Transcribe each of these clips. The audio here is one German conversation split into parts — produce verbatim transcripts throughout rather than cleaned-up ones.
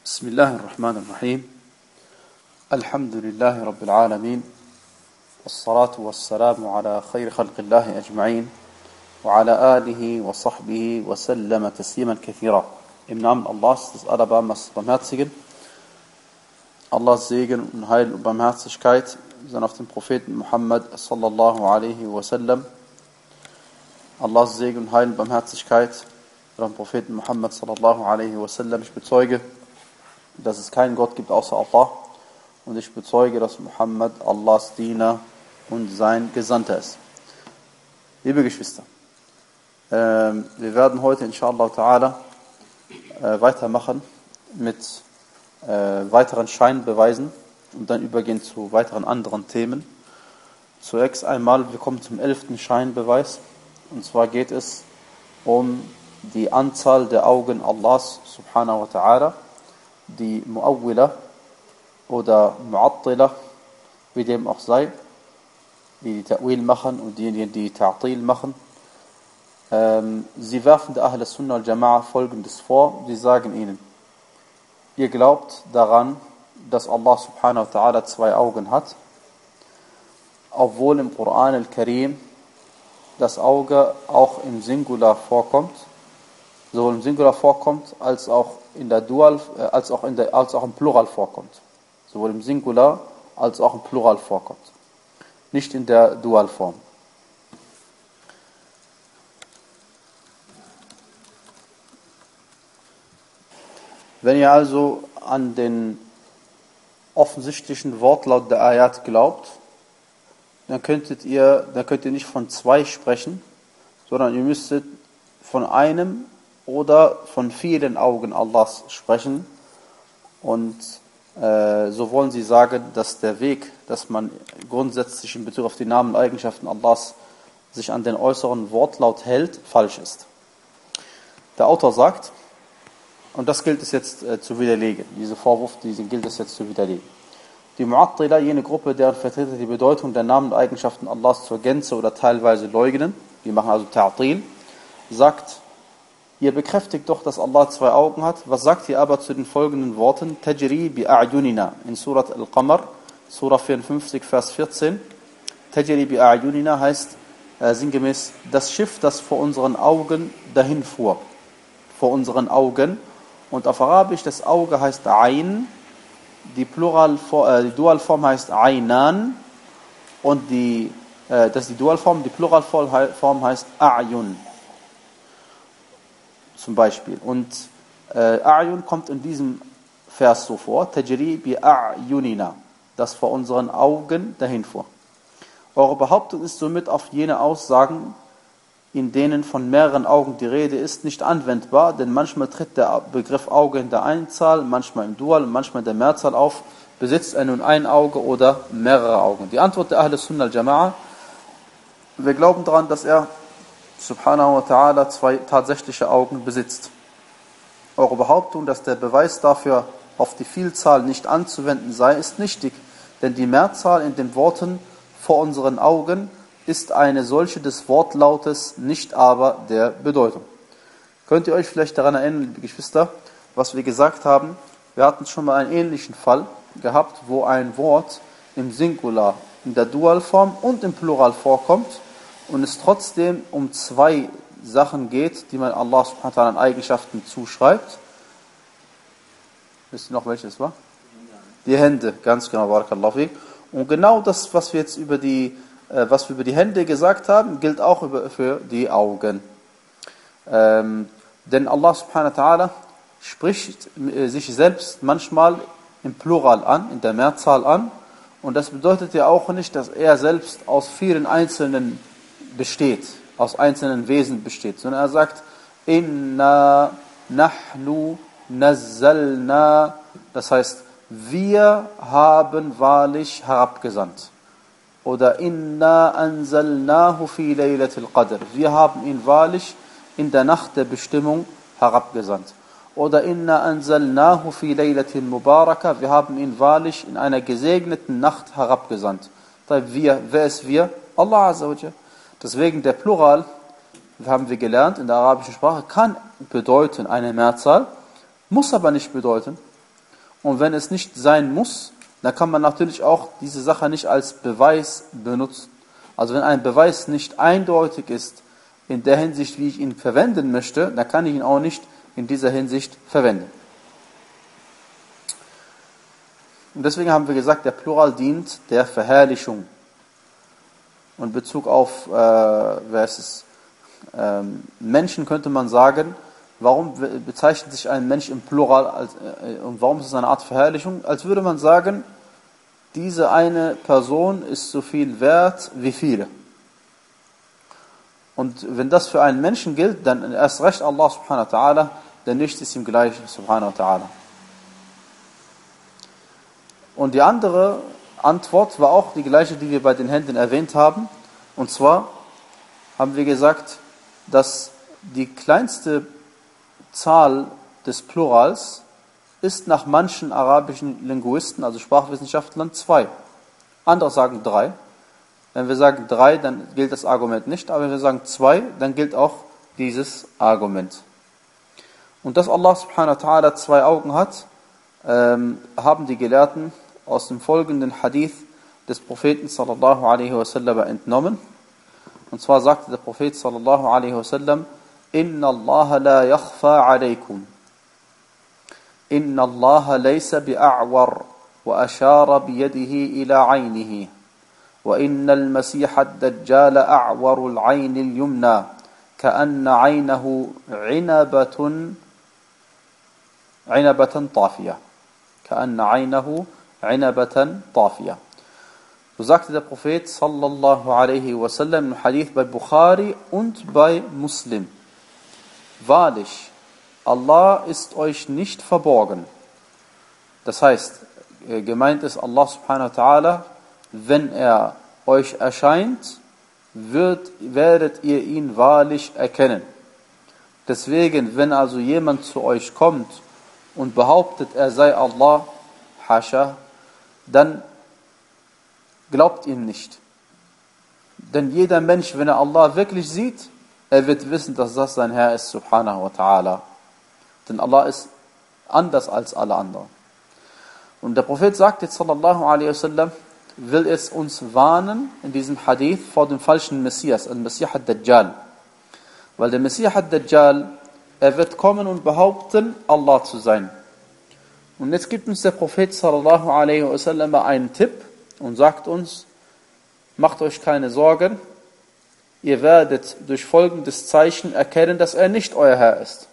بسم الله الرحمن الرحيم الحمد لله رب العالمين والصلاة والسلام على خير خلق الله أجمعين وعلى آله وصحبه وسلم تسليما كثيرا. Im Namen Allahs, des Allerbarmers Barmherzigen. Allahs Segen und Heil und Barmherzigkeit sind auf den Propheten Muhammad sallallahu alaihi wasallam. Allahs Segen und Heil und Barmherzigkeit sind auf den Propheten Muhammad sallallahu alaihi wasallam. Ich bezeuge, dass es keinen Gott gibt außer Allah, und ich bezeuge, dass Muhammad Allahs Diener und sein Gesandter ist. Liebe Geschwister, äh, wir werden heute inshallah ta'ala äh, weitermachen mit äh, weiteren Scheinbeweisen und dann übergehen zu weiteren anderen Themen. Zunächst einmal, wir kommen zum elften Scheinbeweis, und zwar geht es um die Anzahl der Augen Allahs subhanahu wa ta'ala. Die Mu'awwila oder Mu'attila, wie dem auch sei, die die Ta'wil machen und diejenigen, die Ta'til machen, ähm, sie werfen der Ahl Sunnah al-Jama'a Folgendes vor. Sie sagen ihnen: Ihr glaubt daran, dass Allah subhanahu wa ta'ala zwei Augen hat, obwohl im Koran al-Karim das Auge auch im Singular vorkommt, sowohl im Singular vorkommt, als auch in der Dual, äh, als auch in der, als auch im Plural vorkommt. Sowohl im Singular als auch im Plural vorkommt. Nicht in der Dualform. Wenn ihr also an den offensichtlichen Wortlaut der Ayat glaubt, dann könntet ihr, dann könnt ihr nicht von zwei sprechen, sondern ihr müsstet von einem oder von vielen Augen Allahs sprechen. Und äh, so wollen sie sagen, dass der Weg, dass man grundsätzlich in Bezug auf die Namen und Eigenschaften Allahs sich an den äußeren Wortlaut hält, falsch ist. Der Autor sagt, und das gilt es jetzt äh, zu widerlegen, diese Vorwurf, diesen gilt es jetzt zu widerlegen. Die Mu'attila, jene Gruppe, deren Vertreter die Bedeutung der Namen und Eigenschaften Allahs zur Gänze oder teilweise leugnen, die machen also Ta'til, sagt: Ihr bekräftigt doch, dass Allah zwei Augen hat. Was sagt ihr aber zu den folgenden Worten? Tajri bi a'yunina in Surat Al-Qamar, Surah vierundfünfzig, Vers vierzehn. Tajri bi a'yunina heißt äh, sinngemäß das Schiff, das vor unseren Augen dahin fuhr. Vor unseren Augen. Und auf Arabisch das Auge heißt Ayn, die, Plural, äh, die Dualform heißt Aynan und die, äh, das ist die Dualform, die Pluralform heißt A'yun. Zum Beispiel. Und äh, A'yun kommt in diesem Vers so vor: Tajri bi a'yunina, das vor unseren Augen dahin fuhr. Eure Behauptung ist somit auf jene Aussagen, in denen von mehreren Augen die Rede ist, nicht anwendbar, denn manchmal tritt der Begriff Auge in der Einzahl, manchmal im Dual und manchmal in der Mehrzahl auf. Besitzt er nun ein Auge oder mehrere Augen? Die Antwort der Ahl Sunnah al-Jama'a: Wir glauben daran, dass er subhanahu wa ta'ala zwei tatsächliche Augen besitzt. Eure Behauptung, dass der Beweis dafür auf die Vielzahl nicht anzuwenden sei, ist nichtig, denn die Mehrzahl in den Worten vor unseren Augen ist eine solche des Wortlautes, nicht aber der Bedeutung. Könnt ihr euch vielleicht daran erinnern, liebe Geschwister, was wir gesagt haben? Wir hatten schon mal einen ähnlichen Fall gehabt, wo ein Wort im Singular, in der Dualform und im Plural vorkommt und es trotzdem um zwei Sachen geht, die man Allah subhanahu wa ta'ala an Eigenschaften zuschreibt. Wisst ihr noch, welches war? Die Hände, ganz genau, barakallahu fik. Und genau das, was wir jetzt über die, äh, was wir über die Hände gesagt haben, gilt auch über, für die Augen. Ähm, denn Allah subhanahu wa ta'ala spricht äh, sich selbst manchmal im Plural an, in der Mehrzahl an. Und das bedeutet ja auch nicht, dass er selbst aus vielen einzelnen besteht, aus einzelnen Wesen besteht, sondern er sagt: Inna nahnu nazzalna, das heißt, wir haben wahrlich herabgesandt. Oder Inna anzalnahu fi laylatil qadr, wir haben ihn wahrlich in der Nacht der Bestimmung herabgesandt. Oder Inna anzalnahu fi laylatil mubaraka, wir haben ihn wahrlich in einer gesegneten Nacht herabgesandt. Wir, wer ist wir? Allah azza wa jalla. Deswegen der Plural, haben wir gelernt, in der arabischen Sprache kann bedeuten eine Mehrzahl, muss aber nicht bedeuten Und wenn es nicht sein muss, dann kann man natürlich auch diese Sache nicht als Beweis benutzen. Also wenn ein Beweis nicht eindeutig ist in der Hinsicht, wie ich ihn verwenden möchte, dann kann ich ihn auch nicht in dieser Hinsicht verwenden. Und deswegen haben wir gesagt, der Plural dient der Verherrlichung. Und in Bezug auf äh, wer ist es? Ähm, Menschen könnte man sagen, warum bezeichnet sich ein Mensch im Plural als, äh, und warum ist es eine Art Verherrlichung? Als würde man sagen, diese eine Person ist so viel wert wie viele. Und wenn das für einen Menschen gilt, dann erst recht Allah subhanahu wa ta'ala, denn nichts ist ihm gleich subhanahu wa ta'ala. Und die andere Antwort war auch die gleiche, die wir bei den Händen erwähnt haben. Und zwar haben wir gesagt, dass die kleinste Zahl des Plurals ist nach manchen arabischen Linguisten, also Sprachwissenschaftlern, zwei. Andere sagen drei. Wenn wir sagen drei, dann gilt das Argument nicht. Aber wenn wir sagen zwei, dann gilt auch dieses Argument. Und dass Allah subhanahu wa ta'ala zwei Augen hat, ähm, haben die Gelehrten aus dem folgenden Hadith des Propheten sallallahu alaihi wasallam entnommen. Und zwar sagte der Prophet sallallahu alaihi wasallam: Inna Allah la yakhfa alaykum. Inna Allah laysa bi'a'war wa ashara biyadihi ila 'aynihi. Wa inna al-Masih ad-Dajjal a'waru al-'ayn al-yumna ka'anna 'aynahu 'inabatun 'inabatan tafiyah. Ka'anna 'aynahu 'inabatan tafiyah. So sagte der Prophet sallallahu alaihi wasallam im Hadith bei Bukhari und bei Muslim: Wahrlich, Allah ist euch nicht verborgen. Das heißt, gemeint ist Allah subhanahu wa ta'ala, wenn er euch erscheint, wird, werdet ihr ihn wahrlich erkennen. Deswegen, wenn also jemand zu euch kommt und behauptet, er sei Allah, hasha, dann glaubt ihm nicht. Denn jeder Mensch, wenn er Allah wirklich sieht, er wird wissen, dass das sein Herr ist, subhanahu wa ta'ala. Denn Allah ist anders als alle anderen. Und der Prophet sagt jetzt, sallallahu alaihi wasallam, will es uns warnen in diesem Hadith vor dem falschen Messias, al-Masih ad-Dajjal. Weil der Masih ad-Dajjal, er wird kommen und behaupten, Allah zu sein. Und jetzt gibt uns der Prophet sallallahu alaihi wasallam einen Tipp und sagt uns: Macht euch keine Sorgen, ihr werdet durch folgendes Zeichen erkennen, dass er nicht euer Herr ist.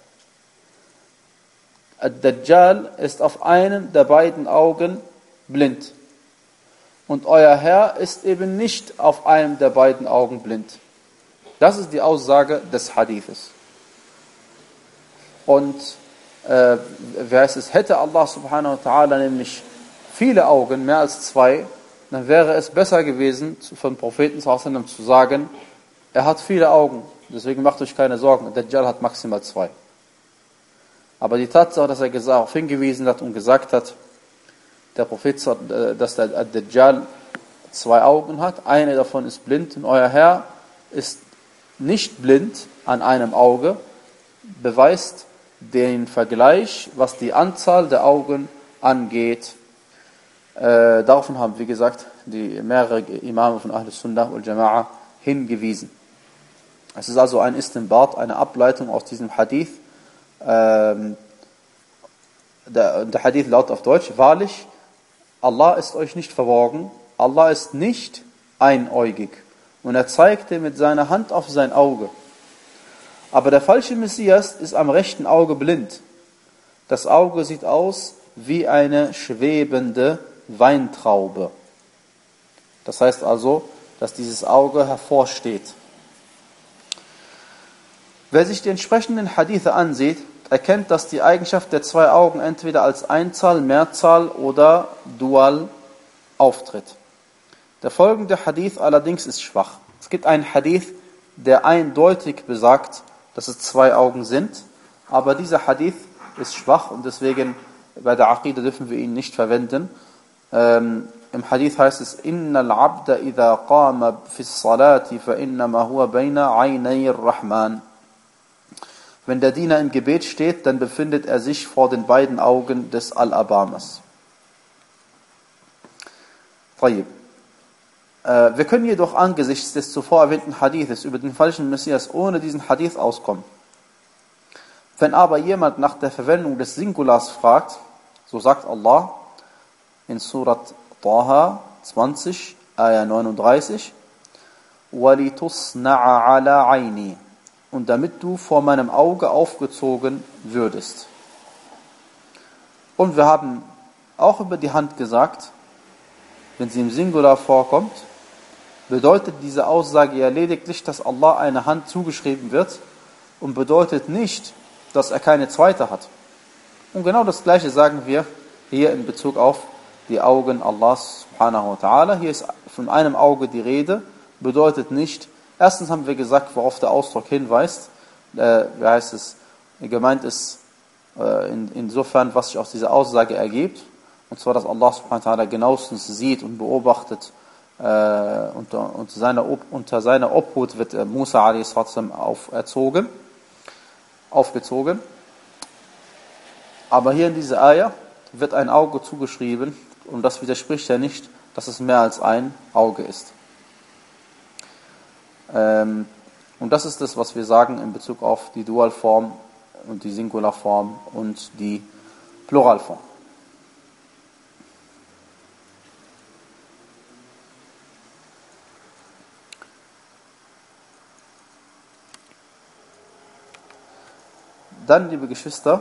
Ad-Dajjal ist auf einem der beiden Augen blind. Und euer Herr ist eben nicht auf einem der beiden Augen blind. Das ist die Aussage des Hadithes. Und äh, wer heißt es, hätte Allah subhanahu wa ta'ala nämlich viele Augen, mehr als zwei, dann wäre es besser gewesen, vom Propheten sallallahu alaihi wasallam zu sagen, er hat viele Augen, deswegen macht euch keine Sorgen, der Dajjal hat maximal zwei. Aber die Tatsache, dass er darauf hingewiesen hat und gesagt hat, der Prophet, dass der Dajjal zwei Augen hat, eine davon ist blind und euer Herr ist nicht blind an einem Auge, beweist den Vergleich, was die Anzahl der Augen angeht. Äh, davon haben, wie gesagt, die mehrere Imame von Ahl Sunnah wal Jama'a hingewiesen. Es ist also ein Istinbat, eine Ableitung aus diesem Hadith. Ähm, der, der Hadith lautet auf Deutsch: Wahrlich, Allah ist euch nicht verborgen, Allah ist nicht einäugig. Und er zeigte mit seiner Hand auf sein Auge. Aber der falsche Messias ist am rechten Auge blind. Das Auge sieht aus wie eine schwebende Weintraube. Das heißt also, dass dieses Auge hervorsteht. Wer sich die entsprechenden Hadithe ansieht, erkennt, dass die Eigenschaft der zwei Augen entweder als Einzahl, Mehrzahl oder Dual auftritt. Der folgende Hadith allerdings ist schwach. Es gibt einen Hadith, der eindeutig besagt, dass es zwei Augen sind, aber dieser Hadith ist schwach und deswegen bei der Aqida dürfen wir ihn nicht verwenden. Ähm, Im Hadith heißt es: Innal abda idha qama fi salati fa innama huwa bayna aynay ar-Rahman. Wenn der Diener im Gebet steht, dann befindet er sich vor den beiden Augen des Al-Abamas. Wir können jedoch angesichts des zuvor erwähnten Hadithes über den falschen Messias ohne diesen Hadith auskommen. Wenn aber jemand nach der Verwendung des Singulars fragt, so sagt Allah in Surat Taha zwanzig, Ayah neununddreißig, وَلِتُصْنَعَ عَلَى عَيْنِي, und damit du vor meinem Auge aufgezogen würdest. Und wir haben auch über die Hand gesagt, wenn sie im Singular vorkommt, bedeutet diese Aussage ja lediglich, dass Allah eine Hand zugeschrieben wird und bedeutet nicht, dass er keine zweite hat. Und genau das Gleiche sagen wir hier in Bezug auf die Augen Allahs subhanahu wa ta'ala. Hier ist von einem Auge die Rede, bedeutet nicht, erstens haben wir gesagt, worauf der Ausdruck hinweist, äh, wie heißt es, gemeint ist, äh, in, insofern, was sich aus dieser Aussage ergibt, und zwar, dass Allah subhanahu wa ta'ala genauestens sieht und beobachtet, äh, unter, unter, seiner, unter seiner Obhut wird äh, Musa a s. auferzogen, aufgezogen. Aber hier in dieser Ayah wird ein Auge zugeschrieben, und das widerspricht ja nicht, dass es mehr als ein Auge ist. Ähm, und das ist das, was wir sagen in Bezug auf die Dualform und die Singularform und die Pluralform. Dann, liebe Geschwister,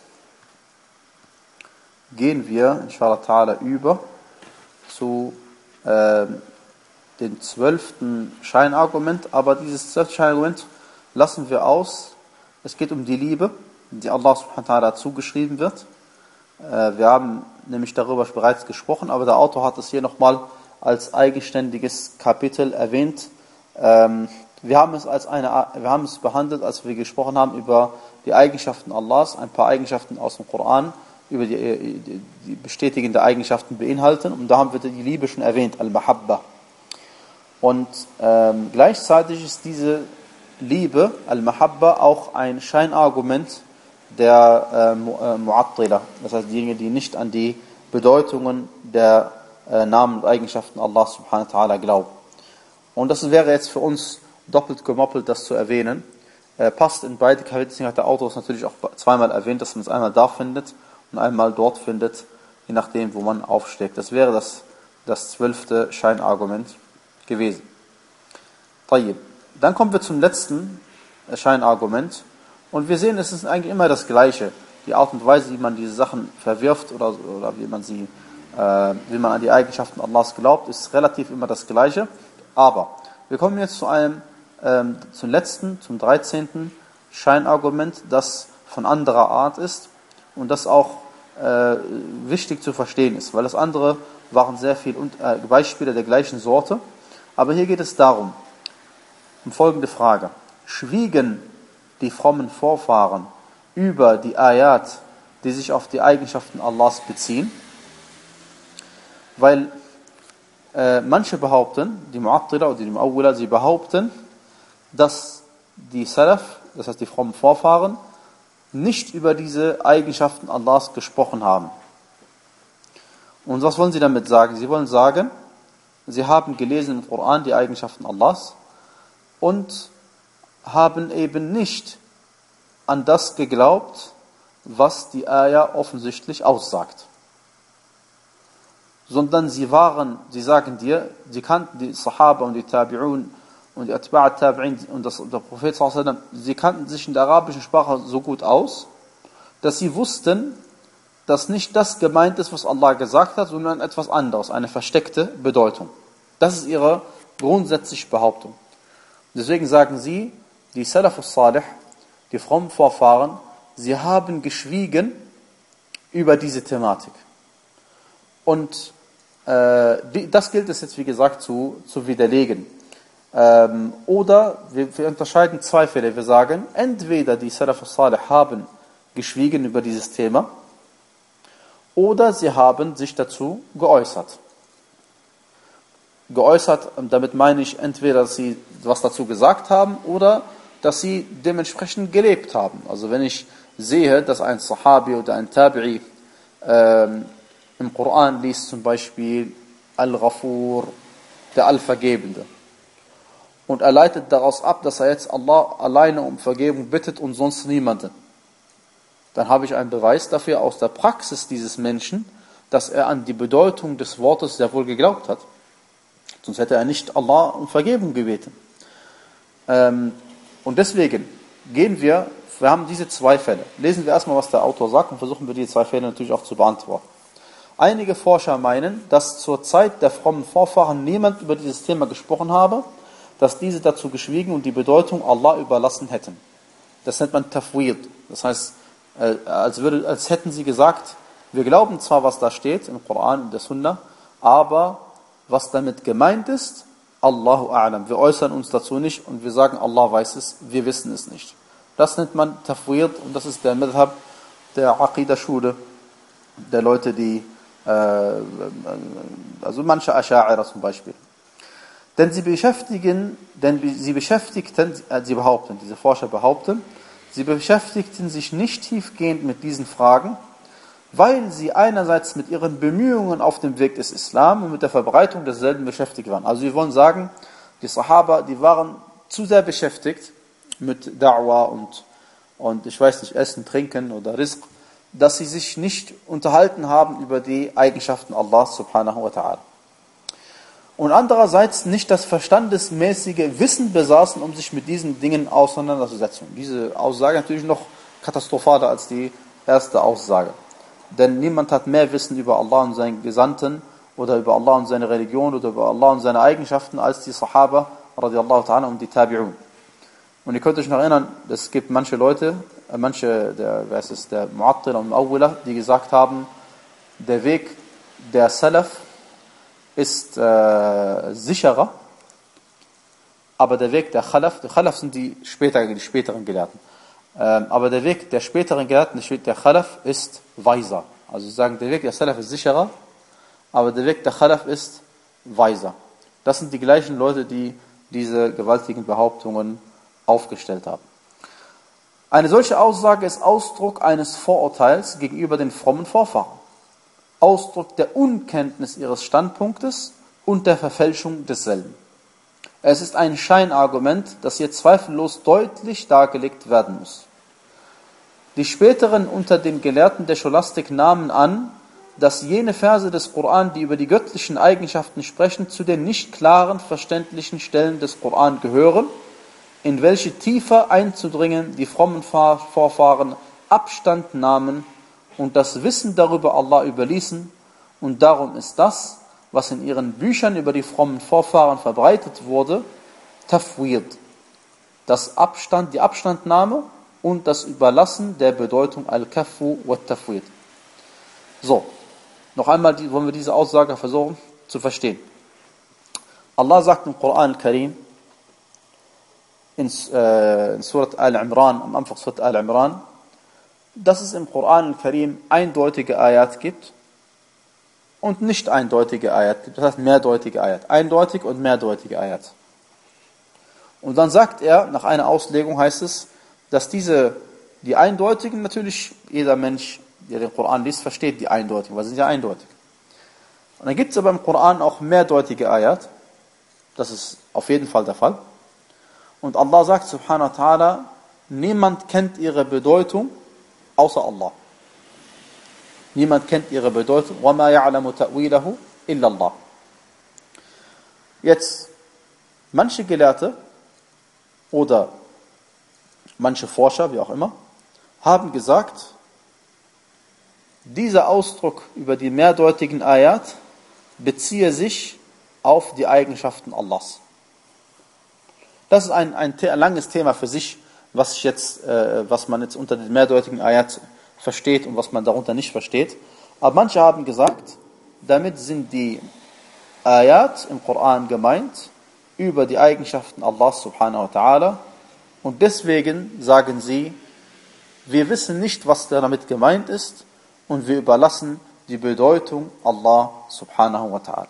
gehen wir, inshallah ta'ala, über zu äh, dem zwölften Scheinargument. Aber dieses zwölfte Scheinargument lassen wir aus. Es geht um die Liebe, die Allah subhanahu wa ta'ala zugeschrieben wird. Äh, wir haben nämlich darüber bereits gesprochen, aber der Autor hat es hier nochmal als eigenständiges Kapitel erwähnt. Ähm, wir haben es als eine, wir haben es behandelt, als wir gesprochen haben über die Eigenschaften Allahs, ein paar Eigenschaften aus dem Koran, über die, die, die bestätigende Eigenschaften beinhalten. Und da haben wir die Liebe schon erwähnt, Al-Mahabba. Und ähm, gleichzeitig ist diese Liebe, Al-Mahabba, auch ein Scheinargument der äh, Mu'attila. Das heißt, diejenigen, die nicht an die Bedeutungen der äh, Namen und Eigenschaften Allah subhanahu wa ta'ala glauben. Und das wäre jetzt für uns doppelt gemoppelt, das zu erwähnen. Äh, passt in beide Kapitel, deswegen hat der Autor es natürlich auch zweimal erwähnt, dass man es einmal da findet und einmal dort findet, je nachdem, wo man aufschlägt. Das wäre das, das zwölfte Scheinargument gewesen. Tayyib. Dann kommen wir zum letzten Scheinargument. Und wir sehen, es ist eigentlich immer das Gleiche. Die Art und Weise, wie man diese Sachen verwirft oder, oder wie man sie, äh, wie man an die Eigenschaften Allahs glaubt, ist relativ immer das Gleiche. Aber wir kommen jetzt zu einem, ähm, zum letzten, zum dreizehnten Scheinargument, das von anderer Art ist und das auch äh, wichtig zu verstehen ist, weil das andere waren sehr viele äh, Beispiele der gleichen Sorte. Aber hier geht es darum, um folgende Frage. Schwiegen die frommen Vorfahren über die Ayat, die sich auf die Eigenschaften Allahs beziehen? Weil äh, manche behaupten, die Mu'attila oder die Mu'awwila, sie behaupten, dass die Salaf, das heißt die frommen Vorfahren, nicht über diese Eigenschaften Allahs gesprochen haben. Und was wollen sie damit sagen? Sie wollen sagen, sie haben gelesen im Koran die Eigenschaften Allahs und haben eben nicht an das geglaubt, was die Ayah offensichtlich aussagt. Sondern sie waren, sie sagen dir, sie kannten die Sahaba und die Tabi'un und die Atba' Tabi'in und das, der Prophet sallallahu alaihi wasallam, sie kannten sich in der arabischen Sprache so gut aus, dass sie wussten, dass nicht das gemeint ist, was Allah gesagt hat, sondern etwas anderes, eine versteckte Bedeutung. Das ist ihre grundsätzliche Behauptung. Deswegen sagen sie, die Salafus Salih, die frommen Vorfahren, sie haben geschwiegen über diese Thematik. Und äh, die, das gilt es jetzt, wie gesagt, zu, zu widerlegen. Ähm, oder wir, wir unterscheiden zwei Fälle. Wir sagen, entweder die Salafus Salih haben geschwiegen über dieses Thema, oder sie haben sich dazu geäußert. Geäußert, damit meine ich entweder, dass sie was dazu gesagt haben, oder dass sie dementsprechend gelebt haben. Also wenn ich sehe, dass ein Sahabi oder ein Tabi'i ähm, im Koran liest zum Beispiel Al-Ghafur, der Allvergebende, und er leitet daraus ab, dass er jetzt Allah alleine um Vergebung bittet und sonst niemanden, dann habe ich einen Beweis dafür aus der Praxis dieses Menschen, dass er an die Bedeutung des Wortes sehr wohl geglaubt hat. Sonst hätte er nicht Allah um Vergebung gebeten. Ähm, und deswegen gehen wir, wir haben diese zwei Fälle. Lesen wir erstmal, was der Autor sagt, und versuchen wir die zwei Fälle natürlich auch zu beantworten. Einige Forscher meinen, dass zur Zeit der frommen Vorfahren niemand über dieses Thema gesprochen habe, dass diese dazu geschwiegen und die Bedeutung Allah überlassen hätten. Das nennt man Tafwid. Das heißt, als, würde, als hätten sie gesagt, wir glauben zwar, was da steht im Koran und der Sunna, aber was damit gemeint ist, Allahu A'lam. Wir äußern uns dazu nicht und wir sagen, Allah weiß es, wir wissen es nicht. Das nennt man Tafwid und das ist der Madhab der Aqidah-Schule, der Leute, die, äh, also manche Asha'ira zum Beispiel. Denn sie beschäftigen, denn sie beschäftigten, äh, sie behaupten, diese Forscher behaupten, sie beschäftigten sich nicht tiefgehend mit diesen Fragen, weil sie einerseits mit ihren Bemühungen auf dem Weg des Islam und mit der Verbreitung desselben beschäftigt waren. Also wir wollen sagen, die Sahaba, die waren zu sehr beschäftigt mit Da'wah und, und ich weiß nicht, Essen, Trinken oder Rizq, dass sie sich nicht unterhalten haben über die Eigenschaften Allahs subhanahu wa ta'ala. Und andererseits nicht das verstandesmäßige Wissen besaßen, um sich mit diesen Dingen auseinanderzusetzen. Diese Aussage natürlich noch katastrophaler als die erste Aussage. Denn niemand hat mehr Wissen über Allah und seinen Gesandten oder über Allah und seine Religion oder über Allah und seine Eigenschaften als die Sahaba radiallahu ta'ala und die Tabi'un. Und ihr könnt euch noch erinnern, es gibt manche Leute, manche, der, wer ist es, der Mu'attila und Mu'awwila, die gesagt haben, der Weg der Salaf ist äh, sicherer, aber der Weg der Khalaf, die Khalaf sind die, später, die späteren Gelehrten, ähm, aber der Weg der späteren Gelehrten, der Khalaf, ist weiser. Also sie sagen, der Weg der Salaf ist sicherer, aber der Weg der Khalaf ist weiser. Das sind die gleichen Leute, die diese gewaltigen Behauptungen aufgestellt haben. Eine solche Aussage ist Ausdruck eines Vorurteils gegenüber den frommen Vorfahren. Ausdruck der Unkenntnis ihres Standpunktes und der Verfälschung desselben. Es ist ein Scheinargument, das hier zweifellos deutlich dargelegt werden muss. Die späteren unter den Gelehrten der Scholastik nahmen an, dass jene Verse des Koran, die über die göttlichen Eigenschaften sprechen, zu den nicht klaren, verständlichen Stellen des Koran gehören, in welche tiefer einzudringen die frommen Vorfahren Abstand nahmen und das Wissen darüber Allah überließen, und darum ist das, was in ihren Büchern über die frommen Vorfahren verbreitet wurde, Tafwid, das Abstand, die Abstandnahme und das Überlassen der Bedeutung Al-Kafu wa Tafwid. So, noch einmal die, wollen wir diese Aussage versuchen zu verstehen. Allah sagt im Koran al-Karim, in, äh, in Surat Al-Imran, am Anfang Surat Al-Imran, dass es im Koran al-Karim eindeutige Ayat gibt und nicht eindeutige Ayat gibt. Das heißt mehrdeutige Ayat. Eindeutig und mehrdeutige Ayat. Und dann sagt er, nach einer Auslegung heißt es, dass diese, die eindeutigen, natürlich jeder Mensch, der den Koran liest, versteht die eindeutigen, weil sie sind ja eindeutig. Und dann gibt es aber im Koran auch mehrdeutige Ayat. Das ist auf jeden Fall der Fall. Und Allah sagt subhanahu wa ta'ala, niemand kennt ihre Bedeutung außer Allah. Niemand kennt ihre Bedeutung. وَمَا يَعْلَمُ تَأْوِيلَهُ إِلَّا اللَّهُ. Jetzt, manche Gelehrte oder manche Forscher, wie auch immer, haben gesagt, dieser Ausdruck über die mehrdeutigen Ayat beziehe sich auf die Eigenschaften Allahs. Das ist ein, ein, ein langes Thema für sich, was ich jetzt, äh, was man jetzt unter den mehrdeutigen Ayat versteht und was man darunter nicht versteht. Aber manche haben gesagt, damit sind die Ayat im Koran gemeint über die Eigenschaften Allahs subhanahu wa ta'ala, und deswegen sagen sie, wir wissen nicht, was damit gemeint ist, und wir überlassen die Bedeutung Allah subhanahu wa ta'ala.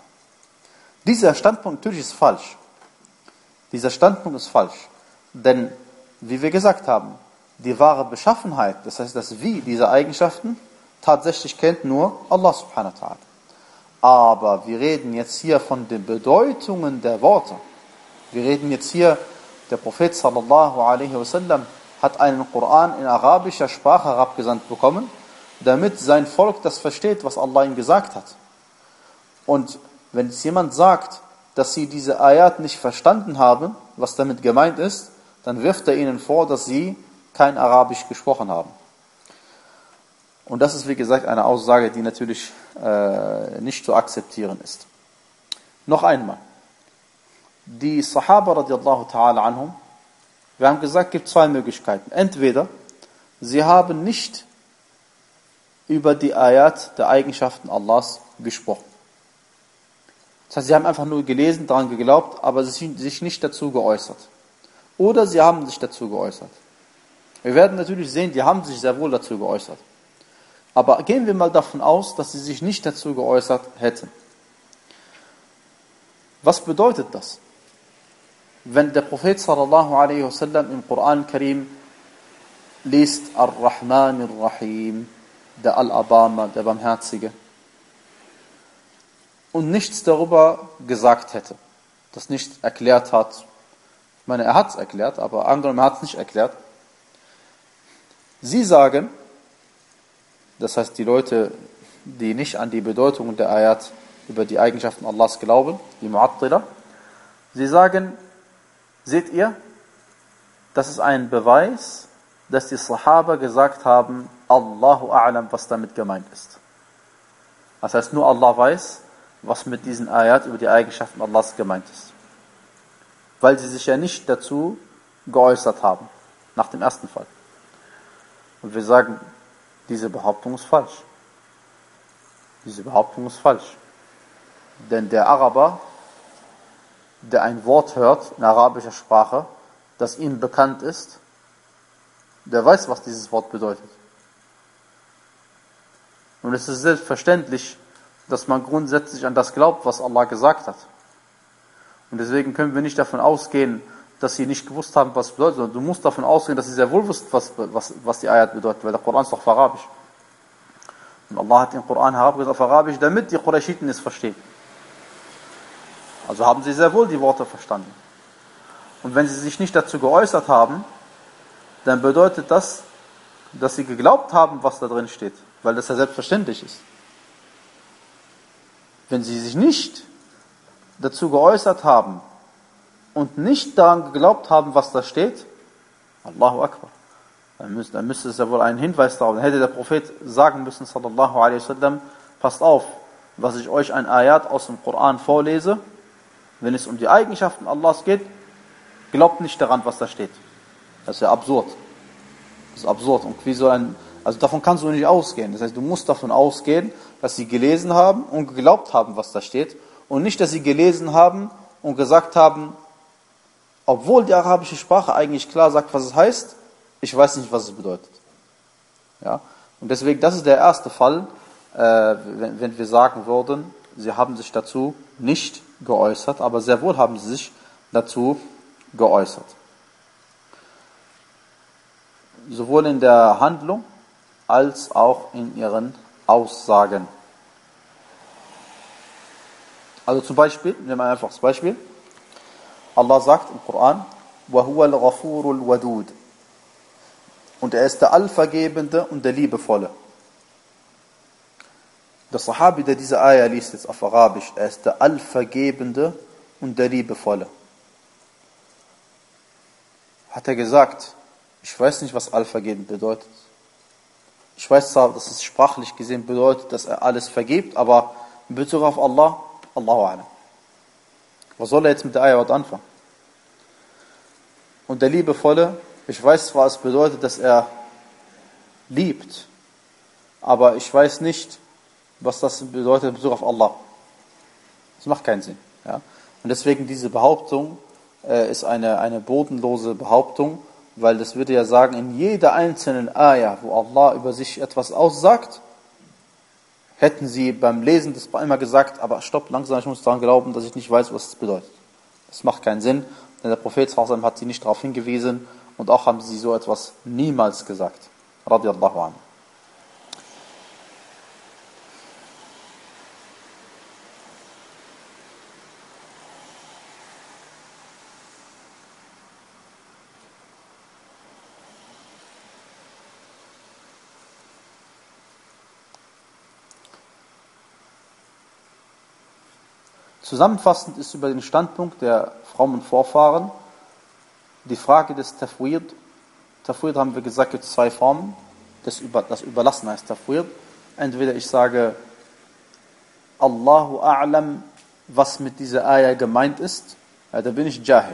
Dieser Standpunkt natürlich ist falsch. Dieser Standpunkt ist falsch. Denn wie wir gesagt haben, die wahre Beschaffenheit, das heißt das Wie dieser Eigenschaften, tatsächlich kennt nur Allah subhanahu wa ta'ala. Aber wir reden jetzt hier von den Bedeutungen der Worte. Wir reden jetzt hier, der Prophet sallallahu alaihi wasallam hat einen Koran in arabischer Sprache herabgesandt bekommen, damit sein Volk das versteht, was Allah ihm gesagt hat. Und wenn jetzt jemand sagt, dass sie diese Ayat nicht verstanden haben, was damit gemeint ist, dann wirft er ihnen vor, dass sie kein Arabisch gesprochen haben. Und das ist, wie gesagt, eine Aussage, die natürlich äh, nicht zu akzeptieren ist. Noch einmal. Die Sahaba radiallahu ta'ala anhum, wir haben gesagt, es gibt zwei Möglichkeiten. Entweder sie haben nicht über die Ayat der Eigenschaften Allahs gesprochen. Das heißt, sie haben einfach nur gelesen, daran geglaubt, aber sich nicht dazu geäußert. Oder sie haben sich dazu geäußert. Wir werden natürlich sehen, die haben sich sehr wohl dazu geäußert. Aber gehen wir mal davon aus, dass sie sich nicht dazu geäußert hätten. Was bedeutet das? Wenn der Prophet sallallahu alaihi wasallam im Koran Karim liest Ar-Rahman Ar-Rahim, der Al-Abama, der Barmherzige, und nichts darüber gesagt hätte, das nicht erklärt hat. Ich meine, er hat es erklärt, aber angenommen, er hat es nicht erklärt. Sie sagen, das heißt die Leute, die nicht an die Bedeutung der Ayat über die Eigenschaften Allahs glauben, die Mu'attila, sie sagen, seht ihr, das ist ein Beweis, dass die Sahaba gesagt haben, Allahu a'lam, was damit gemeint ist. Das heißt, nur Allah weiß, was mit diesen Ayat über die Eigenschaften Allahs gemeint ist. Weil sie sich ja nicht dazu geäußert haben, nach dem ersten Fall. Und wir sagen, diese Behauptung ist falsch. Diese Behauptung ist falsch. Denn der Araber, der ein Wort hört in arabischer Sprache, das ihm bekannt ist, der weiß, was dieses Wort bedeutet. Und es ist selbstverständlich, dass man grundsätzlich an das glaubt, was Allah gesagt hat. Und deswegen können wir nicht davon ausgehen, dass sie nicht gewusst haben, was es bedeutet, sondern du musst davon ausgehen, dass sie sehr wohl wussten, was, was, was die Ayat bedeutet, weil der Koran ist doch auf Arabisch. Und Allah hat den Koran herabgesetzt auf Arabisch, damit die Qurayshiten es verstehen. Also haben sie sehr wohl die Worte verstanden. Und wenn sie sich nicht dazu geäußert haben, dann bedeutet das, dass sie geglaubt haben, was da drin steht, weil das ja selbstverständlich ist. Wenn sie sich nicht dazu geäußert haben und nicht daran geglaubt haben, was da steht, Allahu Akbar, dann müsste, dann müsste es ja wohl einen Hinweis darauf, dann hätte der Prophet sagen müssen, sallallahu alaihi wasallam, passt auf, was ich euch ein Ayat aus dem Koran vorlese, wenn es um die Eigenschaften Allahs geht, glaubt nicht daran, was da steht. Das ist ja absurd. Das ist absurd. Und wie soll ein, also davon kannst du nicht ausgehen. Das heißt, du musst davon ausgehen, dass sie gelesen haben und geglaubt haben, was da steht. Und nicht, dass sie gelesen haben und gesagt haben, obwohl die arabische Sprache eigentlich klar sagt, was es heißt, ich weiß nicht, was es bedeutet. Ja? Und deswegen, das ist der erste Fall, äh, wenn, wenn wir sagen würden, sie haben sich dazu nicht geäußert, aber sehr wohl haben sie sich dazu geäußert. Sowohl in der Handlung als auch in ihren Aussagen. Also zum Beispiel, nehmen wir einfach das Beispiel. Allah sagt im Koran, وَهُوَ الْغَفُورُ الْوَدُودُ. Und er ist der Allvergebende und der Liebevolle. Der Sahabi, der diese Ayah liest jetzt auf Arabisch, er ist der Allvergebende und der Liebevolle. Hat er gesagt, ich weiß nicht, was Allvergebend bedeutet. Ich weiß zwar, dass es sprachlich gesehen bedeutet, dass er alles vergibt, aber in Bezug auf Allah, Allahu a'lam. Was soll er jetzt mit der Ayah anfangen? Und der Liebevolle, ich weiß zwar, es bedeutet, dass er liebt, aber ich weiß nicht, was das bedeutet in Bezug auf Allah. Das macht keinen Sinn. Ja? Und deswegen diese Behauptung äh, ist eine, eine bodenlose Behauptung, weil das würde ja sagen, in jeder einzelnen Ayah, wo Allah über sich etwas aussagt, hätten sie beim Lesen das immer gesagt, aber stopp, langsam, ich muss daran glauben, dass ich nicht weiß, was es bedeutet. Das macht keinen Sinn, denn der Prophet sallallahu alaihi wasallam hat sie nicht darauf hingewiesen Und auch haben sie so etwas niemals gesagt. Radiallahu anhu. Zusammenfassend ist über den Standpunkt der frommen Vorfahren die Frage des Tafwid. Tafwid haben wir gesagt, gibt es zwei Formen. Das, Über, das Überlassen heißt Tafwid. Entweder ich sage Allahu A'lam, was mit dieser Ayah gemeint ist, ja, da bin ich Jahil.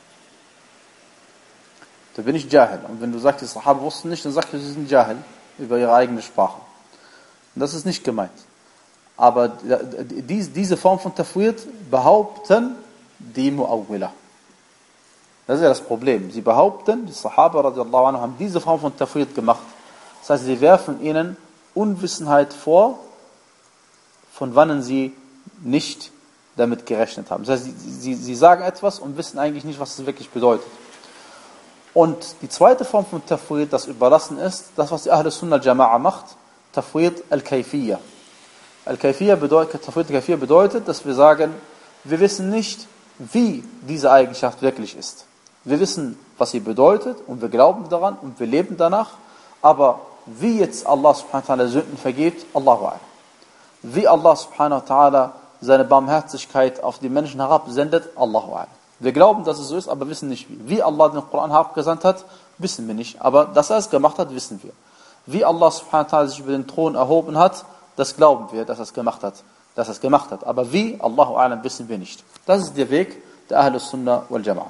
Da bin ich Jahil. Und wenn du sagst, die Sahaba wussten nicht, dann sagst du, sie sind Jahil über ihre eigene Sprache. Und das ist nicht gemeint. Aber diese Form von Tafwid behaupten die Mu'awwila. Das ist ja das Problem. Sie behaupten, die Sahaba radiallahu anhu haben diese Form von Tafwid gemacht. Das heißt, sie werfen ihnen Unwissenheit vor, von wannen sie nicht damit gerechnet haben. Das heißt, sie, sie, sie sagen etwas und wissen eigentlich nicht, was es wirklich bedeutet. Und die zweite Form von Tafwid, das Überlassen ist, das, was die Ahl Sunnah al-Jama'a macht, Tafwid al-Kayfiyya. Al-Kayfiyya bedeutet, Tafwid al-Kayfiyya bedeutet, dass wir sagen, wir wissen nicht, wie diese Eigenschaft wirklich ist. Wir wissen, was sie bedeutet und wir glauben daran und wir leben danach, aber wie jetzt Allah subhanahu wa ta'ala Sünden vergibt, Allahu a'lam. Wie Allah subhanahu wa ta'ala seine Barmherzigkeit auf die Menschen herabsendet, Allahu a'lam. Wir glauben, dass es so ist, aber wissen nicht wie. Wie Allah den Koran herabgesandt hat, wissen wir nicht, aber dass er es gemacht hat, wissen wir. Wie Allah subhanahu wa ta'ala sich über den Thron erhoben hat, das glauben wir, dass er es gemacht hat, dass er es gemacht hat. Aber wie, Allahu a'lam, wissen wir nicht. Das ist der Weg der Ahl Sunnah wal Jama'a.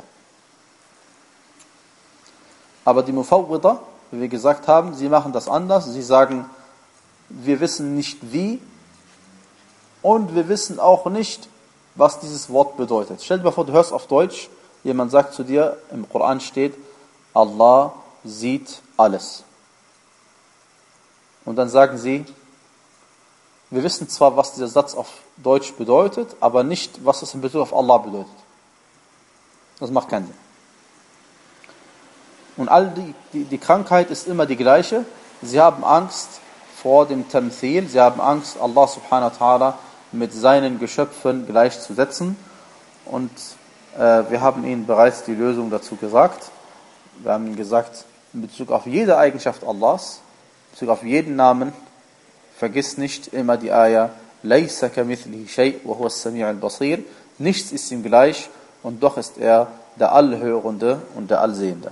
Aber die Mufawwida, wie wir gesagt haben, sie machen das anders. Sie sagen, wir wissen nicht wie und wir wissen auch nicht, was dieses Wort bedeutet. Stell dir mal vor, du hörst auf Deutsch, jemand sagt zu dir, im Koran steht, Allah sieht alles. Und dann sagen sie, wir wissen zwar, was dieser Satz auf Deutsch bedeutet, aber nicht, was es in Bezug auf Allah bedeutet. Das macht keinen Sinn. Und all die, die, die Krankheit ist immer die gleiche. Sie haben Angst vor dem Tamthil, sie haben Angst, Allah subhanahu wa ta'ala mit seinen Geschöpfen gleichzusetzen. Und äh, wir haben ihnen bereits die Lösung dazu gesagt. Wir haben ihnen gesagt, in Bezug auf jede Eigenschaft Allahs, in Bezug auf jeden Namen, vergiss nicht immer die Ayah, Laysa kamithlihi shay' wa huwa as-sami' al-basir. Nichts ist ihm gleich und doch ist er der Allhörende und der Allsehende.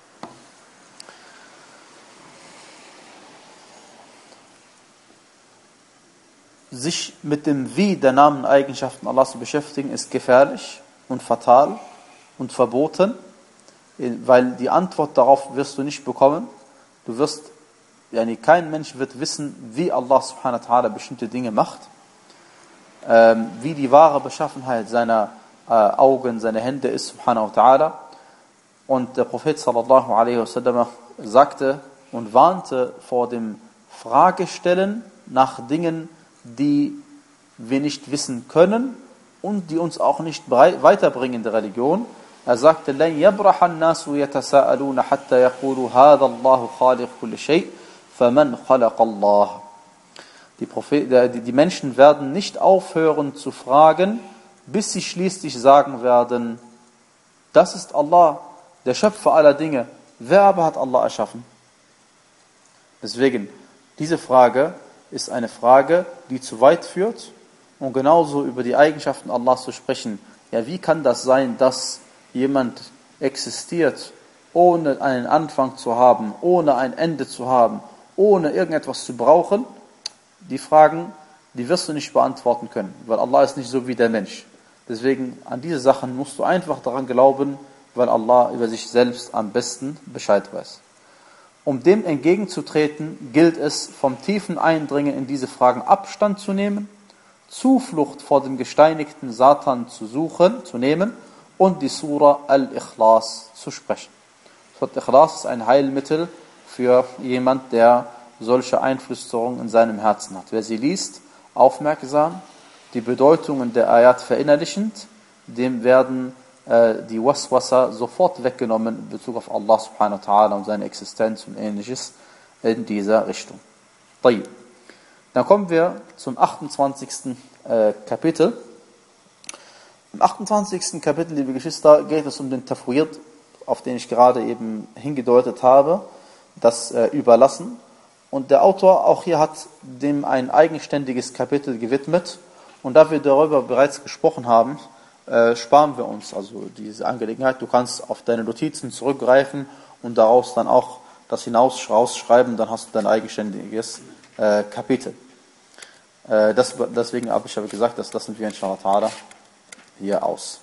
Sich mit dem Wie der Namen und Eigenschaften Allahs zu beschäftigen, ist gefährlich und fatal und verboten, weil die Antwort darauf wirst du nicht bekommen. Du wirst, yani kein Mensch wird wissen, wie Allah subhanahu wa ta'ala bestimmte Dinge macht, ähm, wie die wahre Beschaffenheit seiner äh, Augen, seiner Hände ist, subhanahu wa ta'ala. Und der Prophet sallallahu alaihi wasallam sagte und warnte vor dem Fragestellen nach Dingen, die wir nicht wissen können und die uns auch nicht weiterbringen in der Religion. Er sagte, لَنْ يَبْرَحَ النَّاسُ يَتَسَاءَلُونَ حَتَّى يَقُولُوا هَذَا اللَّهُ خَالِقُ كُلِّ شَيْءٍ فَمَنْ خَلَقَ اللَّهُ. Die, Prophet, die, die Menschen werden nicht aufhören zu fragen, bis sie schließlich sagen werden, das ist Allah, der Schöpfer aller Dinge. Wer aber hat Allah erschaffen? Deswegen, diese Frage ist eine Frage, die zu weit führt, und genauso über die Eigenschaften Allahs zu sprechen. Ja, wie kann das sein, dass jemand existiert, ohne einen Anfang zu haben, ohne ein Ende zu haben, ohne irgendetwas zu brauchen? Die Fragen, die wirst du nicht beantworten können, weil Allah ist nicht so wie der Mensch. Deswegen, an diese Sachen musst du einfach daran glauben, weil Allah über sich selbst am besten Bescheid weiß. Um dem entgegenzutreten, gilt es, vom tiefen Eindringen in diese Fragen Abstand zu nehmen, Zuflucht vor dem gesteinigten Satan zu suchen, zu nehmen und die Surah Al-Ikhlas zu sprechen. Surah Al-Ikhlas ist ein Heilmittel für jemand, der solche Einflüsterungen in seinem Herzen hat. Wer sie liest, aufmerksam, die Bedeutungen der Ayat verinnerlichend, dem werden äh, die Waswasa sofort weggenommen in Bezug auf Allah subhanahu wa ta'ala und seine Existenz und ähnliches in dieser Richtung. طيب. Dann kommen wir zum achtundzwanzigsten Äh, Kapitel. Im achtundzwanzigsten Kapitel, liebe Geschwister, geht es um den Tafwid, auf den ich gerade eben hingedeutet habe, das äh, Überlassen. Und der Autor auch hier hat dem ein eigenständiges Kapitel gewidmet. Und da wir darüber bereits gesprochen haben, äh, sparen wir uns also diese Angelegenheit. Du kannst auf deine Notizen zurückgreifen und daraus dann auch das hinaus rausschreiben, dann hast du dein eigenständiges äh, Kapitel. Äh, das, deswegen habe ich aber gesagt, das lassen wir inshallah ta'ala hier aus.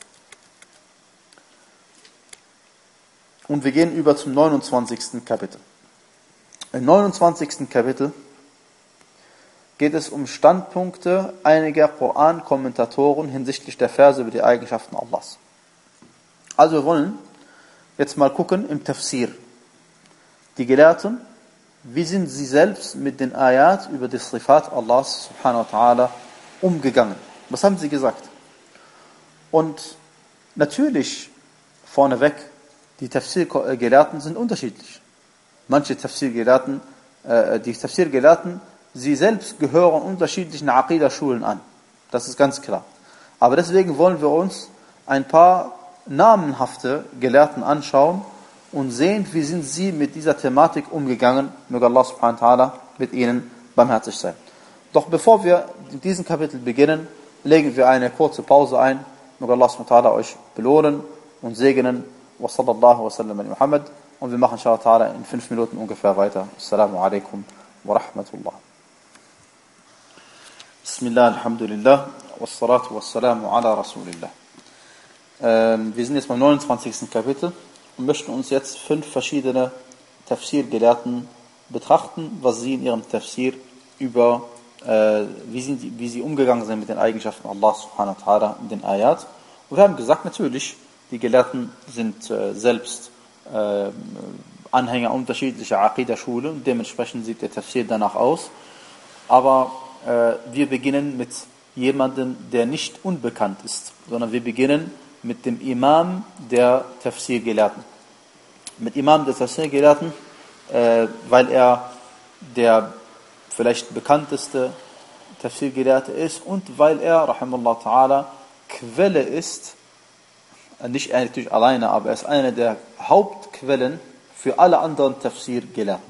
Und wir gehen über zum neunundzwanzigsten Kapitel. Im neunundzwanzigsten Kapitel geht es um Standpunkte einiger Koran-Kommentatoren hinsichtlich der Verse über die Eigenschaften Allahs. Also wir wollen jetzt mal gucken im Tafsir. Die Gelehrten, wie sind sie selbst mit den Ayat über die Sifat Allahs subhanahu wa ta'ala umgegangen? Was haben sie gesagt? Und natürlich, vorneweg, die Tafsir-Gelehrten sind unterschiedlich. Manche Tafsir-Gelehrten, äh, die Tafsir-Gelehrten, sie selbst gehören unterschiedlichen Aqidah-Schulen an. Das ist ganz klar. Aber deswegen wollen wir uns ein paar namenhafte Gelehrten anschauen und sehen, wie sind sie mit dieser Thematik umgegangen. Möge Allah subhanahu wa ta'ala mit ihnen barmherzig sein. Doch bevor wir in diesem Kapitel beginnen, legen wir eine kurze Pause ein. Möge Allah subhanahu wa ta'ala euch belohnen und segnen. Wa sallallahu wa sallam ala Muhammad. Und wir machen inshallah ta'ala in fünf Minuten ungefähr weiter. Assalamu alaikum wa rahmatullah. Bismillah, alhamdulillah, wassalatu wassalamu ala rasulillah. Ähm, wir sind jetzt beim neunundzwanzigsten Kapitel und möchten uns jetzt fünf verschiedene Tafsir-Gelehrten betrachten, was sie in ihrem Tafsir über, äh, wie, sind die, wie sie umgegangen sind mit den Eigenschaften Allah subhanahu wa ta'ala in den Ayat. Und wir haben gesagt, natürlich, die Gelehrten sind äh, selbst äh, Anhänger unterschiedlicher Aqidah-Schule und dementsprechend sieht der Tafsir danach aus. Aber wir beginnen mit jemandem, der nicht unbekannt ist, sondern wir beginnen mit dem Imam der Tafsir-Gelehrten. Mit Imam der Tafsir-Gelehrten, äh, weil er der vielleicht bekannteste Tafsir-Gelehrte ist und weil er, rahimahullah ta'ala, Quelle ist, nicht er natürlich alleine, aber er ist eine der Hauptquellen für alle anderen Tafsir-Gelehrten.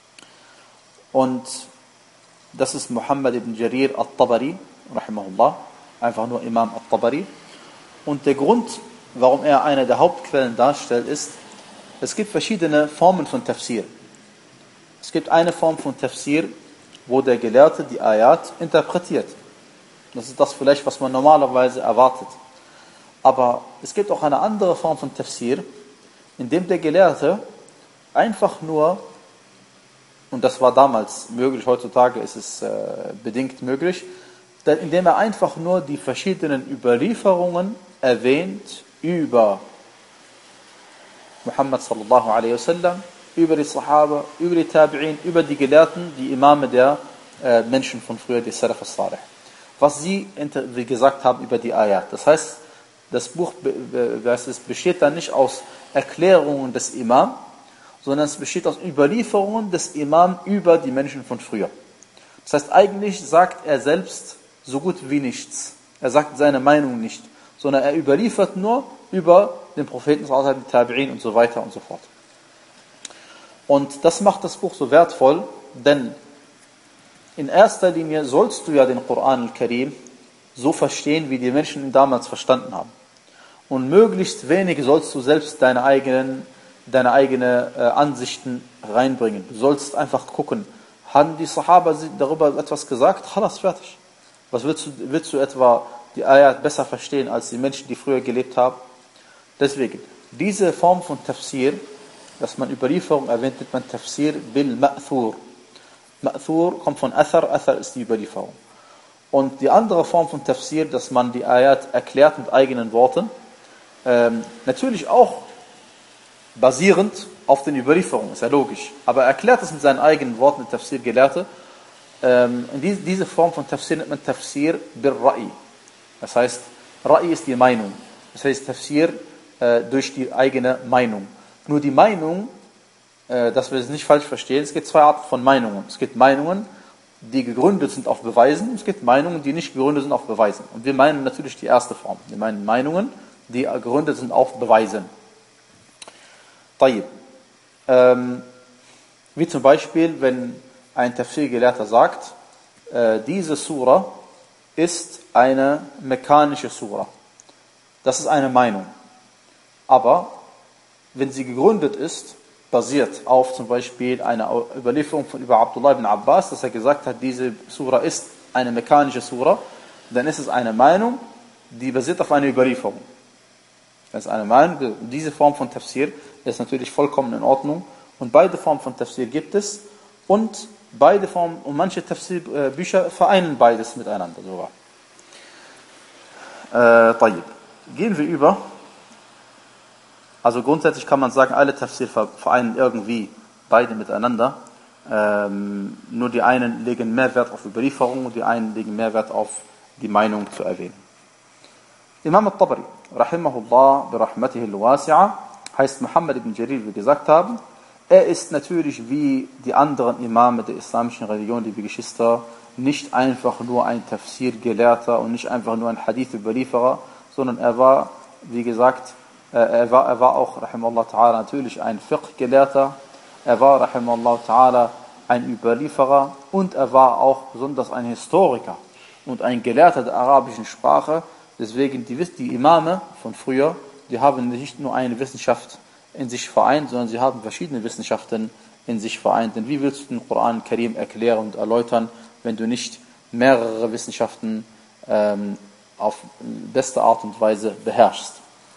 Und das ist Muhammad ibn Jarir al-Tabari, rahimahullah, einfach nur Imam al-Tabari. Und der Grund, warum er eine der Hauptquellen darstellt, ist, es gibt verschiedene Formen von Tafsir. Es gibt eine Form von Tafsir, wo der Gelehrte die Ayat interpretiert. Das ist das vielleicht, was man normalerweise erwartet. Aber es gibt auch eine andere Form von Tafsir, in dem der Gelehrte einfach nur, und das war damals möglich, heutzutage ist es äh, bedingt möglich, indem er einfach nur die verschiedenen Überlieferungen erwähnt über Muhammad sallallahu alaihi wasallam, über die Sahaba, über die Tabi'in, über die Gelehrten, die Imame der äh, Menschen von früher, die Salaf al-Salih. Was sie, wie gesagt haben, über die Ayat. Das heißt, das Buch es besteht dann nicht aus Erklärungen des Imam, sondern es besteht aus Überlieferungen des Imam über die Menschen von früher. Das heißt, eigentlich sagt er selbst so gut wie nichts. Er sagt seine Meinung nicht, sondern er überliefert nur über den Propheten, die Tabi'in und so weiter und so fort. Und das macht das Buch so wertvoll, denn in erster Linie sollst du ja den Koran al-Karim so verstehen, wie die Menschen ihn damals verstanden haben. Und möglichst wenig sollst du selbst deine eigenen deine eigenen äh, Ansichten reinbringen. Du sollst einfach gucken, haben die Sahaba darüber etwas gesagt? Khalas, fertig. Was willst du, willst du etwa die Ayat besser verstehen als die Menschen, die früher gelebt haben? Deswegen, diese Form von Tafsir, dass man Überlieferung erwähnt, nennt man Tafsir bil Ma'thur. Ma'thur kommt von Athar, Athar ist die Überlieferung. Und die andere Form von Tafsir, dass man die Ayat erklärt mit eigenen Worten, ähm, natürlich auch basierend auf den Überlieferungen, ist ja logisch. Aber er erklärt es mit seinen eigenen Worten, der Tafsir-Gelehrte. Ähm, diese Form von Tafsir nennt man Tafsir bil Ra'i. Das heißt, Ra'i ist die Meinung. Das heißt, Tafsir äh, durch die eigene Meinung. Nur die Meinung, äh, dass wir es nicht falsch verstehen, es gibt zwei Arten von Meinungen. Es gibt Meinungen, die gegründet sind auf Beweisen, es gibt Meinungen, die nicht gegründet sind auf Beweisen. Und wir meinen natürlich die erste Form. Wir meinen Meinungen, die gegründet sind auf Beweisen. Tayyib. Ähm, wie zum Beispiel, wenn ein Tafsir-Gelehrter sagt, äh, diese Sura ist eine mekanische Sura. Das ist eine Meinung. Aber wenn sie gegründet ist, basiert auf zum Beispiel einer Überlieferung von über Abdullah ibn Abbas, dass er gesagt hat, diese Sura ist eine mekanische Sura, dann ist es eine Meinung, die basiert auf einer Überlieferung. Das ist eine Meinung, diese Form von Tafsir ist natürlich vollkommen in Ordnung und beide Formen von Tafsir gibt es und beide Formen und manche Tafsir-Bücher vereinen beides miteinander sogar. Äh, طيب. Gehen wir über. Also grundsätzlich kann man sagen, alle Tafsir vereinen irgendwie beide miteinander. Ähm, nur die einen legen mehr Wert auf Überlieferung und die einen legen mehr Wert auf die Meinung zu erwähnen. Imam al-Tabari, rahimahullah, birahmatihi al-wasi'a, heißt Muhammad ibn Jarir, wie wir gesagt haben. Er ist natürlich wie die anderen Imame der islamischen Religion, liebe Geschwister, nicht einfach nur ein Tafsir-Gelehrter und nicht einfach nur ein Hadith-Überlieferer, sondern er war, wie gesagt, Er war, er war auch, rahimahullah ta'ala, natürlich ein Fiqh-Gelehrter, er war, rahimahullah ta'ala, ein Überlieferer und er war auch besonders ein Historiker und ein Gelehrter der arabischen Sprache. Deswegen, die, die Imame von früher, die haben nicht nur eine Wissenschaft in sich vereint, sondern sie haben verschiedene Wissenschaften in sich vereint. Denn wie willst du den Koran Karim erklären und erläutern, wenn du nicht mehrere Wissenschaften ähm, auf beste Art und Weise beherrschst?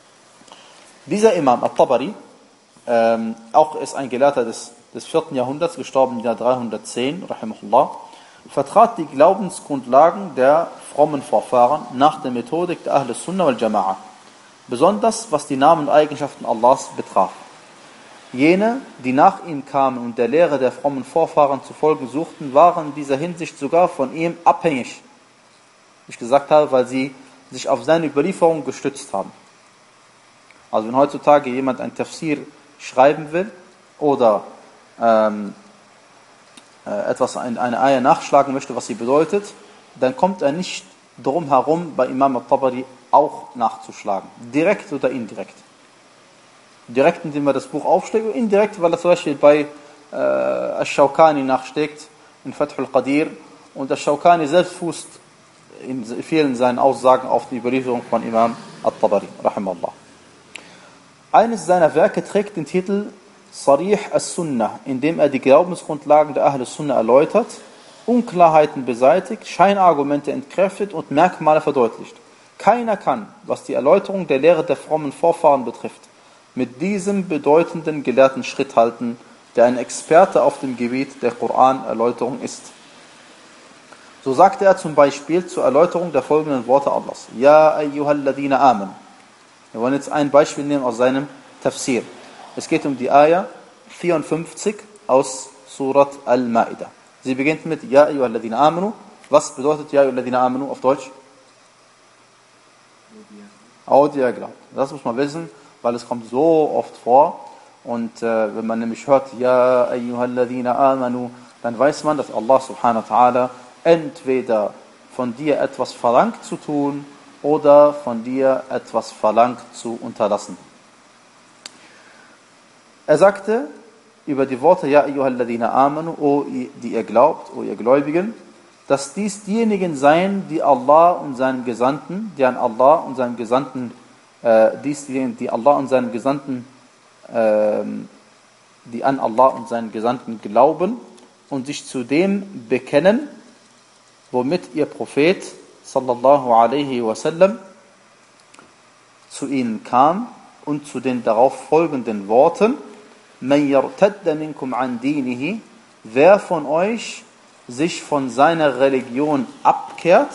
Dieser Imam al-Tabari, ähm, auch ist ein Gelehrter des, des vierten Jahrhunderts, gestorben im Jahr dreihundertzehn, rahimahullah, vertrat die Glaubensgrundlagen der frommen Vorfahren nach der Methodik der Ahl Sunnah wal Jama'a, besonders was die Namen und Eigenschaften Allahs betraf. Jene, die nach ihm kamen und der Lehre der frommen Vorfahren zu folgen suchten, waren in dieser Hinsicht sogar von ihm abhängig, wie ich gesagt habe, weil sie sich auf seine Überlieferung gestützt haben. Also wenn heutzutage jemand ein Tafsir schreiben will oder ähm, äh, etwas, ein, eine Ayah nachschlagen möchte, was sie bedeutet, dann kommt er nicht drum herum, bei Imam al-Tabari auch nachzuschlagen. Direkt oder indirekt. Direkt, indem er das Buch aufschlägt, und indirekt, weil er zum Beispiel bei äh, Ash-Shawkani nachschlägt, in Fath al-Qadir, und Ash-Shawkani selbst fußt in vielen seinen Aussagen auf die Überlieferung von Imam al-Tabari, rahimahullah. Eines seiner Werke trägt den Titel Sarih as-Sunnah, in dem er die Glaubensgrundlagen der Ahl Sunnah erläutert, Unklarheiten beseitigt, Scheinargumente entkräftet und Merkmale verdeutlicht. Keiner kann, was die Erläuterung der Lehre der frommen Vorfahren betrifft, mit diesem bedeutenden Gelehrten Schritt halten, der ein Experte auf dem Gebiet der Koran-Erläuterung ist. So sagte er zum Beispiel zur Erläuterung der folgenden Worte Allahs: Ja ayyuhalladhina amen. Wir wollen jetzt ein Beispiel nehmen aus seinem Tafsir. Es geht um die Ayah vierundfünfzig aus Surat Al-Ma'idah. Sie beginnt mit Ja ayyuhalladhina amanu. Was bedeutet Ja ayyuhalladhina amanu auf Deutsch? Auch die ihr glaubt. Das muss man wissen, weil es kommt so oft vor. Und äh, wenn man nämlich hört Ja ayyuhalladhina amanu, dann weiß man, dass Allah subhanahu wa ta'ala entweder von dir etwas verlangt zu tun oder von dir etwas verlangt zu unterlassen. Er sagte über die Worte Ja ayyuhalladhina amanu, o die ihr glaubt, o ihr Gläubigen, dass dies diejenigen seien, die Allah und seinem Gesandten, die an Allah und seinem Gesandten, äh, dies diejenigen, die Allah und seinem Gesandten, äh, die an Allah und seinen Gesandten glauben und sich zu dem bekennen, womit ihr Prophet sallallahu alaihi wasallam zu ihnen kam, und zu den darauf folgenden Worten: Man yartadda minkum an dinihi, wer von euch sich von seiner Religion abkehrt,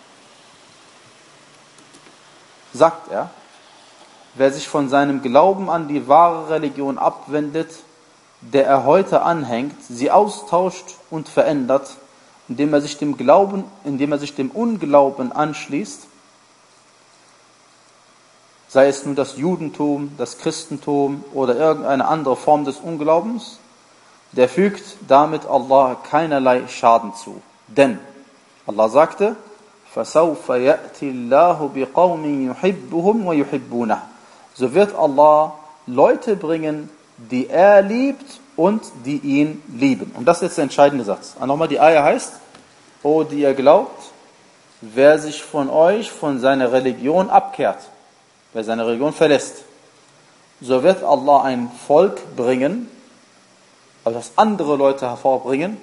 sagt er, wer sich von seinem Glauben an die wahre Religion abwendet, der er heute anhängt, sie austauscht und verändert, indem er sich dem Glauben, indem er sich dem Unglauben anschließt, sei es nun das Judentum, das Christentum oder irgendeine andere Form des Unglaubens, der fügt damit Allah keinerlei Schaden zu. Denn Allah sagte, فَسَوْفَ يَأْتِ اللَّهُ بِقَوْمٍ يُحِبُّهُمْ وَيُحِبُّونَهُ. So wird Allah Leute bringen, die er liebt und die ihn lieben. Und das ist jetzt der entscheidende Satz. Und nochmal, die Ayah heißt, O die ihr glaubt, wer sich von euch, von seiner Religion abkehrt, wer seine Religion verlässt, so wird Allah ein Volk bringen, also das andere Leute hervorbringen,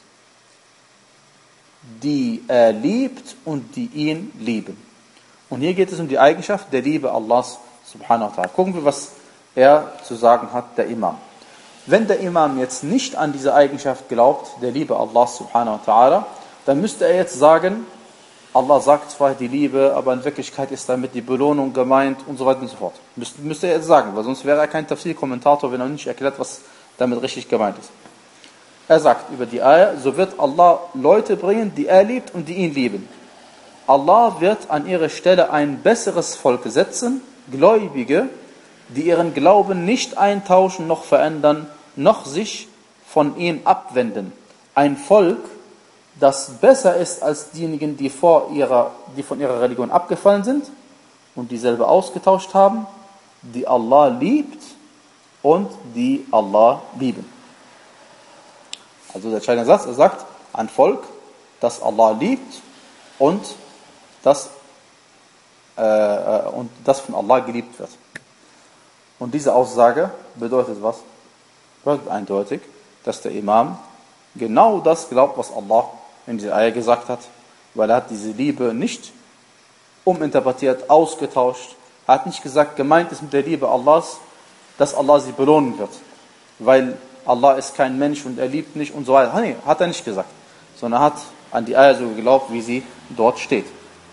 die er liebt und die ihn lieben. Und hier geht es um die Eigenschaft der Liebe Allahs subhanahu wa ta'ala. Gucken wir, was er zu sagen hat, der Imam. Wenn der Imam jetzt nicht an diese Eigenschaft glaubt, der Liebe Allahs subhanahu wa ta'ala, dann müsste er jetzt sagen, Allah sagt zwar die Liebe, aber in Wirklichkeit ist damit die Belohnung gemeint und so weiter und so fort. Müsste, müsste er jetzt sagen, weil sonst wäre er kein Tafsir-Kommentator, wenn er nicht erklärt, was damit richtig gemeint ist. Er sagt über die Ayah, so wird Allah Leute bringen, die er liebt und die ihn lieben. Allah wird an ihre Stelle ein besseres Volk setzen, Gläubige, die ihren Glauben nicht eintauschen, noch verändern, noch sich von ihm abwenden. Ein Volk, das besser ist als diejenigen, die, vor ihrer, die von ihrer Religion abgefallen sind und dieselbe ausgetauscht haben, die Allah liebt und die Allah lieben. Also der entscheidende Satz, er sagt, ein Volk, das Allah liebt und das, äh, und das von Allah geliebt wird. Und diese Aussage bedeutet was? Bedeutet eindeutig, dass der Imam genau das glaubt, was Allah in dieser Ayah gesagt hat, weil er hat diese Liebe nicht uminterpretiert, ausgetauscht. Er hat nicht gesagt, gemeint ist mit der Liebe Allahs, dass Allah sie belohnen wird, weil Allah ist kein Mensch und er liebt nicht und so weiter. Nee, hat er nicht gesagt, sondern er hat an die Ayah so geglaubt, wie sie dort steht.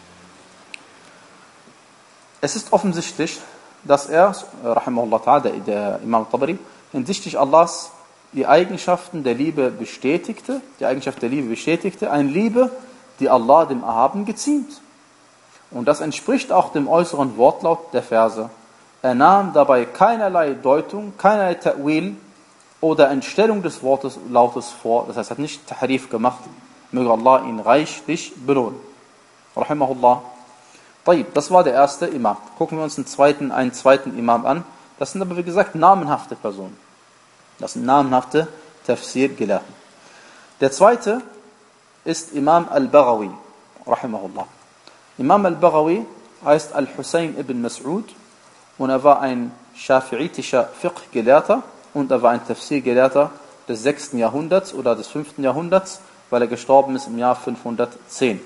Es ist offensichtlich, dass er, rahimahullah ta'ala, der, der Imam Tabari, hinsichtlich Allahs die Eigenschaften der Liebe bestätigte, die Eigenschaft der Liebe bestätigte, eine Liebe, die Allah dem Erhaben geziemt. Und das entspricht auch dem äußeren Wortlaut der Verse. Er nahm dabei keinerlei Deutung, keinerlei Ta'wil oder Entstellung des Wortes Lautes vor. Das heißt, er hat nicht Tahrif gemacht. Möge Allah ihn reichlich belohnen. Rahimahullah. Das war der erste Imam. Gucken wir uns einen zweiten, einen zweiten Imam an. Das sind aber, wie gesagt, namenhafte Personen. Das sind namenhafte Tafsir-Gelehrten. Der zweite ist Imam al-Baghawi, rahimahullah. Imam al-Baghawi heißt Al-Husayn ibn Mas'ud und er war ein schafi'itischer Fiqh-Gelehrter und er war ein Tafsir-Gelehrter des sechsten Jahrhunderts oder des fünften Jahrhunderts, weil er gestorben ist im Jahr fünfhundertzehn.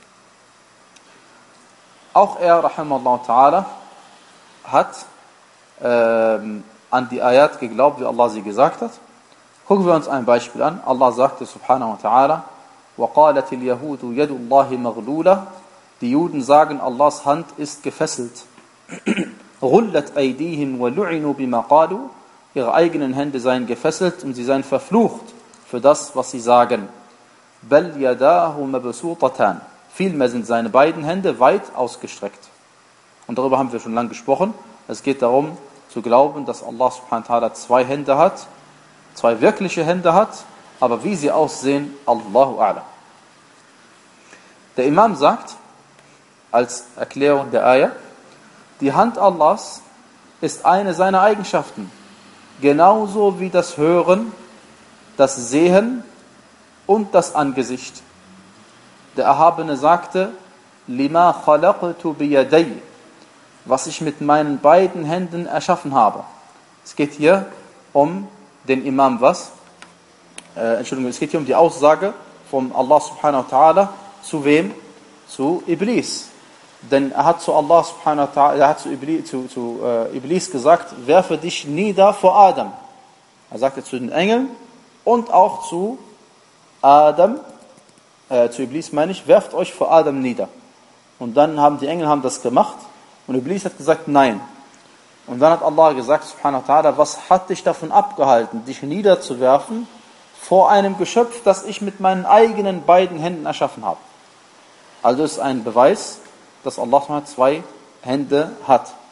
Auch er, rahimahullah ta'ala, hat ähm, an die Ayat geglaubt, wie Allah sie gesagt hat. Gucken wir uns ein Beispiel an. Allah sagte subhanahu wa ta'ala, وَقَالَتِ الْيَهُودُ يَدُ اللَّهِ مَغْلُولَةً. Die Juden sagen, Allahs Hand ist gefesselt. غُلَّتْ أَيْدِيهِمْ وَلُعِنُوا بِمَا قَالُوا. Ihre eigenen Hände seien gefesselt und sie seien verflucht für das, was sie sagen. بَلْ يَدَاهُ مَبْسُوطَتَانِ. Vielmehr sind seine beiden Hände weit ausgestreckt. Und darüber haben wir schon lange gesprochen. Es geht darum, zu glauben, dass Allah subhanahu wa ta'ala zwei Hände hat, zwei wirkliche Hände hat, aber wie sie aussehen, Allahu a'lam. Der Imam sagt, als Erklärung der Ayah, die Hand Allahs ist eine seiner Eigenschaften, genauso wie das Hören, das Sehen und das Angesicht. Der Erhabene sagte, lima khalaqtu biyaday, was ich mit meinen beiden Händen erschaffen habe. Es geht hier um den Imam was? Äh, Entschuldigung, es geht hier um die Aussage von Allah subhanahu wa ta'ala zu wem? Zu Iblis. Denn er hat zu Allah subhanahu wa ta'ala, er hat zu Iblis, zu, zu, äh, Iblis gesagt, werfe dich nieder vor Adam. Er sagte zu den Engeln und auch zu Adam, äh, zu Iblis meine ich, werft euch vor Adam nieder. Und dann haben die Engel haben das gemacht und Iblis hat gesagt, nein. Und dann hat Allah gesagt, subhanahu wa ta'ala, was hat dich davon abgehalten, dich niederzuwerfen vor einem Geschöpf, das ich mit meinen eigenen beiden Händen erschaffen habe? Also ist ein Beweis, dass Allah zwei Hände hat.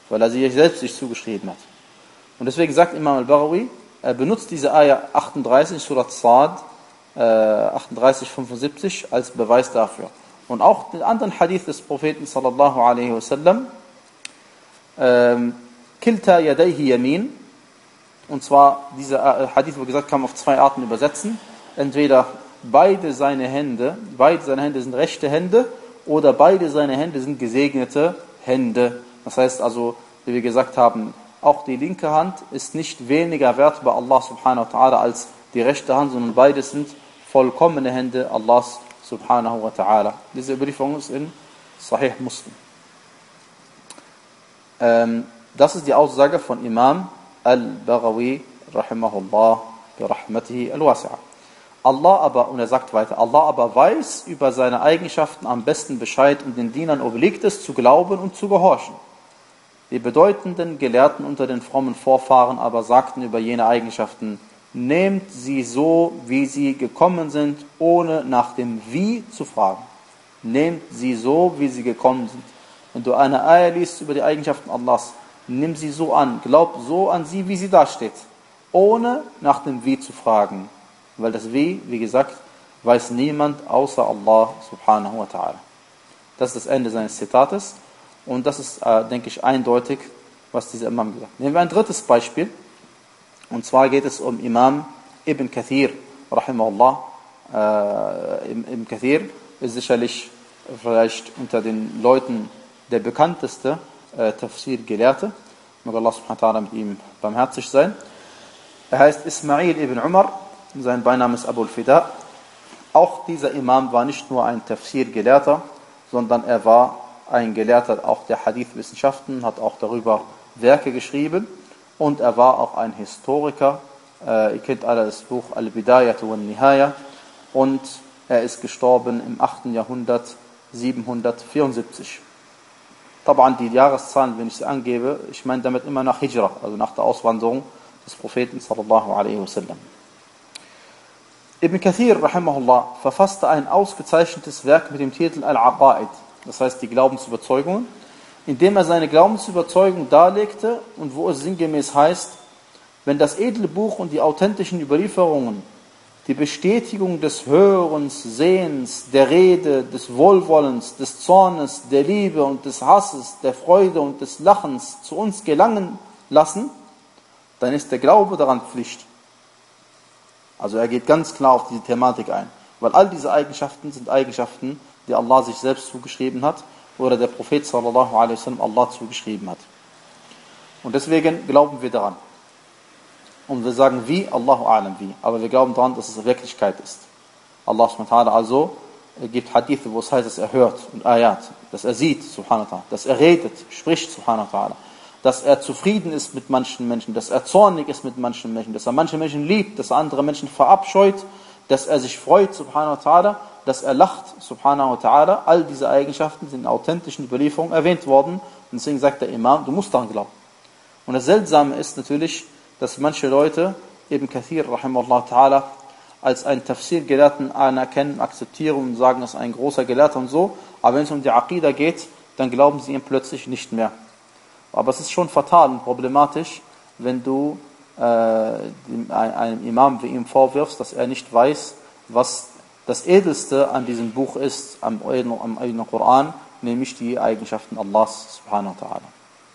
weil er sie selbst sich zugeschrieben hat. Und deswegen sagt Imam al-Baghawi, er benutzt diese Ayah achtunddreißig, Surat Sa'd, äh, achtunddreißig, fünfundsiebzig als Beweis dafür. Und auch den anderen Hadith des Propheten sallallahu alaihi wasallam, ähm, Kilta yadayhi yamin, und zwar dieser Hadith, wo gesagt, kann man auf zwei Arten übersetzen. Entweder beide seine Hände, beide seine Hände sind rechte Hände, oder beide seine Hände sind gesegnete Hände. Das heißt also, wie wir gesagt haben, auch die linke Hand ist nicht weniger wert bei Allah subhanahu wa ta'ala als die rechte Hand, sondern beides sind vollkommene Hände Allahs subhanahu wa ta'ala. Diese Überlieferung ist in Sahih Muslim. Ähm, das ist die Aussage von Imam al-Baghawi rahimahullah bi rahmatihi al-wasi'a. Allah aber, und er sagt weiter, Allah aber weiß über seine Eigenschaften am besten Bescheid und den Dienern obliegt es, zu glauben und zu gehorchen. Die bedeutenden Gelehrten unter den frommen Vorfahren aber sagten über jene Eigenschaften, nehmt sie so, wie sie gekommen sind, ohne nach dem Wie zu fragen. Nehmt sie so, wie sie gekommen sind. Wenn du eine Ayah liest über die Eigenschaften Allahs, nimm sie so an, glaub so an sie, wie sie da steht, ohne nach dem Wie zu fragen. Weil das Wie, wie gesagt, weiß niemand außer Allah subhanahu wa ta'ala. Das ist das Ende seines Zitates. Und das ist, äh, denke ich, eindeutig, was dieser Imam gesagt hat. Nehmen wir ein drittes Beispiel. Und zwar geht es um Imam Ibn Kathir, rahimahullah. Äh, Ibn Kathir ist sicherlich vielleicht unter den Leuten der bekannteste äh, Tafsir-Gelehrte. Möge Allah subhanahu wa ta'ala mit ihm barmherzig sein. Er heißt Ismail ibn Umar. Sein Beiname ist Abu al-Fida. Auch dieser Imam war nicht nur ein Tafsir-Gelehrter, sondern er war ein Gelehrter auch der Hadith-Wissenschaften, hat auch darüber Werke geschrieben und er war auch ein Historiker. Äh, ihr kennt alle das Buch Al-Bidayat wa Nihaya und er ist gestorben im achten Jahrhundert, siebenhundertvierundsiebzig. Taban die Jahreszahlen, wenn ich sie angebe, ich meine damit immer nach Hijra, also nach der Auswanderung des Propheten sallallahu alaihi wasallam. Ibn Kathir, rahimahullah, verfasste ein ausgezeichnetes Werk mit dem Titel Al-Aqaid, das heißt die Glaubensüberzeugungen, indem er seine Glaubensüberzeugung darlegte und wo es sinngemäß heißt, wenn das edle Buch und die authentischen Überlieferungen die Bestätigung des Hörens, Sehens, der Rede, des Wohlwollens, des Zornes, der Liebe und des Hasses, der Freude und des Lachens zu uns gelangen lassen, dann ist der Glaube daran Pflicht. Also er geht ganz klar auf diese Thematik ein, weil all diese Eigenschaften sind Eigenschaften, die Allah sich selbst zugeschrieben hat oder der Prophet sallallahu alaihi wasallam Allah zugeschrieben hat. Und deswegen glauben wir daran. Und wir sagen wie, Allahu a'lam wie, aber wir glauben daran, dass es Wirklichkeit ist. Allah subhanahu wa ta'ala also er gibt Hadithe, wo es heißt, dass er hört und Ayat, dass er sieht, subhanahu wa ta'ala, dass er redet, spricht, subhanahu wa ta'ala, dass er zufrieden ist mit manchen Menschen, dass er zornig ist mit manchen Menschen, dass er manche Menschen liebt, dass er andere Menschen verabscheut, dass er sich freut, subhanahu wa ta'ala, dass er lacht, subhanahu wa ta'ala. All diese Eigenschaften sind in authentischen Überlieferungen erwähnt worden. Und deswegen sagt der Imam, du musst daran glauben. Und das Seltsame ist natürlich, dass manche Leute, Ibn Kathir, rahimahullah ta'ala, als einen Tafsir-Gelehrten anerkennen, akzeptieren und sagen, das ist ein großer Gelehrter und so. Aber wenn es um die Aqidah geht, dann glauben sie ihm plötzlich nicht mehr. Aber es ist schon fatal und problematisch, wenn du äh, einem Imam wie ihm vorwirfst, dass er nicht weiß, was das Edelste an diesem Buch ist, am, am, am Koran, nämlich die Eigenschaften Allahs subhanahu wa ta'ala.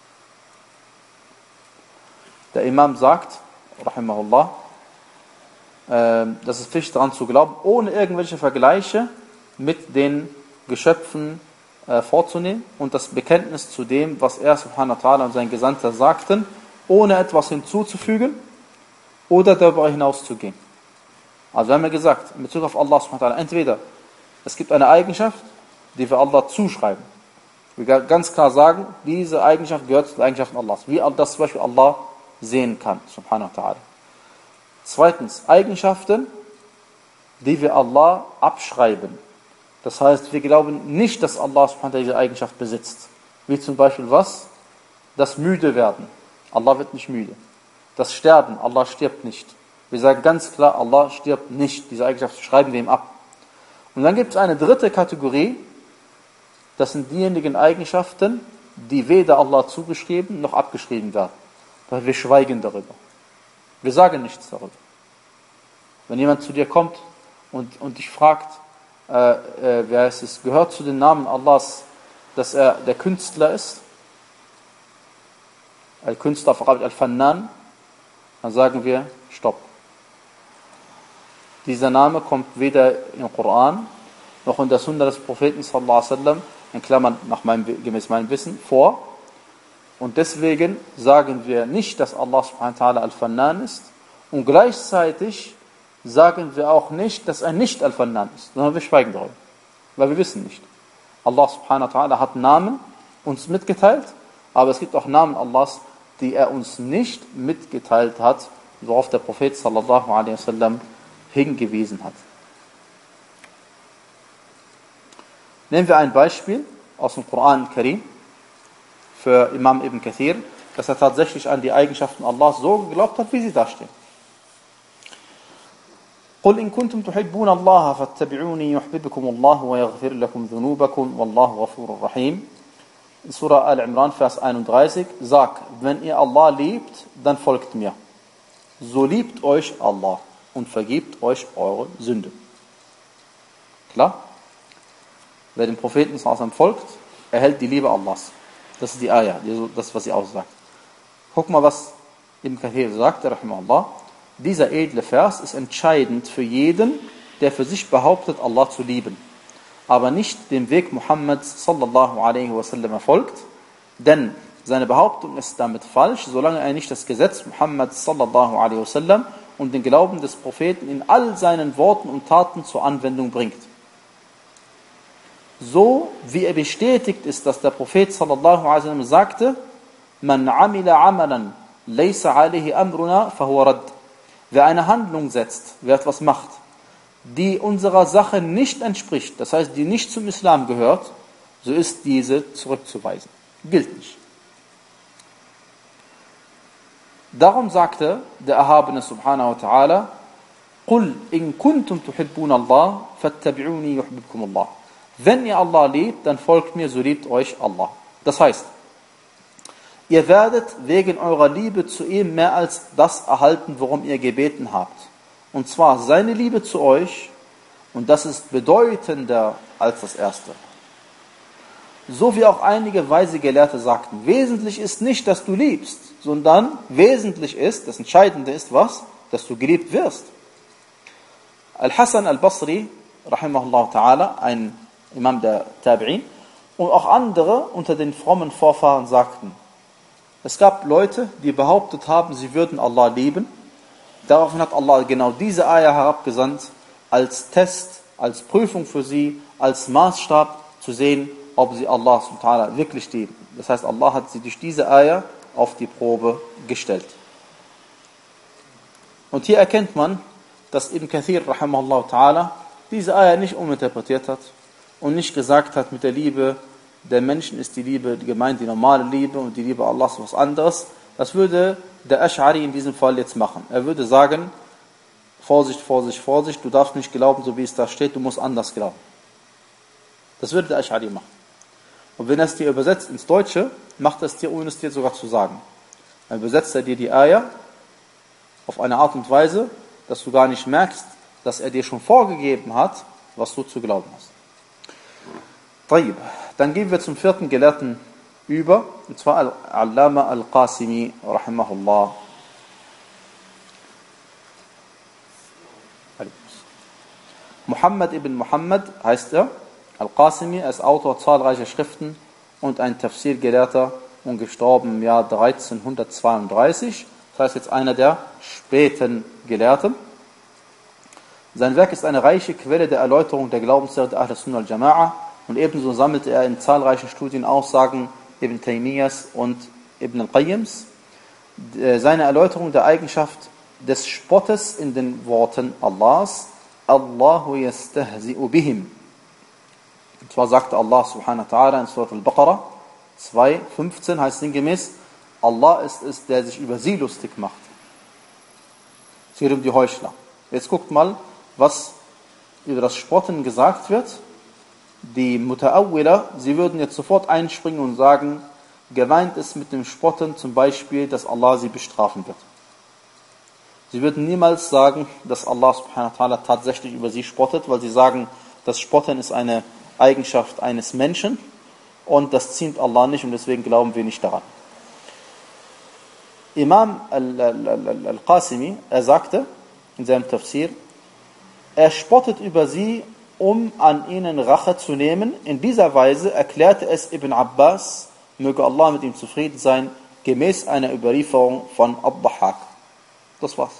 Der Imam sagt, rahimahullah, äh, dass es Pflicht daran zu glauben, ohne irgendwelche Vergleiche mit den Geschöpfen äh, vorzunehmen und das Bekenntnis zu dem, was er subhanahu wa ta'ala und sein Gesandter sagten, ohne etwas hinzuzufügen oder darüber hinauszugehen. Also wir haben ja gesagt, in Bezug auf Allah subhanahu wa ta'ala, entweder es gibt eine Eigenschaft, die wir Allah zuschreiben. Wir ganz klar sagen, diese Eigenschaft gehört zu den Eigenschaften Allahs. Wie das zum Beispiel Allah sehen kann, subhanahu wa ta'ala. Zweitens, Eigenschaften, die wir Allah abschreiben. Das heißt, wir glauben nicht, dass Allah subhanahu wa ta'ala diese Eigenschaft besitzt. Wie zum Beispiel was? Das müde werden. Allah wird nicht müde. Das Sterben. Allah stirbt nicht. Wir sagen ganz klar, Allah stirbt nicht. Diese Eigenschaft schreiben wir ihm ab. Und dann gibt es eine dritte Kategorie. Das sind diejenigen Eigenschaften, die weder Allah zugeschrieben noch abgeschrieben werden. Weil wir schweigen darüber. Wir sagen nichts darüber. Wenn jemand zu dir kommt und, und dich fragt, äh, äh, wer es ist, gehört zu den Namen Allahs, dass er der Künstler ist, Al-Künstler auf Arabisch Al-Fannan, dann sagen wir, stopp. Dieser Name kommt weder im Koran noch in der Sunna des Propheten sallallahu alaihi wasallam, in Klammern nach meinem, gemäß meinem Wissen, vor. Und deswegen sagen wir nicht, dass Allah subhanahu wa ta'ala Al-Fannan ist, und gleichzeitig sagen wir auch nicht, dass er nicht Al-Fannan ist, sondern wir schweigen darüber, weil wir wissen nicht. Allah subhanahu wa ta'ala hat Namen uns mitgeteilt, aber es gibt auch Namen Allahs, die er uns nicht mitgeteilt hat, worauf der Prophet sallallahu alaihi wasallam hingewiesen hat. Nehmen wir ein Beispiel aus dem Koran Karim für Imam Ibn Kathir, dass er tatsächlich an die Eigenschaften Allahs so geglaubt hat, wie sie da stehen. قل إن كنتم تحبون الله فاتبعوني يحببكم الله ويغفر لكم ذنوبكم والله غفور رحيم. In Surah Al-Imran, Vers einunddreißig, sag, wenn ihr Allah liebt, dann folgt mir. So liebt euch Allah und vergibt euch eure Sünde. Klar? Wer dem Propheten folgt, erhält die Liebe Allahs. Das ist die Ayah, das, was sie aussagt. Guck mal, was Ibn Kathir sagt, rahimahullah. Dieser edle Vers ist entscheidend für jeden, der für sich behauptet, Allah zu lieben, aber nicht dem Weg Muhammads sallallahu alaihi wasallam folgt, denn seine Behauptung ist damit falsch, solange er nicht das Gesetz Muhammads sallallahu alaihi wasallam und den Glauben des Propheten in all seinen Worten und Taten zur Anwendung bringt. So wie er bestätigt ist, dass der Prophet sallallahu alaihi wasallam sagte, Man amila amalan laysa alayhi amruna fahuwa radd. Wer eine Handlung setzt, wer etwas macht, die unserer Sache nicht entspricht, das heißt, die nicht zum Islam gehört, so ist diese zurückzuweisen. Gilt nicht. Darum sagte der Erhabene subhanahu wa ta'ala, قُلْ إِن كُنْتُمْ تُحِبُّونَ اللَّهَ فَاتَّبِعُونِي يُحْبِبْكُمُ اللَّهُ. Wenn ihr Allah liebt, dann folgt mir, so liebt euch Allah. Das heißt, ihr werdet wegen eurer Liebe zu ihm mehr als das erhalten, worum ihr gebeten habt. Und zwar seine Liebe zu euch, und das ist bedeutender als das erste. So wie auch einige weise Gelehrte sagten, wesentlich ist nicht, dass du liebst, sondern wesentlich ist, das Entscheidende ist was? Dass du geliebt wirst. Al-Hasan al-Basri, rahimahullah ta'ala, ein Imam der Tabi'in, und auch andere unter den frommen Vorfahren sagten, es gab Leute, die behauptet haben, sie würden Allah lieben. Daraufhin hat Allah genau diese Ayah herabgesandt, als Test, als Prüfung für sie, als Maßstab zu sehen, ob sie Allah subhanahu wa ta'ala wirklich lieben. Das heißt, Allah hat sie durch diese Ayah auf die Probe gestellt. Und hier erkennt man, dass Ibn Kathir rahimahullah ta'ala diese Ayah nicht uminterpretiert hat und nicht gesagt hat, mit der Liebe der Menschen ist die Liebe gemeint, die normale Liebe, und die Liebe Allahs was anderes. Das würde der Ash'ari in diesem Fall jetzt machen. Er würde sagen, Vorsicht, Vorsicht, Vorsicht, du darfst nicht glauben, so wie es da steht, du musst anders glauben. Das würde der Ash'ari machen. Und wenn er es dir übersetzt ins Deutsche, macht er es dir, ohne es dir sogar zu sagen. Dann übersetzt er dir die Ayah auf eine Art und Weise, dass du gar nicht merkst, dass er dir schon vorgegeben hat, was du zu glauben hast. Tayyib. Dann gehen wir zum vierten Gelehrten über, und zwar Al-Allama Al-Qasimi, rahimahullah. Muhammad ibn Muhammad heißt er, Al-Qasimi, er ist Autor zahlreicher Schriften und ein Tafsir-Gelehrter und gestorben im Jahr dreizehnhundertzweiunddreißig. Das heißt jetzt einer der späten Gelehrten. Sein Werk ist eine reiche Quelle der Erläuterung der Glaubenslehre der Ahl Sunnah al-Jama'a. Und ebenso sammelte er in zahlreichen Studien Aussagen Ibn Taymiyyahs und Ibn al-Qayyims. Seine Erläuterung der Eigenschaft des Spottes in den Worten Allahs, Allahu yastahzi'u bihim. Und zwar sagte Allah subhanahu wa ta'ala in Surah Al-Baqarah zwei fünfzehn, heißt sinngemäß, Allah ist es, der sich über sie lustig macht. Es geht um die Heuchler. Jetzt guckt mal, was über das Spotten gesagt wird. Die Muta'awwila, sie würden jetzt sofort einspringen und sagen, gemeint ist mit dem Spotten zum Beispiel, dass Allah sie bestrafen wird. Sie würden niemals sagen, dass Allah subhanahu wa ta'ala tatsächlich über sie spottet, weil sie sagen, das Spotten ist eine Eigenschaft eines Menschen und das ziemt Allah nicht und deswegen glauben wir nicht daran. Imam al-Qasimi, er sagte in seinem Tafsir, er spottet über sie, um an ihnen Rache zu nehmen. In dieser Weise erklärte es Ibn Abbas, möge Allah mit ihm zufrieden sein, gemäß einer Überlieferung von Ad-Dahhak. Das war's.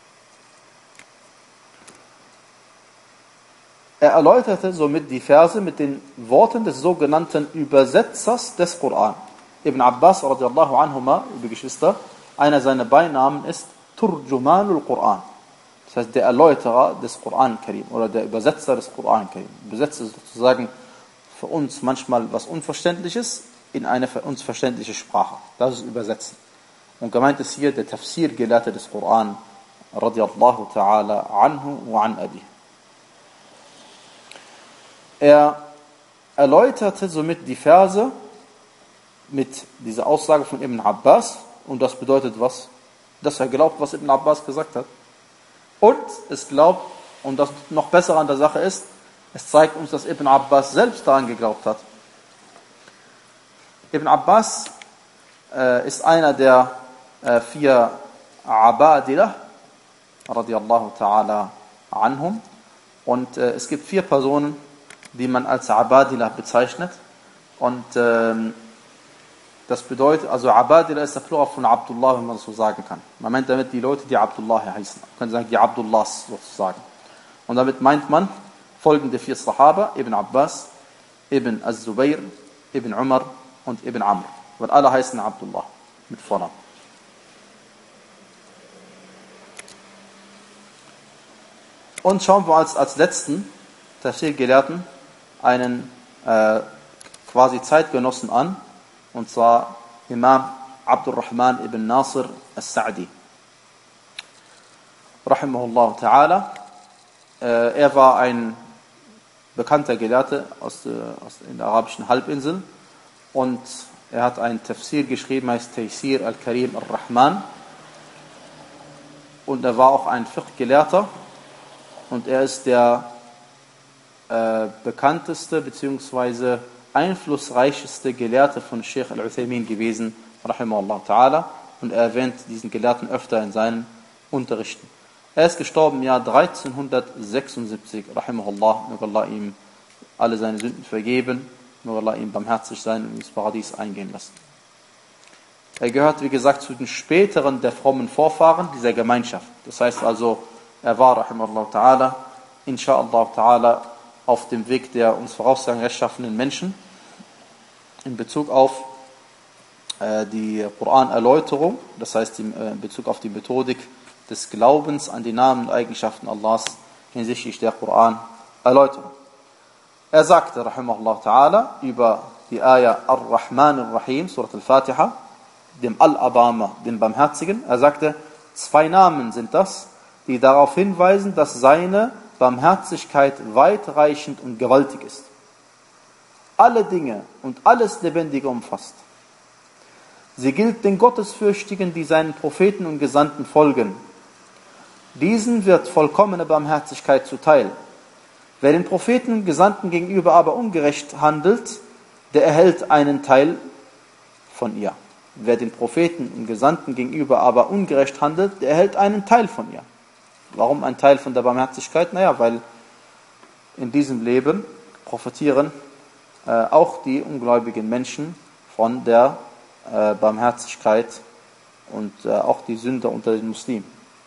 Er erläuterte somit die Verse mit den Worten des sogenannten Übersetzers des Koran. Ibn Abbas radiallahu anhuma, liebe Geschwister, einer seiner Beinamen ist Turjumanul Quran. Das heißt, der Erläuterer des Koran Karim oder der Übersetzer des Koran Karim. Übersetzt sozusagen für uns manchmal was Unverständliches in eine für uns verständliche Sprache. Das ist Übersetzen. Und gemeint ist hier der Tafsir-Gelehrte des Koran, radiallahu ta'ala anhu wa an abi. Er erläuterte somit die Verse mit dieser Aussage von Ibn Abbas und das bedeutet was? Dass er glaubt, was Ibn Abbas gesagt hat. Und es glaubt, und das noch besser an der Sache ist, es zeigt uns, dass Ibn Abbas selbst daran geglaubt hat. Ibn Abbas äh, ist einer der äh, vier Abadilah, radiallahu ta'ala anhum. Und äh, es gibt vier Personen, die man als Abadilah bezeichnet. Und ähm, das bedeutet, also Abadilah ist der Plural von Abdullah, wenn man das so sagen kann. Man meint damit die Leute, die Abdullah heißen. Man kann sagen, die Abdullahs sozusagen. Und damit meint man folgende vier Sahaba, Ibn Abbas, Ibn Az-Zubayr, Ibn Umar und Ibn Amr. Weil alle heißen Abdullah mit Vornamen. Und schauen wir als, als letzten Tafsir-Gelehrten einen äh, quasi Zeitgenossen an, und zwar Imam Abdurrahman ibn Nasir al-Sa'di. Rahimahullah ta'ala. Äh, er war ein bekannter Gelehrter aus der, aus in der arabischen Halbinsel und er hat ein Tafsir geschrieben, heißt Taysir al-Karim al-Rahman. Und er war auch ein Fiqh-Gelehrter und er ist der äh, bekannteste bzw. einflussreichste Gelehrte von Sheikh al-Uthaymin gewesen, rahimahullah ta'ala, und er erwähnt diesen Gelehrten öfter in seinen Unterrichten. Er ist gestorben im Jahr dreizehnhundertsechsundsiebzig, rahimahullah, möge Allah ihm alle seine Sünden vergeben, möge Allah ihm barmherzig sein und ins Paradies eingehen lassen. Er gehört, wie gesagt, zu den späteren der frommen Vorfahren dieser Gemeinschaft. Das heißt also, er war, rahimahullah ta'ala, insha'Allah ta'ala, auf dem Weg der uns voraussagen rechtschaffenen Menschen in Bezug auf äh, die Koran-Erläuterung, das heißt in äh, Bezug auf die Methodik des Glaubens an die Namen und Eigenschaften Allahs hinsichtlich der Koran-Erläuterung. Er sagte, rahimahullah ta'ala, über die Ayah Ar-Rahman Ar-Rahim, Surat Al-Fatiha, dem Al-Abama, dem Barmherzigen, er sagte, zwei Namen sind das, die darauf hinweisen, dass seine Barmherzigkeit weitreichend und gewaltig ist. Alle Dinge und alles Lebendige umfasst. Sie gilt den Gottesfürchtigen, die seinen Propheten und Gesandten folgen. Diesen wird vollkommene Barmherzigkeit zuteil. Wer den Propheten und Gesandten gegenüber aber ungerecht handelt, der erhält einen Teil von ihr. Wer den Propheten und Gesandten gegenüber aber ungerecht handelt, der erhält einen Teil von ihr. Warum ein Teil von der Barmherzigkeit? Naja, weil in diesem Leben profitieren äh, auch die ungläubigen Menschen von der äh, Barmherzigkeit und äh, auch die Sünder unter den Muslimen.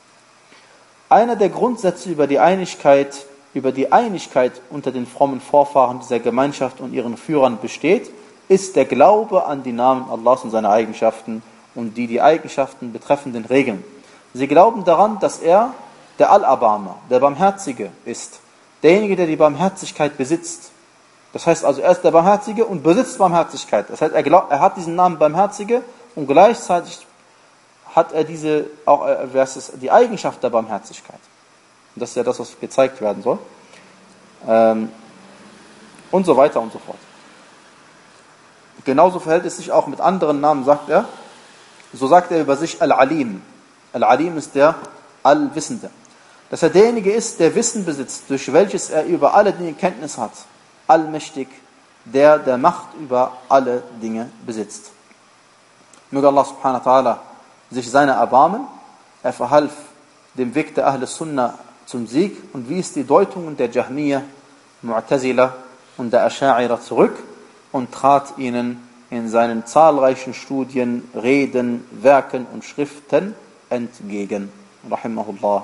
Einer der Grundsätze über die Einigkeit, über die Einigkeit unter den frommen Vorfahren dieser Gemeinschaft und ihren Führern besteht, ist der Glaube an die Namen Allahs und seine Eigenschaften und die die Eigenschaften betreffenden Regeln. Sie glauben daran, dass er der Al-Abama, der Barmherzige ist. Derjenige, der die Barmherzigkeit besitzt. Das heißt also, er ist der Barmherzige und besitzt Barmherzigkeit. Das heißt, er, glaubt, er hat diesen Namen Barmherzige und gleichzeitig hat er diese, auch, äh, es, die Eigenschaft der Barmherzigkeit. Und das ist ja das, was gezeigt werden soll. Ähm, und so weiter und so fort. Genauso verhält es sich auch mit anderen Namen, sagt er. So sagt er über sich Al-Alim. Al-Alim ist der Allwissende. Dass er derjenige ist, der Wissen besitzt, durch welches er über alle Dinge Kenntnis hat. Allmächtig, der der Macht über alle Dinge besitzt. Möge Allah subhanahu wa ta'ala sich seiner erbarmen. Er verhalf dem Weg der Ahl Sunnah zum Sieg und wies die Deutungen der Jahmiyyah, Mu'tazila und der Asha'ira zurück und trat ihnen in seinen zahlreichen Studien, Reden, Werken und Schriften entgegen. Rahimahullah.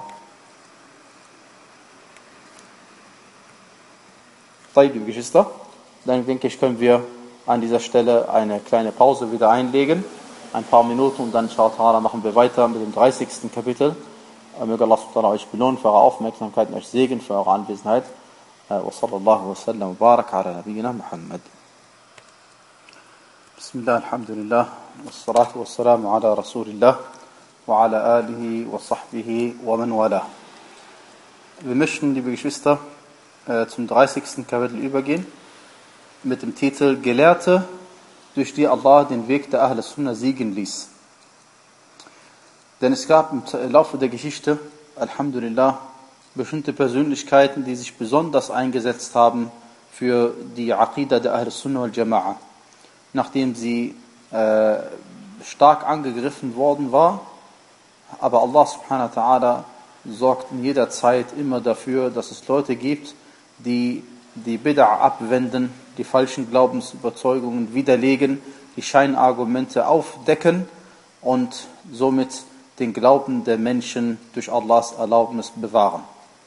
Liebe Geschwister, dann denke ich, können wir an dieser Stelle eine kleine Pause wieder einlegen. Ein paar Minuten und dann, inshallah, machen wir weiter mit dem dreißigsten Kapitel. Möge Allah euch belohnen für eure Aufmerksamkeit und euch segnen für eure Anwesenheit. Wa sallallahu wa sallam wa barak ala nabiyyina Muhammad. Bismillah, alhamdulillah, wassalatu wassalamu ala Rasulillah wa ala alihi wa sahbihi wa man wala. Wir möchten, liebe Geschwister, zum dreißigsten Kapitel übergehen mit dem Titel Gelehrte, durch die Allah den Weg der Ahl Sunnah siegen ließ. Denn es gab im Laufe der Geschichte, alhamdulillah, bestimmte Persönlichkeiten, die sich besonders eingesetzt haben für die Aqidah der Ahl Sunnah wal Jama'a. Nachdem sie äh, stark angegriffen worden war, aber Allah subhanahu wa ta'ala sorgt in jeder Zeit immer dafür, dass es Leute gibt, die die Bid'a abwenden, die falschen Glaubensüberzeugungen widerlegen, die Scheinargumente aufdecken und somit den Glauben der Menschen durch Allahs Erlaubnis bewahren.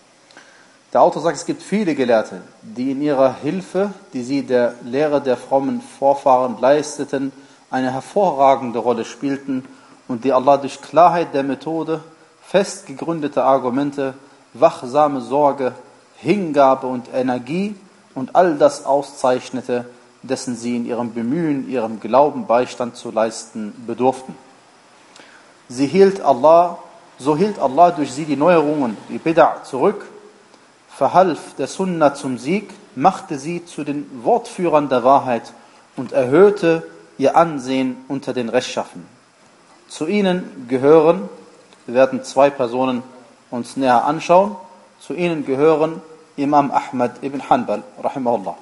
Der Autor sagt, es gibt viele Gelehrte, die in ihrer Hilfe, die sie der Lehre der frommen Vorfahren leisteten, eine hervorragende Rolle spielten und die Allah durch Klarheit der Methode, fest gegründete Argumente, wachsame Sorge, Hingabe und Energie und all das auszeichnete, dessen sie in ihrem Bemühen, ihrem Glauben Beistand zu leisten bedurften. Sie hielt Allah, so hielt Allah durch sie die Neuerungen, die Bid'a zurück, verhalf der Sunnah zum Sieg, machte sie zu den Wortführern der Wahrheit und erhöhte ihr Ansehen unter den Rechtschaffenen. Zu ihnen gehören, wir werden zwei Personen uns näher anschauen, zu ihnen gehören Imam Ahmad ibn Hanbal, rahimahullah.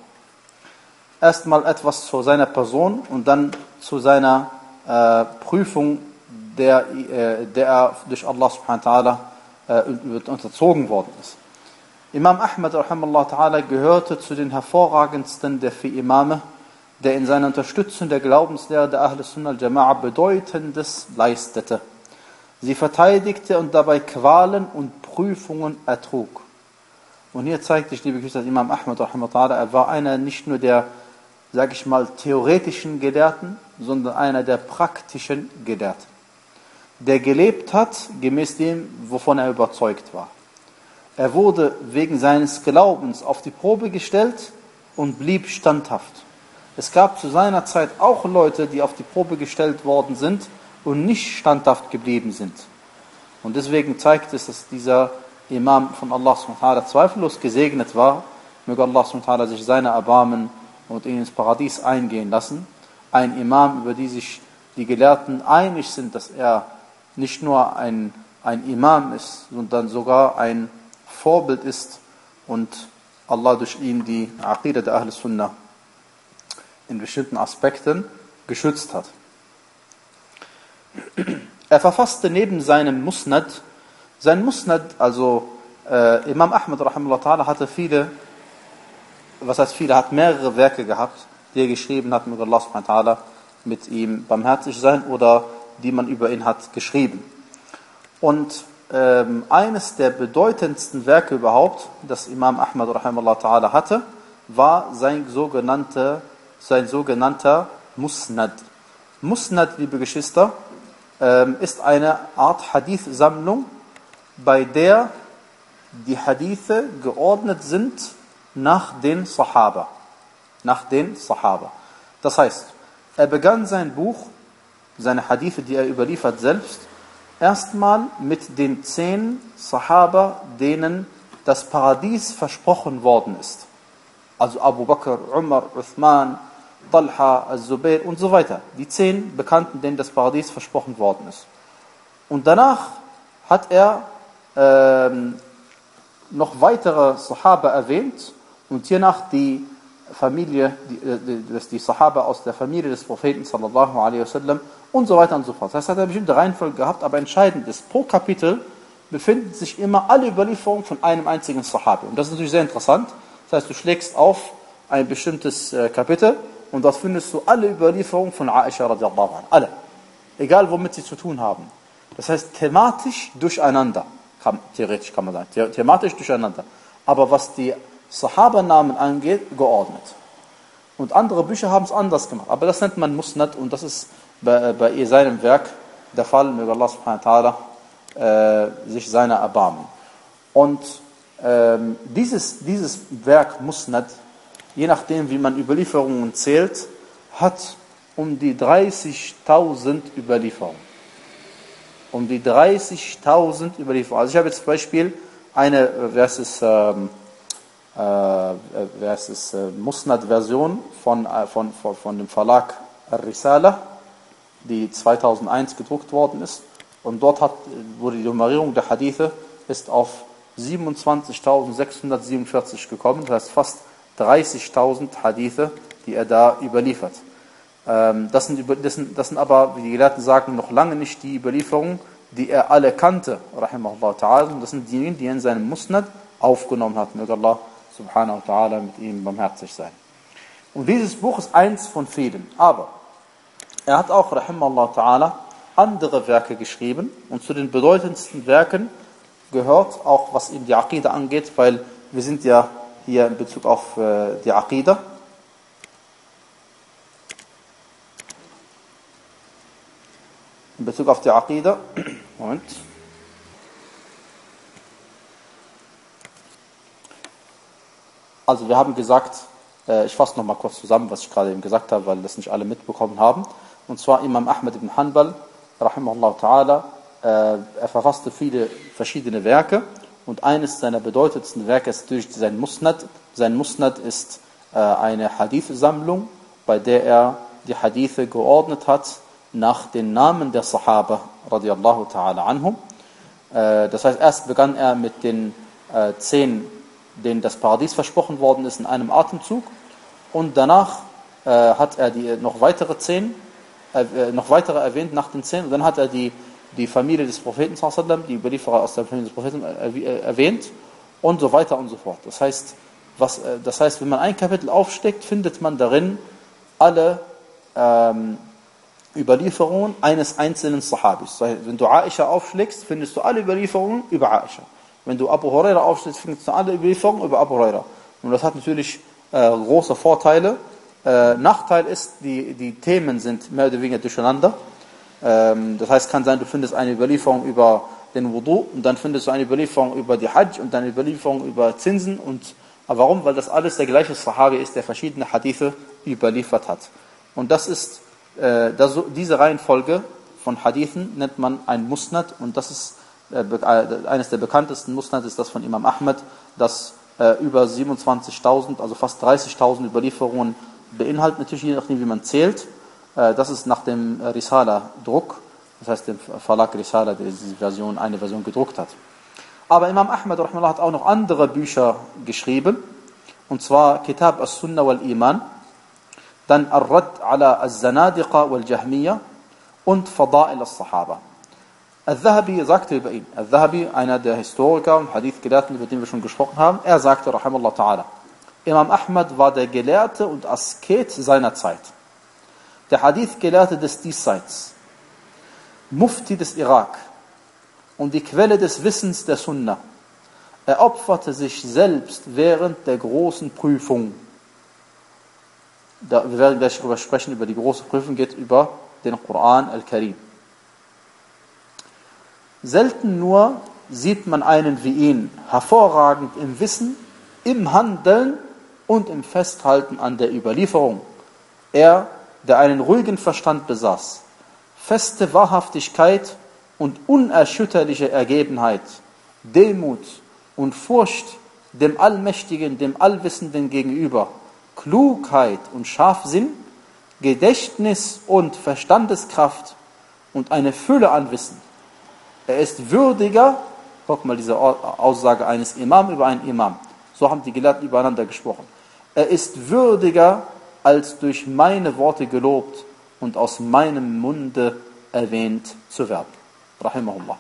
Erstmal etwas zu seiner Person und dann zu seiner äh, Prüfung, der, äh, der er durch Allah subhanahu wa ta'ala äh, unterzogen worden ist. Imam Ahmad rahimahullah ta'ala gehörte zu den hervorragendsten der vier Imame, der in seiner Unterstützung der Glaubenslehre der Ahl Sunnah al-Jama'a Bedeutendes leistete. Sie verteidigte und dabei Qualen und Prüfungen ertrug. Und hier zeigt sich, liebe Geschwister, Imam Ahmad rahimahullah ta'ala, er war einer nicht nur der, sage ich mal, theoretischen Gelehrten, sondern einer der praktischen Gelehrten, der gelebt hat, gemäß dem, wovon er überzeugt war. Er wurde wegen seines Glaubens auf die Probe gestellt und blieb standhaft. Es gab zu seiner Zeit auch Leute, die auf die Probe gestellt worden sind und nicht standhaft geblieben sind. Und deswegen zeigt es, dass dieser Imam von Allah subhanahu wa ta'ala zweifellos gesegnet war. Möge Allah subhanahu wa ta'ala sich seiner erbarmen und ihn ins Paradies eingehen lassen. Ein Imam, über die sich die Gelehrten einig sind, dass er nicht nur ein, ein Imam ist, sondern sogar ein Vorbild ist und Allah durch ihn die Aqidah der Ahl Sunnah in bestimmten Aspekten geschützt hat. Er verfasste neben seinem Musnad, sein Musnad, also äh, Imam Ahmad rahimahullah ta'ala hatte viele, was heißt viele, hat mehrere Werke gehabt, die er geschrieben hat, mit Allah subhanahu wa ta'ala mit ihm barmherzig sein oder die man über ihn hat geschrieben. Und ähm, eines der bedeutendsten Werke überhaupt, das Imam Ahmad rahimahullah ta'ala hatte, war sein sogenannter, sein sogenannter Musnad. Musnad, liebe Geschwister, ähm, ist eine Art Hadith-Sammlung, bei der die Hadithe geordnet sind nach den Sahaba. Nach den Sahaba. Das heißt, er begann sein Buch, seine Hadithe, die er überliefert selbst, erstmal mit den zehn Sahaba, denen das Paradies versprochen worden ist. Also Abu Bakr, Umar, Uthman Talha, Al-Zubair und so weiter. Die zehn Bekannten, denen das Paradies versprochen worden ist. Und danach hat er ähm, noch weitere Sahaba erwähnt und hiernach die Familie, die, die, die Sahaba aus der Familie des Propheten sallallahu alaihi wasallam und so weiter und so fort. Das heißt, er hat eine bestimmte Reihenfolge gehabt, aber entscheidend ist, pro Kapitel befinden sich immer alle Überlieferungen von einem einzigen Sahabi. Und das ist natürlich sehr interessant. Das heißt, du schlägst auf ein bestimmtes äh, Kapitel und dort findest du alle Überlieferungen von Aisha radiallahu anha. Alle. Egal, womit sie zu tun haben. Das heißt, thematisch durcheinander. Kann, theoretisch kann man sagen. The- thematisch durcheinander. Aber was die Sahaba-Namen angeht, geordnet. Und andere Bücher haben es anders gemacht. Aber das nennt man Musnad und das ist bei, bei seinem Werk der Fall. Möge Allah subhanahu wa ta'ala äh, sich seiner erbarmen. Und ähm, dieses, dieses Werk Musnad, je nachdem wie man Überlieferungen zählt, hat um die dreißigtausend Überlieferungen. Um die dreißigtausend Überlieferungen. Also ich habe jetzt zum Beispiel eine, wer ist es, ähm, äh, wer ist es, äh, Musnad-Version von, äh, von, von, von dem Verlag Al-Risala, die zweitausendeins gedruckt worden ist. Und dort hat, wurde die Nummerierung der Hadithe ist auf siebenundzwanzigtausendsechshundertsiebenundvierzig gekommen. Das heißt fast dreißigtausend Hadithe, die er da überliefert. Das sind, das, sind, das sind aber, wie die Gelehrten sagen, noch lange nicht die Überlieferungen, die er alle kannte, rahimahullah ta'ala. Das sind diejenigen, die er in seinem Musnad aufgenommen hat. Möge Allah subhanahu wa ta'ala mit ihm barmherzig sein. Und dieses Buch ist eins von vielen. Aber er hat auch, rahimahullah ta'ala, andere Werke geschrieben. Und zu den bedeutendsten Werken gehört auch, was ihm die Aqida angeht, weil wir sind ja hier in Bezug auf äh, die Aqida. In Bezug auf die Aqida, Moment. Also wir haben gesagt, äh, ich fasse nochmal kurz zusammen, was ich gerade eben gesagt habe, weil das nicht alle mitbekommen haben. Und zwar Imam Ahmad ibn Hanbal, rahimahullah ta'ala, äh, er verfasste viele verschiedene Werke und eines seiner bedeutendsten Werke ist natürlich sein Musnad. Sein Musnad ist äh, eine Hadith-Sammlung, bei der er die Hadithe geordnet hat, nach den Namen der Sahaba radiallahu ta'ala anhum. Äh, das heißt, erst begann er mit den äh, zehn, denen das Paradies versprochen worden ist, in einem Atemzug. Und danach äh, hat er die noch weitere zehn, äh, noch weitere erwähnt nach den zehn. Und dann hat er die, die Familie des Propheten, die Überlieferer aus der Familie des Propheten äh, erwähnt. Und so weiter und so fort. Das heißt, was, äh, das heißt, wenn man ein Kapitel aufsteckt, findet man darin alle ähm, Überlieferungen eines einzelnen Sahabis. Wenn du Aisha aufschlägst, findest du alle Überlieferungen über Aisha. Wenn du Abu Huraira aufschlägst, findest du alle Überlieferungen über Abu Huraira. Und das hat natürlich äh, große Vorteile. Äh, Nachteil ist, die, die Themen sind mehr oder weniger durcheinander. Ähm, das heißt, kann sein, du findest eine Überlieferung über den Wudu und dann findest du eine Überlieferung über die Hajj und dann eine Überlieferung über Zinsen. Und aber warum? Weil das alles der gleiche Sahabi ist, der verschiedene Hadithe überliefert hat. Und das ist Äh, das, diese Reihenfolge von Hadithen nennt man ein Musnad und das ist äh, eines der bekanntesten Musnad ist das von Imam Ahmad, das äh, über siebenundzwanzigtausend, also fast dreißigtausend Überlieferungen beinhaltet, natürlich je nachdem wie man zählt. Äh, das ist nach dem Risala-Druck, das heißt dem Verlag Risala, der diese Version, eine Version gedruckt hat. Aber Imam Ahmad rahimahullah hat auch noch andere Bücher geschrieben, und zwar Kitab as-Sunnah wal-Iman, dann Ar-Radd ala al-Zanadiqa wal-Jahmiya und Fada'il al-Sahaba. Al-Dhahabi sagte über ihn, Al-Dhahabi, einer der Historiker und Hadith-Gelehrten, über den wir schon gesprochen haben, er sagte, rahimahullah ta'ala, Imam Ahmad war der Gelehrte und Asket seiner Zeit, der Hadith-Gelehrte des Diesseits, Mufti des Irak und die Quelle des Wissens der Sunna. Er opferte sich selbst während der großen Prüfung. Da, wir werden gleich darüber sprechen, über die große Prüfung, geht über den Koran al-Karim. Selten nur sieht man einen wie ihn, hervorragend im Wissen, im Handeln und im Festhalten an der Überlieferung. Er, der einen ruhigen Verstand besaß, feste Wahrhaftigkeit und unerschütterliche Ergebenheit, Demut und Furcht dem Allmächtigen, dem Allwissenden gegenüber, Klugheit und Scharfsinn Gedächtnis und Verstandeskraft und eine Fülle an Wissen. Er ist würdiger, guck mal diese Aussage eines Imam über einen Imam. So haben die Gelehrten übereinander gesprochen. Er ist würdiger, als durch meine Worte gelobt und aus meinem Munde erwähnt zu werden. Rahimahullah.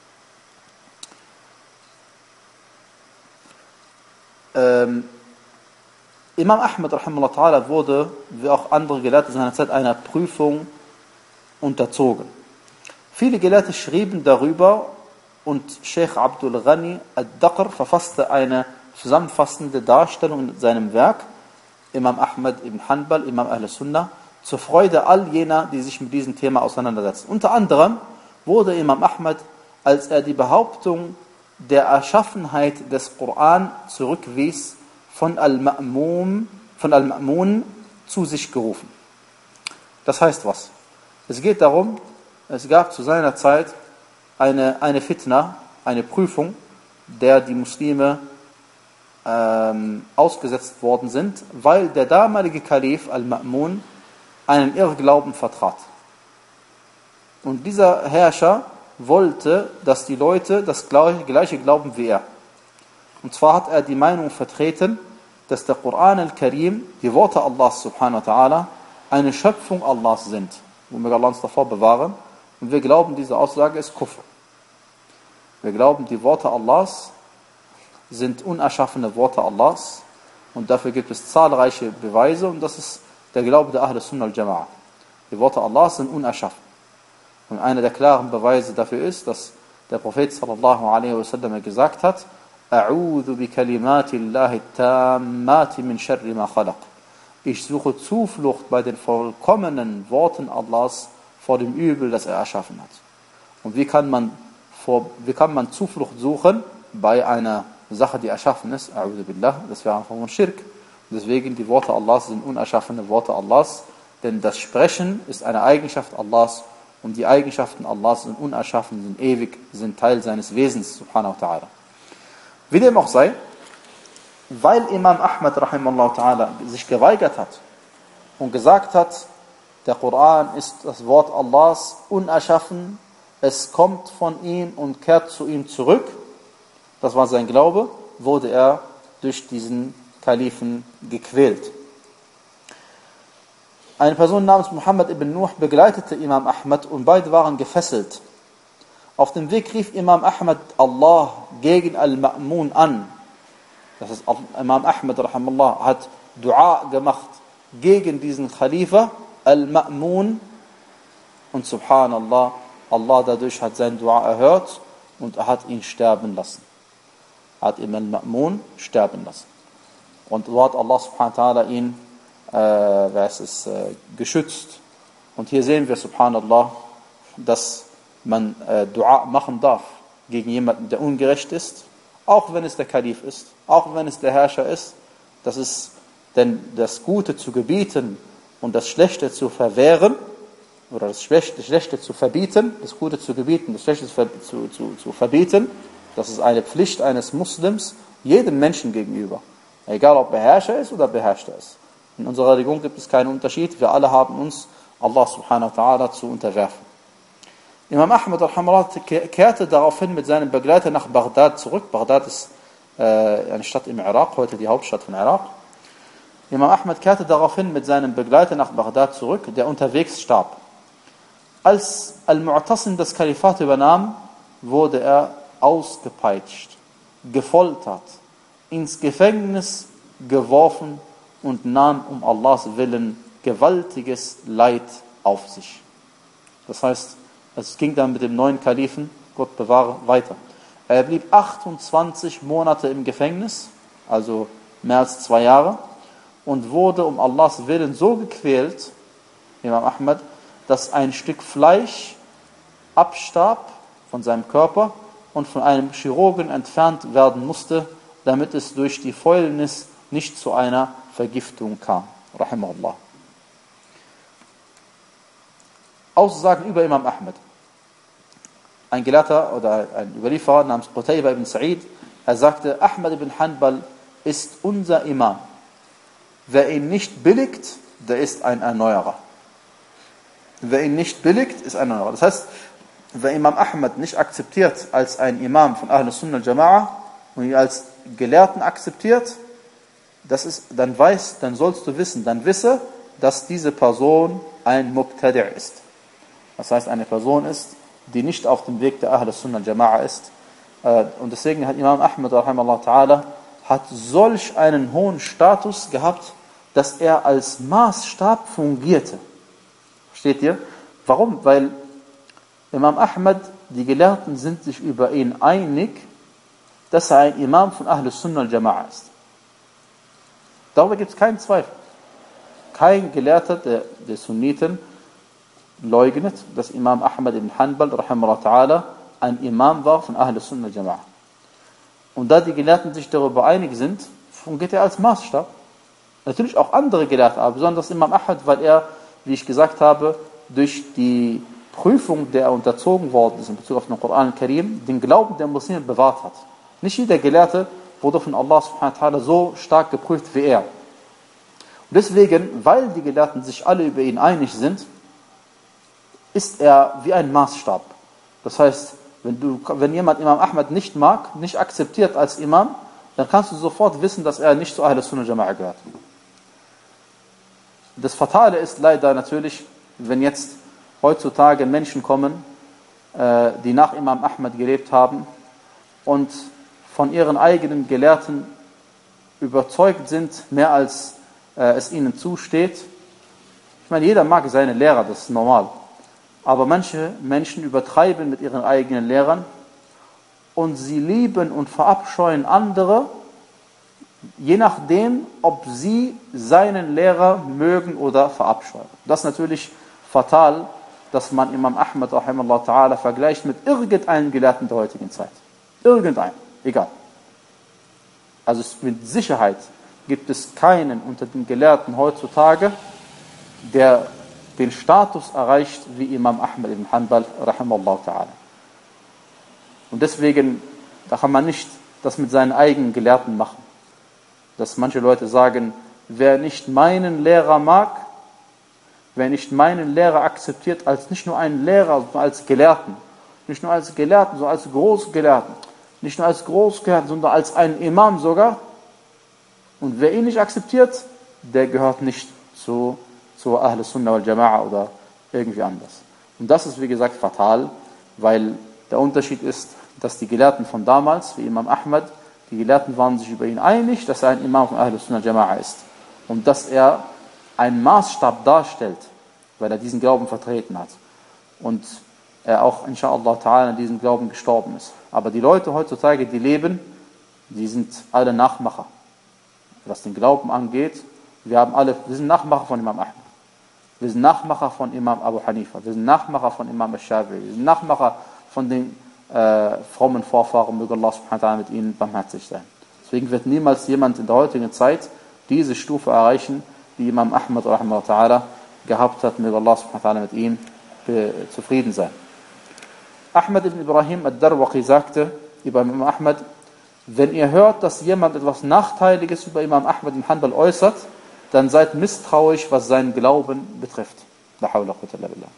Ähm, Imam Ahmad rahimahullah ta'ala wurde, wie auch andere Gelehrte seiner Zeit, einer Prüfung unterzogen. Viele Gelehrte schrieben darüber und Sheikh Abdul Ghani al-Daqr verfasste eine zusammenfassende Darstellung in seinem Werk, Imam Ahmad ibn Hanbal, Imam Ahl Sunnah, zur Freude all jener, die sich mit diesem Thema auseinandersetzen. Unter anderem wurde Imam Ahmad, als er die Behauptung der Erschaffenheit des Koran zurückwies, von Al-Ma'mun, von Al-Ma'mun zu sich gerufen. Das heißt was? Es geht darum, es gab zu seiner Zeit eine, eine Fitna, eine Prüfung, der die Muslime ähm, ausgesetzt worden sind, weil der damalige Kalif Al-Ma'mun einen Irrglauben vertrat. Und dieser Herrscher wollte, dass die Leute das gleiche glauben wie er. Und zwar hat er die Meinung vertreten, dass der Koran al-Karim, die Worte Allahs subhanahu wa ta'ala, eine Schöpfung Allahs sind, wo wir Allah uns davor bewahren. Und wir glauben, diese Aussage ist Kufr. Wir glauben, die Worte Allahs sind unerschaffene Worte Allahs und dafür gibt es zahlreiche Beweise und das ist der Glaube der Ahl Sunnah al-Jama'a. Die Worte Allahs sind unerschaffen. Und einer der klaren Beweise dafür ist, dass der Prophet sallallahu alaihi wasallam gesagt hat, A'udhu bi kalimatillahi tammati min sharri ma khalaq. Ich suche Zuflucht bei den vollkommenen Worten Allahs vor dem Übel, das er erschaffen hat. Und wie kann man, vor, wie kann man Zuflucht suchen bei einer Sache, die erschaffen ist? A'udhu billah, das wäre einfach ein Schirk. Deswegen, die Worte Allahs sind unerschaffene Worte Allahs, denn das Sprechen ist eine Eigenschaft Allahs und die Eigenschaften Allahs sind unerschaffen, sind ewig, sind Teil seines Wesens, subhanahu wa ta'ala. Wie dem auch sei, weil Imam Ahmad rahimahullah ta'ala sich geweigert hat und gesagt hat, der Koran ist das Wort Allahs unerschaffen, es kommt von ihm und kehrt zu ihm zurück, das war sein Glaube, wurde er durch diesen Kalifen gequält. Eine Person namens Muhammad ibn Nuh begleitete Imam Ahmad und beide waren gefesselt. Auf dem Weg rief Imam Ahmad Allah gegen Al-Ma'mun an. Das ist Imam Ahmad rahimahullah hat Dua gemacht gegen diesen Khalifa Al-Ma'mun und subhanallah, Allah dadurch hat sein Dua erhört und er hat ihn sterben lassen. Er hat Imam Al-Ma'mun sterben lassen. Und so hat Allah subhanahu wa ta'ala ihn äh, wer ist es, äh, geschützt. Und hier sehen wir subhanallah, dass man äh, Dua machen darf gegen jemanden, der ungerecht ist, auch wenn es der Kalif ist, auch wenn es der Herrscher ist. Das ist denn das Gute zu gebieten und das Schlechte zu verwehren, oder das Schlechte, Schlechte zu verbieten, das Gute zu gebieten, das Schlechte zu, zu, zu verbieten, das ist eine Pflicht eines Muslims, jedem Menschen gegenüber. Egal ob er Herrscher ist oder Beherrschter ist. In unserer Religion gibt es keinen Unterschied, wir alle haben uns Allah subhanahu wa ta'ala zu unterwerfen. Imam Ahmad rahimahullah kehrte daraufhin mit seinem Begleiter nach Bagdad zurück. Bagdad ist äh, eine Stadt im Irak, heute die Hauptstadt von Irak. Imam Ahmad kehrte daraufhin mit seinem Begleiter nach Bagdad zurück, der unterwegs starb. Als Al-Mu'tasim das Kalifat übernahm, wurde er ausgepeitscht, gefoltert, ins Gefängnis geworfen und nahm um Allahs Willen gewaltiges Leid auf sich. Das heißt, es ging dann mit dem neuen Kalifen, Gott bewahre, weiter. Er blieb achtundzwanzig Monate im Gefängnis, also mehr als zwei Jahre, und wurde um Allahs Willen so gequält, Imam Ahmad, dass ein Stück Fleisch abstarb von seinem Körper und von einem Chirurgen entfernt werden musste, damit es durch die Fäulnis nicht zu einer Vergiftung kam. Rahimahullah. Aussagen über Imam Ahmad. Ein Gelehrter oder ein Überlieferer namens Qutayba ibn Sa'id, er sagte, Ahmad ibn Hanbal ist unser Imam. Wer ihn nicht billigt, der ist ein Erneuerer. wer ihn nicht billigt, ist ein anderer. Das heißt, wer Imam Ahmad nicht akzeptiert als ein Imam von Ahl Sunnah al-Jama'a und ihn als Gelehrten akzeptiert, das ist, dann weiß, dann sollst du wissen, dann wisse, dass diese Person ein Mubtadi' ist. Das heißt, eine Person ist, die nicht auf dem Weg der Ahl Sunnah al-Jama'a ist. Und deswegen hat Imam Ahmad rahimahullah ta'ala hat solch einen hohen Status gehabt, dass er als Maßstab fungierte. Versteht ihr? Warum? Weil Imam Ahmad, die Gelehrten sind sich über ihn einig, dass er ein Imam von Ahl Sunnah al-Jama'a ist. Darüber gibt es keinen Zweifel. Kein Gelehrter der, der Sunniten leugnet, dass Imam Ahmad ibn Hanbal rahimahullah ta'ala ein Imam war von Ahl Sunnah al-Jama'a. Und da die Gelehrten sich darüber einig sind, fungiert er als Maßstab. Natürlich auch andere Gelehrte, aber besonders Imam Ahmad, weil er, wie ich gesagt habe, durch die Prüfung, der er unterzogen worden ist in Bezug auf den Koran al-Karim, den Glauben der Muslime bewahrt hat. Nicht jeder Gelehrte wurde von Allah subhanahu wa ta'ala so stark geprüft wie er. Und deswegen, weil die Gelehrten sich alle über ihn einig sind, ist er wie ein Maßstab. Das heißt, wenn, du, wenn jemand Imam Ahmad nicht mag, nicht akzeptiert als Imam, dann kannst du sofort wissen, dass er nicht zu Ahl Sunnah al-Jama'a gehört. Das Fatale ist leider natürlich, wenn jetzt heutzutage Menschen kommen, äh, die nach Imam Ahmad gelebt haben und von ihren eigenen Gelehrten überzeugt sind, mehr als äh, es ihnen zusteht. Ich meine, jeder mag seine Lehrer, das ist normal. Aber manche Menschen übertreiben mit ihren eigenen Lehrern und sie lieben und verabscheuen andere, je nachdem, ob sie seinen Lehrer mögen oder verabscheuen. Das ist natürlich fatal, dass man Imam Ahmad rahimahullah ta'ala vergleicht mit irgendeinem Gelehrten der heutigen Zeit. Irgendein, egal. Also mit Sicherheit gibt es keinen unter den Gelehrten heutzutage, der den Status erreicht wie Imam Ahmad ibn Hanbal rahimahullah ta'ala. Und deswegen, da kann man nicht das mit seinen eigenen Gelehrten machen. Dass manche Leute sagen, wer nicht meinen Lehrer mag, wer nicht meinen Lehrer akzeptiert als nicht nur einen Lehrer, sondern als Gelehrten, nicht nur als Gelehrten, sondern als Großgelehrten, nicht nur als Großgelehrten, sondern als einen Imam sogar. Und wer ihn nicht akzeptiert, der gehört nicht zu, zu Ahl Sunnah al-Jama'a oder irgendwie anders. Und das ist, wie gesagt, fatal, weil der Unterschied ist, dass die Gelehrten von damals, wie Imam Ahmad, die Gelehrten waren sich über ihn einig, dass er ein Imam von Ahl Sunnah al-Jama'a ist. Und dass er einen Maßstab darstellt, weil er diesen Glauben vertreten hat. Und er auch, inshallah ta'ala, in diesem Glauben gestorben ist. Aber die Leute heutzutage, die leben, die sind alle Nachmacher. Was den Glauben angeht, wir haben alle, wir sind Nachmacher von Imam Ahmad. Wir sind Nachmacher von Imam Abu Hanifa. Wir sind Nachmacher von Imam al-Shafi'i. Wir sind Nachmacher von den äh, frommen Vorfahren. Möge Allah subhanahu wa ta'ala mit ihnen barmherzig sein. Deswegen wird niemals jemand in der heutigen Zeit diese Stufe erreichen, die Imam Ahmad rahimahullah ta'ala gehabt hat. Möge Allah subhanahu wa ta'ala mit ihm zufrieden sein. Ahmad ibn Ibrahim al-Darwaqi sagte über Imam Ahmad, wenn ihr hört, dass jemand etwas Nachteiliges über Imam Ahmad ibn Hanbal äußert, dann seid misstrauisch, was seinen Glauben betrifft. La hawla quwwata illa billah.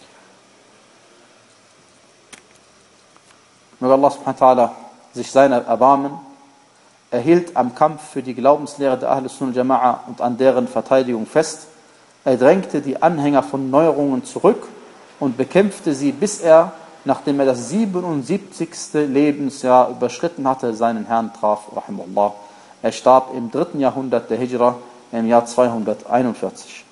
Möge Allah subhanahu wa ta'ala sich seiner erbarmen. Er hielt am Kampf für die Glaubenslehre der Ahl Sunnah al-Jama'a und an deren Verteidigung fest. Er drängte die Anhänger von Neuerungen zurück und bekämpfte sie, bis er, nachdem er das siebenundsiebzigste Lebensjahr überschritten hatte, seinen Herrn traf, rahimahullah. Er starb im dritten Jahrhundert der Hijra, im Jahr zweihunderteinundvierzig.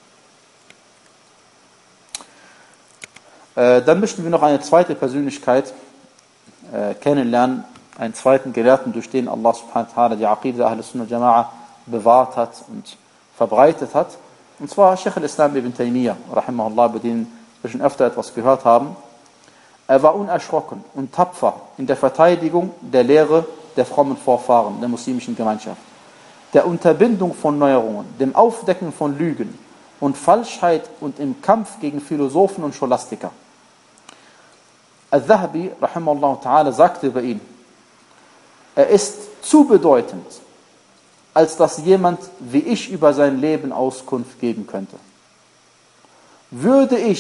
Äh, dann möchten wir noch eine zweite Persönlichkeit äh, kennenlernen, einen zweiten Gelehrten, durch den Allah subhanahu wa ta'ala die Aqida der Ahl Sunnah al-Jama'a bewahrt hat und verbreitet hat. Und zwar Sheikh al-Islam ibn Taymiyyah, rahimahullah, über den wir schon öfter etwas gehört haben. Er war unerschrocken und tapfer in der Verteidigung der Lehre der frommen Vorfahren der muslimischen Gemeinschaft, der Unterbindung von Neuerungen, dem Aufdecken von Lügen und Falschheit und im Kampf gegen Philosophen und Scholastiker. Al-Dhahabi, rahimahullah ta'ala, sagte über ihn, er ist zu bedeutend, als dass jemand wie ich über sein Leben Auskunft geben könnte. Würde ich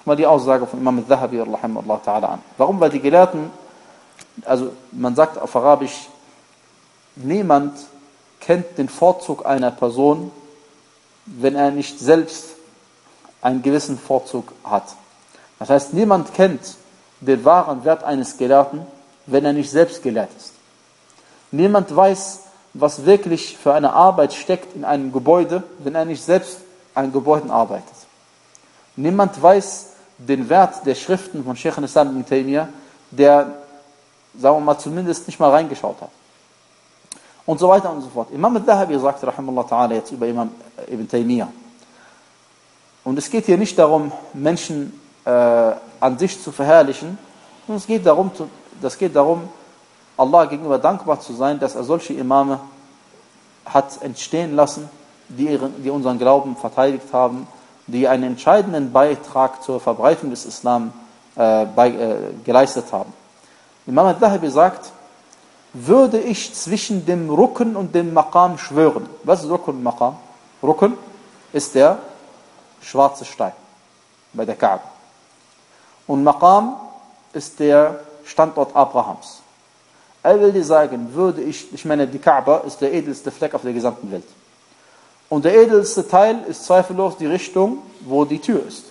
mal die Aussage von Imam al-Dhahabi rahimahullah ta'ala an. Warum? Weil die Gelehrten, also man sagt auf Arabisch, niemand kennt den Vorzug einer Person, wenn er nicht selbst einen gewissen Vorzug hat. Das heißt, niemand kennt den wahren Wert eines Gelehrten, wenn er nicht selbst gelehrt ist. Niemand weiß, was wirklich für eine Arbeit steckt in einem Gebäude, wenn er nicht selbst an Gebäuden arbeitet. Niemand weiß den Wert der Schriften von Sheikh al-Islam ibn Taymiyyah, der, sagen wir mal, zumindest nicht mal reingeschaut hat. Und so weiter und so fort. Imam al-Dhahabi sagt, rahimahullah ta'ala, jetzt über Imam ibn Taymiyyah. Und es geht hier nicht darum, Menschen äh, an sich zu verherrlichen, sondern es geht darum, das geht darum, Allah gegenüber dankbar zu sein, dass er solche Imame hat entstehen lassen, die, ihren, die unseren Glauben verteidigt haben, die einen entscheidenden Beitrag zur Verbreitung des Islam äh, bei, äh, geleistet haben. Imam al-Dhahabi sagt, würde ich zwischen dem Rukn und dem Maqam schwören. Was ist Rukn und Maqam? Rukn ist der schwarze Stein bei der Kaaba. Und Maqam ist der Standort Abrahams. Er will dir sagen, würde ich, ich meine, die Kaaba ist der edelste Fleck auf der gesamten Welt. Und der edelste Teil ist zweifellos die Richtung, wo die Tür ist.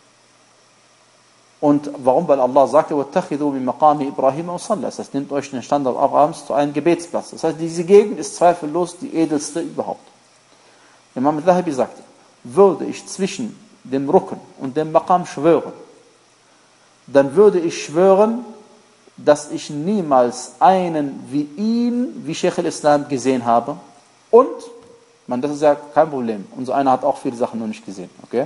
Und warum? Weil Allah sagte, وَاتَّخِذُوا مِنْ مَقَامِ إِبْرَاهِيمَ وَصَلَّى. Das heißt, nehmt euch den Standort Abrahams zu einem Gebetsplatz. Das heißt, diese Gegend ist zweifellos die edelste überhaupt. Imam al-Dhahabi sagte, würde ich zwischen dem Rukn und dem Maqam schwören, dann würde ich schwören, dass ich niemals einen wie ihn, wie Sheikh al-Islam gesehen habe. Und, man, das ist ja kein Problem, unser einer hat auch viele Sachen noch nicht gesehen. Okay?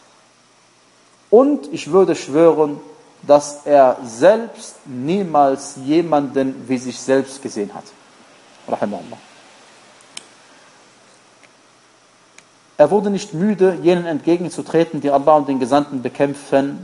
Und ich würde schwören, dass er selbst niemals jemanden wie sich selbst gesehen hat. Rahimahullah. Er wurde nicht müde, jenen entgegenzutreten, die Allah und den Gesandten bekämpfen,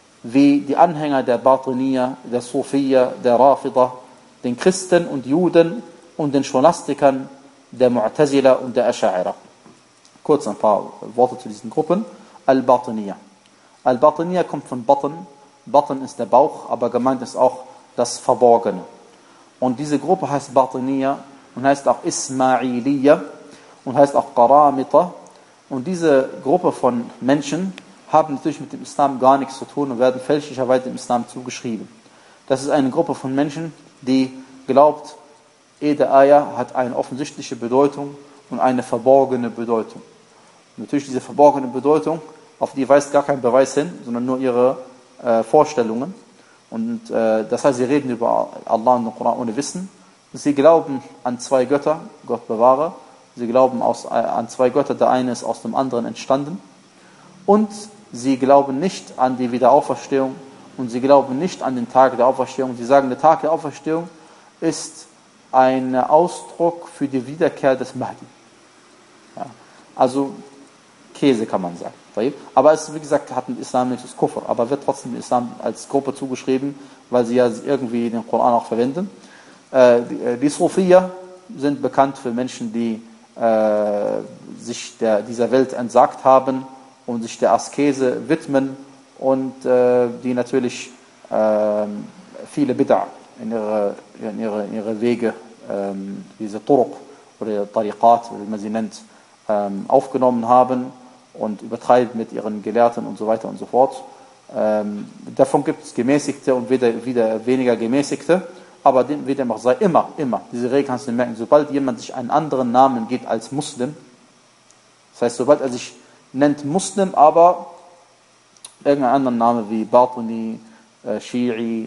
wie die Anhänger der Batiniya, der Sufiyya, der Rafida, den Christen und Juden und den Scholastikern, der Mu'tazila und der Asha'ira. Kurz ein paar Worte zu diesen Gruppen. Al-Batiniya. Al-Batiniya kommt von Batn. Batn ist der Bauch, aber gemeint ist auch das Verborgene. Und diese Gruppe heißt Batiniya und heißt auch Ismailiyya und heißt auch Qaramita. Und diese Gruppe von Menschen haben natürlich mit dem Islam gar nichts zu tun und werden fälschlicherweise dem Islam zugeschrieben. Das ist eine Gruppe von Menschen, die glaubt, jede Ayah hat eine offensichtliche Bedeutung und eine verborgene Bedeutung. Und natürlich diese verborgene Bedeutung, auf die weist gar kein Beweis hin, sondern nur ihre äh, Vorstellungen. Und äh, das heißt, sie reden über Allah und den Koran ohne Wissen. Sie glauben an zwei Götter, Gott bewahre. Sie glauben aus, an zwei Götter, der eine ist aus dem anderen entstanden. Und sie glauben nicht an die Wiederauferstehung und sie glauben nicht an den Tag der Auferstehung. Sie sagen, der Tag der Auferstehung ist ein Ausdruck für die Wiederkehr des Mahdi. Ja, also Käse kann man sagen. Aber es, wie gesagt, hat mit Islam nichts, das Kufr, aber wird trotzdem Islam als Gruppe zugeschrieben, weil sie ja irgendwie den Koran auch verwenden. Die, die Sufiyya sind bekannt für Menschen, die äh, sich der, dieser Welt entsagt haben und sich der Askese widmen und äh, die natürlich äh, viele Bid'a in ihre, in ihre, in ihre Wege, ähm, diese Turuq oder Tariqat, wie man sie nennt, ähm, aufgenommen haben und übertreiben mit ihren Gelehrten und so weiter und so fort. Ähm, davon gibt es gemäßigte und wieder, wieder weniger gemäßigte, aber wie dem auch sei, immer, immer, diese Regel kannst du merken, sobald jemand sich einen anderen Namen gibt als Muslim, das heißt, sobald er sich nennt Muslim, aber irgendeinen anderen Namen wie Batini, äh, Shi'i,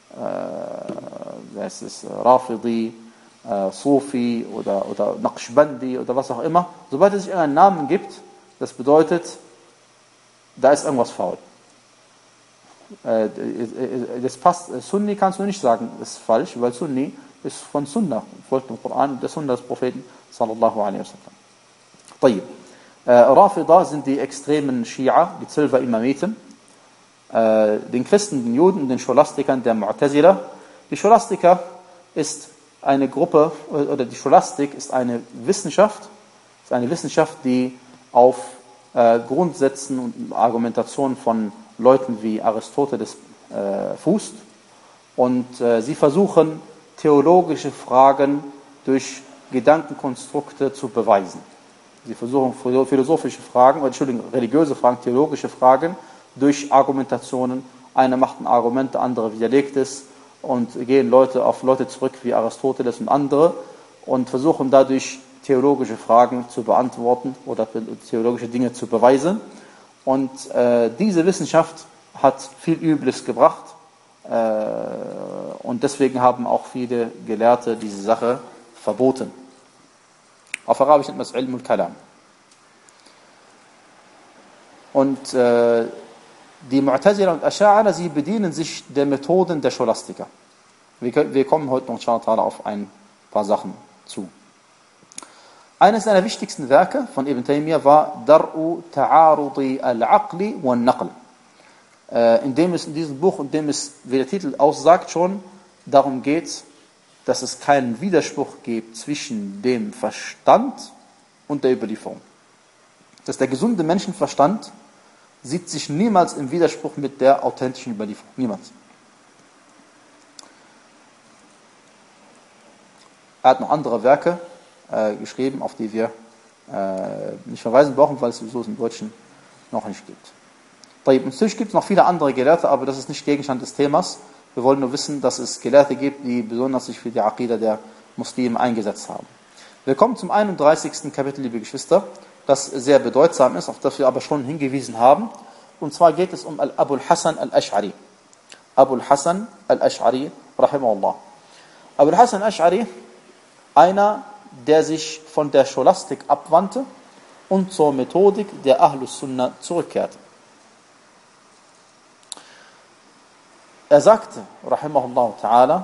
äh, ist, Rafidi, äh, Sufi oder, oder Naqshbandi oder was auch immer, sobald er sich irgendeinen Namen gibt, das bedeutet, da ist irgendwas faul. Äh, das passt, Sunni kannst du nicht sagen, das ist falsch, weil Sunni ist von Sunnah, folgt dem Koran und der Sunnah des Propheten sallallahu alaihi wasallam. طيب. Äh, Rafida sind die extremen Schia, die zwölfer Imamiten, äh, den Christen, den Juden, den Scholastikern, der Mu'tazila. Die Scholastiker ist eine Gruppe, oder die Scholastik ist eine Wissenschaft, ist eine Wissenschaft, die auf äh, Grundsätzen und Argumentationen von Leuten wie Aristoteles äh, fußt. Und äh, sie versuchen, theologische Fragen durch Gedankenkonstrukte zu beweisen. Sie versuchen, philosophische Fragen, oder Entschuldigung, religiöse Fragen, theologische Fragen durch Argumentationen. Einer macht ein Argument, der andere widerlegt es und gehen Leute auf Leute zurück wie Aristoteles und andere und versuchen dadurch theologische Fragen zu beantworten oder theologische Dinge zu beweisen. Und äh, diese Wissenschaft hat viel Übles gebracht. Und deswegen haben auch viele Gelehrte diese Sache verboten. Auf Arabisch nennt man es Ilm al-Kalam. Und äh, die Mu'tazila und Asha'ira, sie bedienen sich der Methoden der Scholastiker. Wir, wir kommen heute noch inshallah auf ein paar Sachen zu. Eines seiner wichtigsten Werke von Ibn Taymiyyah war Dar'u Ta'arudi al-Aqli wa al-Naql. In dem es in diesem Buch, in dem es, wie der Titel aussagt, schon darum geht, dass es keinen Widerspruch gibt zwischen dem Verstand und der Überlieferung. Dass der gesunde Menschenverstand sieht sich niemals im Widerspruch mit der authentischen Überlieferung. Niemals. Er hat noch andere Werke äh, geschrieben, auf die wir äh, nicht verweisen brauchen, weil es sowieso im Deutschen noch nicht gibt. Natürlich gibt es noch viele andere Gelehrte, aber das ist nicht Gegenstand des Themas. Wir wollen nur wissen, dass es Gelehrte gibt, die besonders sich für die Aqidah der Muslime eingesetzt haben. Wir kommen zum einunddreißigsten Kapitel, liebe Geschwister, das sehr bedeutsam ist, auf das wir aber schon hingewiesen haben. Und zwar geht es um Abul Hasan al-Ash'ari. Abul Hasan al-Ash'ari, rahimahullah. Abul Hasan al-Ash'ari, einer, der sich von der Scholastik abwandte und zur Methodik der Ahlus Sunnah zurückkehrte. Er sagte, rahimahullah ta'ala,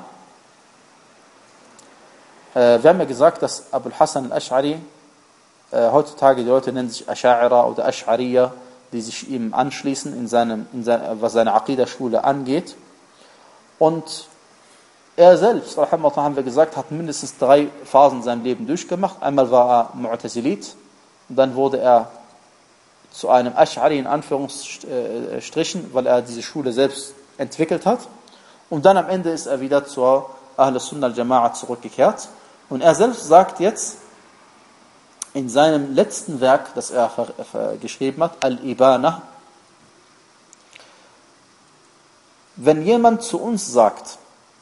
äh, wir haben ja gesagt, dass Abul Hasan al-Ash'ari, äh, heutzutage die Leute nennen sich Asha'ira oder Ash'ariya, die sich ihm anschließen, in seinem, in sein, was seine Aqidah-Schule angeht. Und er selbst, rahimahullah, haben wir gesagt, hat mindestens drei Phasen in seinem Leben durchgemacht. Einmal war er Mu'tazilit, und dann wurde er zu einem Ash'ari in Anführungsstrichen, weil er diese Schule selbst entwickelt hat. Und dann am Ende ist er wieder zur Ahlus Sunnah al-Jama'a zurückgekehrt. Und er selbst sagt jetzt in seinem letzten Werk, das er geschrieben hat, Al-Ibana, wenn jemand zu uns sagt,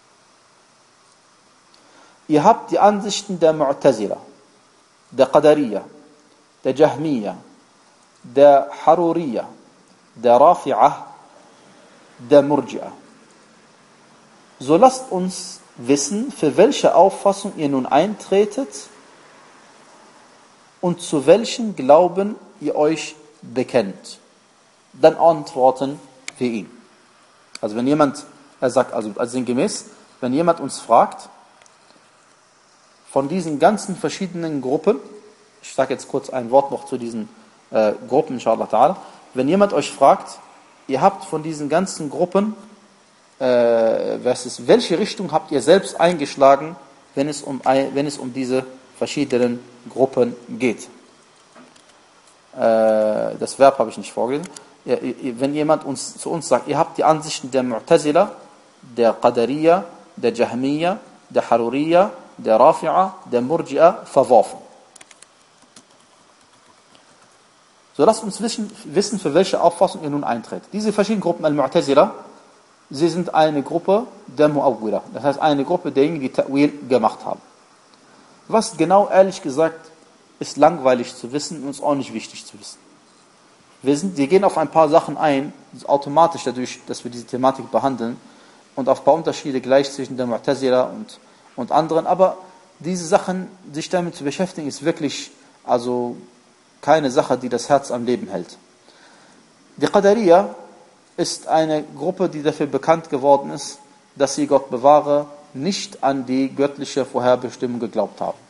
ihr habt die Ansichten der Mu'tazila, der Qadariyya, der Jahmiyya, der Haruriyya, der Rafi'ah, der Murji'ah. So lasst uns wissen, für welche Auffassung ihr nun eintretet und zu welchen Glauben ihr euch bekennt. Dann antworten wir ihm. Also wenn jemand, er sagt also, also sinngemäß, wenn jemand uns fragt, von diesen ganzen verschiedenen Gruppen, ich sage jetzt kurz ein Wort noch zu diesen äh, Gruppen, inshallah ta'ala, wenn jemand euch fragt, ihr habt von diesen ganzen Gruppen, äh, was ist, welche Richtung habt ihr selbst eingeschlagen, wenn es um, wenn es um diese verschiedenen Gruppen geht? Äh, das Verb habe ich nicht vorgelesen. Wenn jemand uns, zu uns sagt, ihr habt die Ansichten der Mu'tazila, der Qadariyya, der Jahmiyya, der Haruriyya, der Rafi'ah, der Murji'ah verworfen. So lasst uns wissen, wissen, für welche Auffassung ihr nun eintritt. Diese verschiedenen Gruppen, Al-Mu'tazila, sie sind eine Gruppe der Mu'awwila. Das heißt, eine Gruppe derjenigen, die Ta'wil gemacht haben. Was genau, ehrlich gesagt, ist langweilig zu wissen und uns auch nicht wichtig zu wissen. Wir, sind, wir gehen auf ein paar Sachen ein, automatisch dadurch, dass wir diese Thematik behandeln, und auf ein paar Unterschiede gleich zwischen der Mu'tazila und, und anderen. Aber diese Sachen, sich damit zu beschäftigen, ist wirklich also keine Sache, die das Herz am Leben hält. Die Qadariyya ist eine Gruppe, die dafür bekannt geworden ist, dass sie, Gott bewahre, nicht an die göttliche Vorherbestimmung geglaubt haben.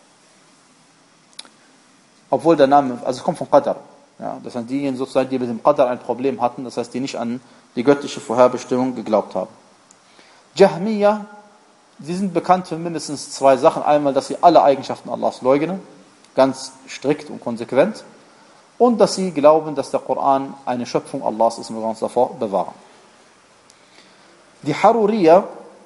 Obwohl der Name, also es kommt von Qadar. Ja, das sind diejenigen sozusagen, die mit dem Qadar ein Problem hatten, das heißt, die nicht an die göttliche Vorherbestimmung geglaubt haben. Jahmiyya, sie sind bekannt für mindestens zwei Sachen. Einmal, dass sie alle Eigenschaften Allahs leugnen, ganz strikt und konsequent. und dass sie glauben, dass der Koran eine Schöpfung Allahs ist und wir uns davor bewahren. Die Haruriya,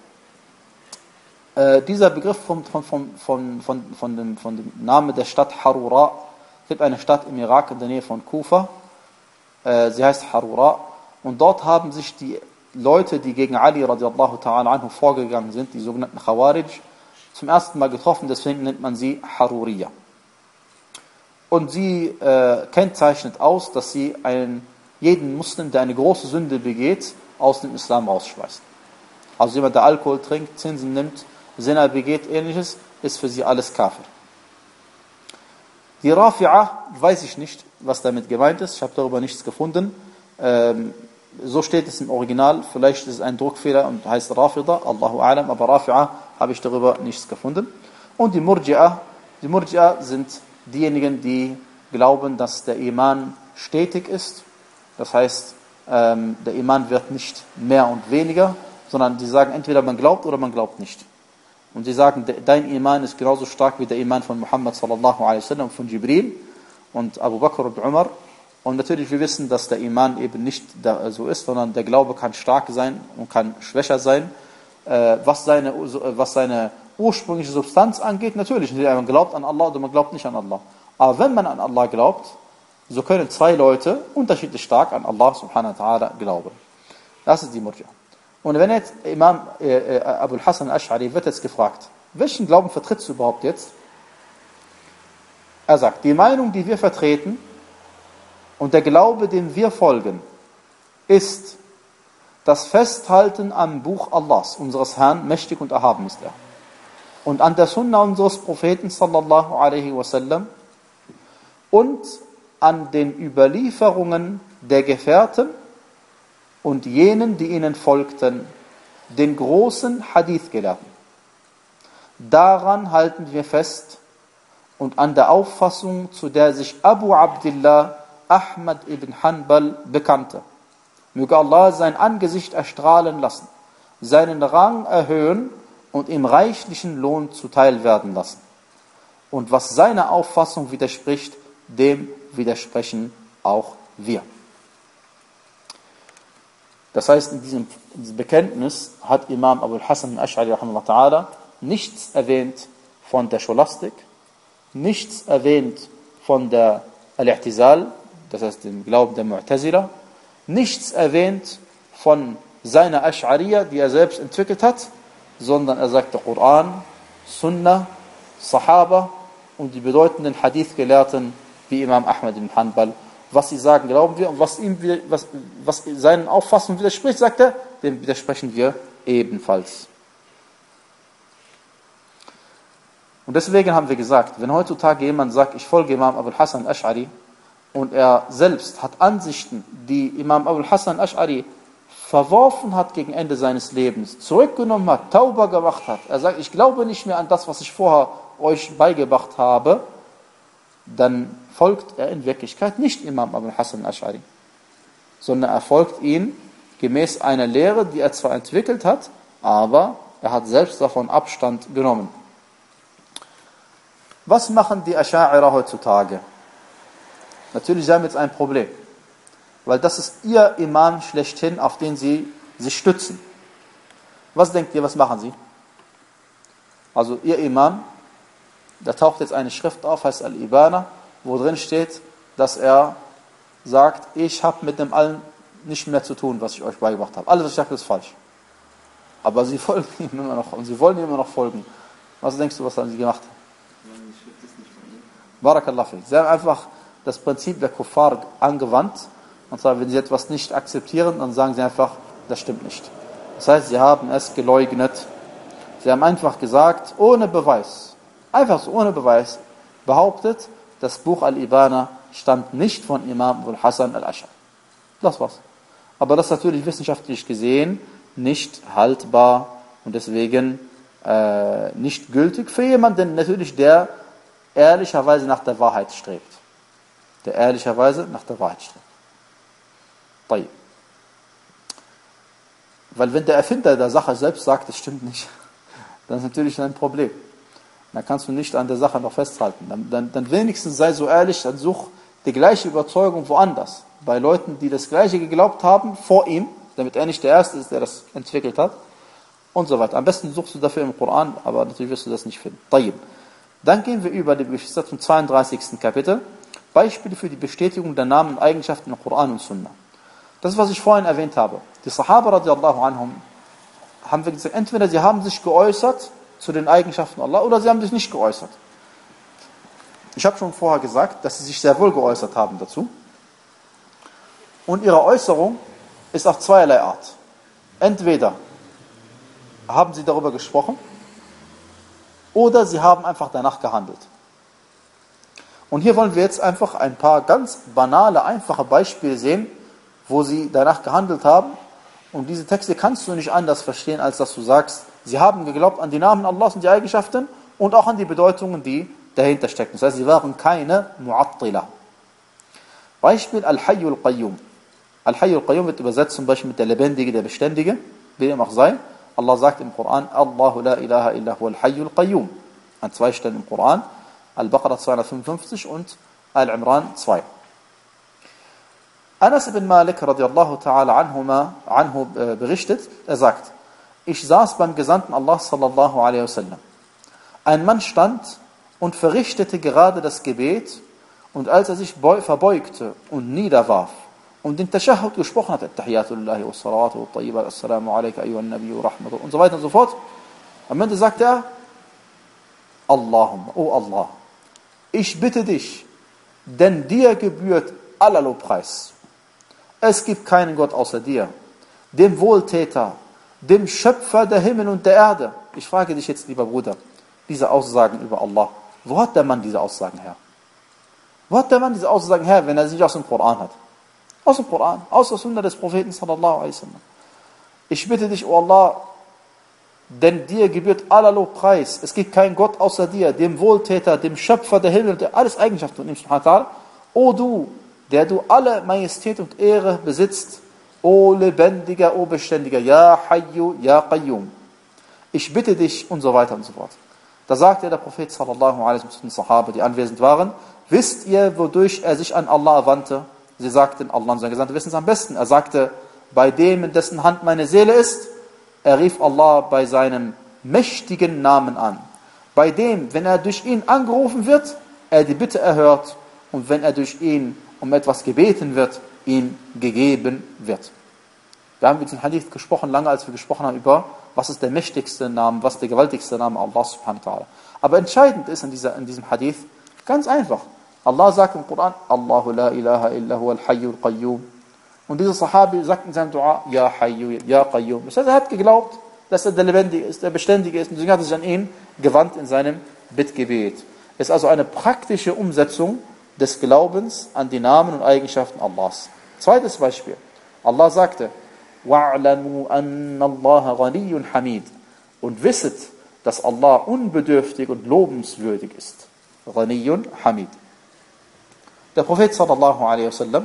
äh, dieser Begriff von, von, von, von, von, von, dem, von dem Namen der Stadt Harura, es gibt eine Stadt im Irak in der Nähe von Kufa, äh, sie heißt Harura, und dort haben sich die Leute, die gegen Ali radiallahu ta'ala anhu vorgegangen sind, die sogenannten Khawarij, zum ersten Mal getroffen, deswegen nennt man sie Haruriya. Und sie äh, kennzeichnet aus, dass sie einen, jeden Muslim, der eine große Sünde begeht, aus dem Islam rausschmeißt. Also jemand, der Alkohol trinkt, Zinsen nimmt, Zina begeht, ähnliches, ist für sie alles Kafir. Die Rafi'ah, weiß ich nicht, was damit gemeint ist, ich habe darüber nichts gefunden. Ähm, so steht es im Original, vielleicht ist es ein Druckfehler und heißt Rafida, Allahu A'lam, aber Rafi'ah habe ich darüber nichts gefunden. Und die Murji'ah, die Murji'ah sind diejenigen, die glauben, dass der Iman stetig ist. Das heißt, ähm, der Iman wird nicht mehr und weniger, sondern die sagen, entweder man glaubt oder man glaubt nicht. Und sie sagen, dein Iman ist genauso stark wie der Iman von Muhammad sallallahu alaihi wasallam, von Jibril und Abu Bakr und Umar. Und natürlich, wir wissen, dass der Iman eben nicht so ist, sondern der Glaube kann stark sein und kann schwächer sein. Äh, was seine, was seine ursprüngliche Substanz angeht, natürlich, entweder man glaubt an Allah oder man glaubt nicht an Allah. Aber wenn man an Allah glaubt, so können zwei Leute unterschiedlich stark an Allah subhanahu wa ta'ala glauben. Das ist die Murji'ah. Und wenn jetzt Imam äh, Abu al-Hasan al-Ash'ari wird jetzt gefragt, welchen Glauben vertrittst du überhaupt jetzt? Er sagt, die Meinung, die wir vertreten und der Glaube, dem wir folgen, ist das Festhalten am Buch Allahs, unseres Herrn, mächtig und erhaben ist er. Und an der Sunna unseres Propheten sallallahu alaihi wasallam und an den Überlieferungen der Gefährten und jenen, die ihnen folgten, den großen Hadith-Gelehrten. Daran halten wir fest und an der Auffassung, zu der sich Abu Abdillah Ahmad ibn Hanbal bekannte. Möge Allah sein Angesicht erstrahlen lassen, seinen Rang erhöhen und ihm reichlichen Lohn zuteil werden lassen. Und was seiner Auffassung widerspricht, dem widersprechen auch wir. Das heißt, in diesem, in diesem Bekenntnis hat Imam Abu al-Hasan al-Ash'ari rahimahullah nichts erwähnt von der Scholastik, nichts erwähnt von der Al-I'tizal, das heißt dem Glauben der Mu'tazila, nichts erwähnt von seiner Ash'ariyya, die er selbst entwickelt hat, sondern er sagt der Koran, Sunnah, Sahaba und die bedeutenden Hadith-Gelehrten wie Imam Ahmad ibn Hanbal. Was sie sagen, glauben wir, und was ihm was, was seinen Auffassungen widerspricht, sagt er, dem widersprechen wir ebenfalls. Und deswegen haben wir gesagt, wenn heutzutage jemand sagt, ich folge Imam Abu al-Hasan al-Ash'ari und er selbst hat Ansichten, die Imam Abu al-Hasan al-Ash'ari verworfen hat gegen Ende seines Lebens, zurückgenommen hat, Tauba gemacht hat, er sagt, ich glaube nicht mehr an das, was ich vorher euch beigebracht habe, dann folgt er in Wirklichkeit nicht Imam Abu al-Hasan al-Ash'ari, sondern er folgt ihm gemäß einer Lehre, die er zwar entwickelt hat, aber er hat selbst davon Abstand genommen. Was machen die Asha'ira heutzutage? Natürlich, sie haben jetzt ein Problem, weil das ist ihr Imam schlechthin, auf den sie sich stützen. Was denkt ihr, was machen sie? Also ihr Imam, da taucht jetzt eine Schrift auf, heißt Al-Ibana, wo drin steht, dass er sagt, ich habe mit dem allen nicht mehr zu tun, was ich euch beigebracht habe. Alles, was ich sage, ist falsch. Aber sie folgen ihm immer noch und sie wollen ihm immer noch folgen. Was denkst du, was haben sie gemacht? Barakallahu fi. Sie haben einfach das Prinzip der Kuffar angewandt. Und zwar, wenn sie etwas nicht akzeptieren, dann sagen sie einfach, das stimmt nicht. Das heißt, sie haben es geleugnet. Sie haben einfach gesagt, ohne Beweis, einfach so ohne Beweis, behauptet, das Buch Al-Ibana stammt nicht von Imam Abu al-Hasan al-Ash'ari. Das war's. Aber das ist natürlich wissenschaftlich gesehen nicht haltbar und deswegen äh, nicht gültig für jemanden, natürlich der ehrlicherweise nach der Wahrheit strebt. Der ehrlicherweise nach der Wahrheit strebt. Tayyib. Weil wenn der Erfinder der Sache selbst sagt, das stimmt nicht, dann ist natürlich ein Problem. Dann kannst du nicht an der Sache noch festhalten. Dann, dann, dann wenigstens sei so ehrlich, dann such die gleiche Überzeugung woanders, bei Leuten, die das Gleiche geglaubt haben, vor ihm, damit er nicht der Erste ist, der das entwickelt hat, und so weiter. Am besten suchst du dafür im Koran, aber natürlich wirst du das nicht finden. Tayyib. Dann gehen wir über die Geschichte zum zweiunddreißigsten Kapitel. Beispiele für die Bestätigung der Namen und Eigenschaften im Koran und Sunna. Das ist, was ich vorhin erwähnt habe. Die Sahaba radiallahu anhum, haben wir gesagt, entweder sie haben sich geäußert zu den Eigenschaften Allah oder sie haben sich nicht geäußert. Ich habe schon vorher gesagt, dass sie sich sehr wohl geäußert haben dazu. Und ihre Äußerung ist auf zweierlei Art. Entweder haben sie darüber gesprochen oder sie haben einfach danach gehandelt. Und hier wollen wir jetzt einfach ein paar ganz banale, einfache Beispiele sehen, wo sie danach gehandelt haben. Und diese Texte kannst du nicht anders verstehen, als dass du sagst, sie haben geglaubt an die Namen Allahs und die Eigenschaften und auch an die Bedeutungen, die dahinter stecken. Das heißt, sie waren keine Mu'attila. Beispiel Al-Hayyul Qayyum. Al-Hayyul Qayyum wird übersetzt zum Beispiel mit der Lebendige, der Beständige, wie dem auch sei. Allah sagt im Koran, Allahu la ilaha illa huwal Hayyul Qayyum. An zwei Stellen im Koran. Al-Baqarah zweihundertfünfundfünfzig und Al-Imran zwei. Anas ibn Malik radiallahu ta'ala anhuma, anhu äh, berichtet, er sagt, ich saß beim Gesandten Allah sallallahu alaihi wasallam. Ein Mann stand und verrichtete gerade das Gebet und als er sich verbeugte und niederwarf und den Tashahhud gesprochen hat, At-Tahiyatulillahi wa salawatu wa tayyibat, Assalamu alayka ayyuhan Nabiyyu rahmatu und so weiter und so fort. Am Ende sagt er, Allahumma, oh Allah, ich bitte dich, denn dir gebührt aller Lobpreis. Es gibt keinen Gott außer dir, dem Wohltäter, dem Schöpfer der Himmel und der Erde. Ich frage dich jetzt, lieber Bruder, diese Aussagen über Allah, wo hat der Mann diese Aussagen her? Wo hat der Mann diese Aussagen her, wenn er sie nicht aus dem Koran hat? Aus dem Koran, aus der Sunna des Propheten sallallahu alaihi wasallam. Ich bitte dich, oh Allah, denn dir gebührt aller Lobpreis. Es gibt keinen Gott außer dir, dem Wohltäter, dem Schöpfer der Himmel und der alles Eigenschaften und nimmst. O du, der du alle Majestät und Ehre besitzt, o Lebendiger, o Beständiger, Ja Hayyu, Ja Qayyum. Ich bitte dich und so weiter und so fort. Da sagte der Prophet sallallahu alaihi wasallam zu den Sahaba, die anwesend waren, wisst ihr, wodurch er sich an Allah wandte? Sie sagten, Allah und sein Gesandter wissen es am besten. Er sagte, bei dem, in dessen Hand meine Seele ist, er rief Allah bei seinem mächtigen Namen an. Bei dem, wenn er durch ihn angerufen wird, er die Bitte erhört und wenn er durch ihn um etwas gebeten wird, ihm gegeben wird. Wir haben mit diesem Hadith gesprochen, lange als wir gesprochen haben über, was ist der mächtigste Name, was ist der gewaltigste Name Allah subhanahu wa ta'ala. Aber entscheidend ist in, dieser, in diesem Hadith ganz einfach. Allah sagt im Koran, Allahu la ilaha illa huwal hayyul qayyum. Und dieser Sahabi sagt in seinem Dua, Ja Hayyu, Ja Qayyum. Das heißt, er hat geglaubt, dass er der Lebendige ist, der Beständige ist. Und deswegen hat er sich an ihn gewandt in seinem Bittgebet. Es ist also eine praktische Umsetzung des Glaubens an die Namen und Eigenschaften Allahs. Zweites Beispiel. Allah sagte, وَاعْلَمُوا أَنَّ اللَّهَ غَنِيٌّ حَمِيدٌ. Und wisset, dass Allah unbedürftig und lobenswürdig ist. غَنِيٌّ حَمِيدٌ. Der Prophet sallallahu alaihi wasallam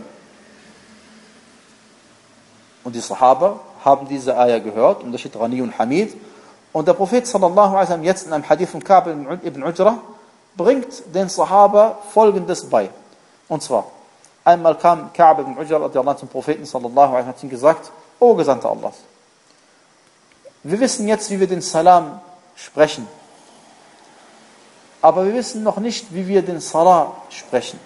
und die Sahaba haben diese Ayah gehört und da steht Ghani Hamid. Und der Prophet sallallahu alaihi wasallam jetzt in einem Hadith von Ka'b ibn Ujrah bringt den Sahaba Folgendes bei. Und zwar, einmal kam Ka'b ibn Ujrah zum Propheten sallallahu alaihi wasallam und hat gesagt, O Gesandter Allahs, wir wissen jetzt, wie wir den Salam sprechen. Aber wir wissen noch nicht, wie wir den Salah sprechen.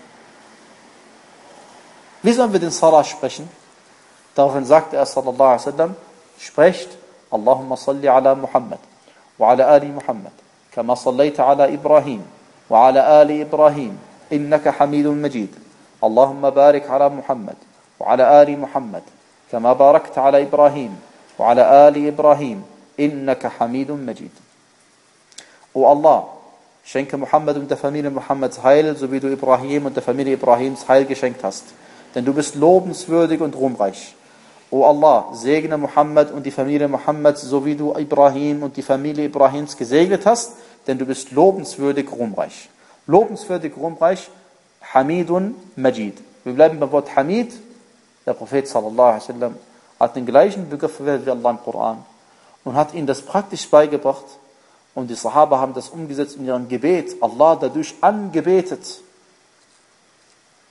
Wie sollen wir den Salah sprechen? Daraufhin sagte er sallallahu alaihi wasallam, sprecht Allahumma salli ala Muhammad wa ala ali Muhammad kama sallaita ala Ibrahim wa ala ali Ibrahim innaka Hamidun Majid. Allahumma barik ala Muhammad wa ala ali Muhammad kama barakta ala Ibrahim wa ala ali Ibrahim innaka Hamidun Majid. O Allah, schenke Muhammad und der Familie Muhammads Heil, so wie du Ibrahim und der Familie Ibrahims Heil geschenkt hast. Denn du bist lobenswürdig und ruhmreich. O Allah, segne Muhammad und die Familie Muhammads, so wie du Ibrahim und die Familie Ibrahims gesegnet hast, denn du bist lobenswürdig, ruhmreich. Lobenswürdig, ruhmreich, Hamidun Majid. Wir bleiben beim Wort Hamid. Der Prophet sallallahu alaihi wasallam hat den gleichen Begriff verwendet wie Allah im Koran und hat ihnen das praktisch beigebracht. Und die Sahaba haben das umgesetzt in ihrem Gebet, Allah dadurch angebetet.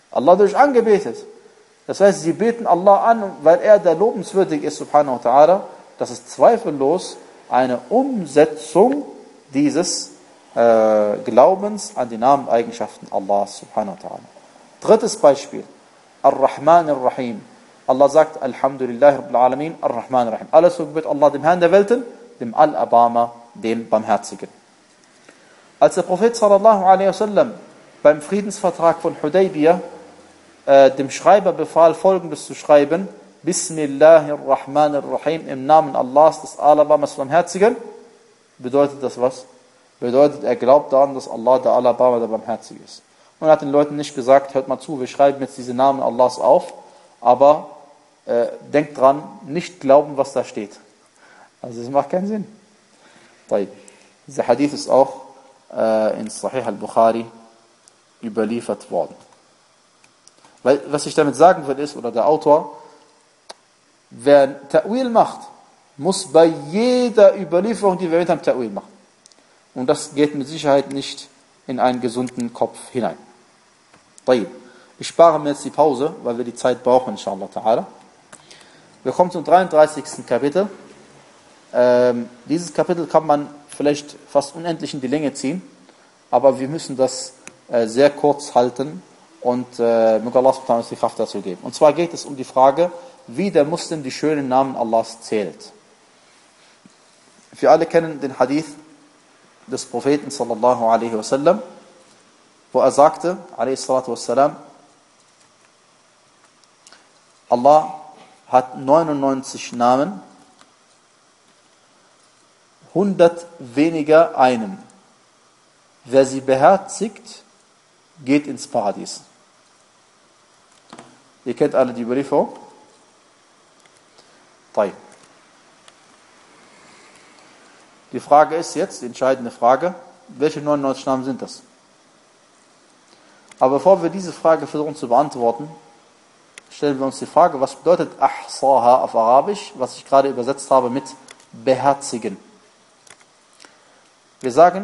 Allah durch angebetet. Das heißt, sie beten Allah an, weil er der lobenswürdig ist, subhanahu wa ta'ala. Das ist zweifellos eine Umsetzung dieses äh, Glaubens an die Namen und Eigenschaften Allahs, subhanahu wa ta'ala. Drittes Beispiel. Ar-Rahman Ar-Rahim. Allah sagt, Alhamdulillah Rabbil Alamin, Ar-Rahman Ar-Rahim. Alles so gebet Allah dem Herrn der Welten, dem Al-Abama, dem Barmherzigen. Als der Prophet sallallahu alaihi wasallam beim Friedensvertrag von Hudaybiyah äh, dem Schreiber befahl, Folgendes zu schreiben: Bismillahirrahmanirrahim, im Namen Allahs, des Al-Abamas, Barmherzigen. Bedeutet das was? Bedeutet, er glaubt daran, dass Allah der Al-Abama, der Barmherzige ist. Und er hat den Leuten nicht gesagt, hört mal zu, wir schreiben jetzt diese Namen Allahs auf, aber äh, denkt dran, nicht glauben, was da steht. Also es macht keinen Sinn. Dieser Hadith ist auch äh, in Sahih al-Bukhari überliefert worden. Weil, was ich damit sagen will ist, oder der Autor, wer Ta'wil macht, muss bei jeder Überlieferung, die wir mit haben, Ta'wil machen. Und das geht mit Sicherheit nicht in einen gesunden Kopf hinein. Ich spare mir jetzt die Pause, weil wir die Zeit brauchen, inshallah ta'ala. Wir kommen zum dreiunddreißigsten Kapitel. Ähm, dieses Kapitel kann man vielleicht fast unendlich in die Länge ziehen, aber wir müssen das äh, sehr kurz halten und äh, möge Allah subhanahu wa ta'ala die Kraft dazu geben. Und zwar geht es um die Frage, wie der Muslim die schönen Namen Allahs zählt. Wir alle kennen den Hadith des Propheten sallallahu alaihi wasallam, wo er sagte, alaihi salatu wassalam, Allah hat neunundneunzig Namen, hundert weniger einen. Wer sie beherzigt, geht ins Paradies. Ihr kennt alle die Überlieferung. Die Frage ist jetzt, die entscheidende Frage, welche neunundneunzig Namen sind das? Aber bevor wir diese Frage versuchen zu beantworten, stellen wir uns die Frage, was bedeutet Ahsaha auf Arabisch, was ich gerade übersetzt habe mit beherzigen. Wir sagen,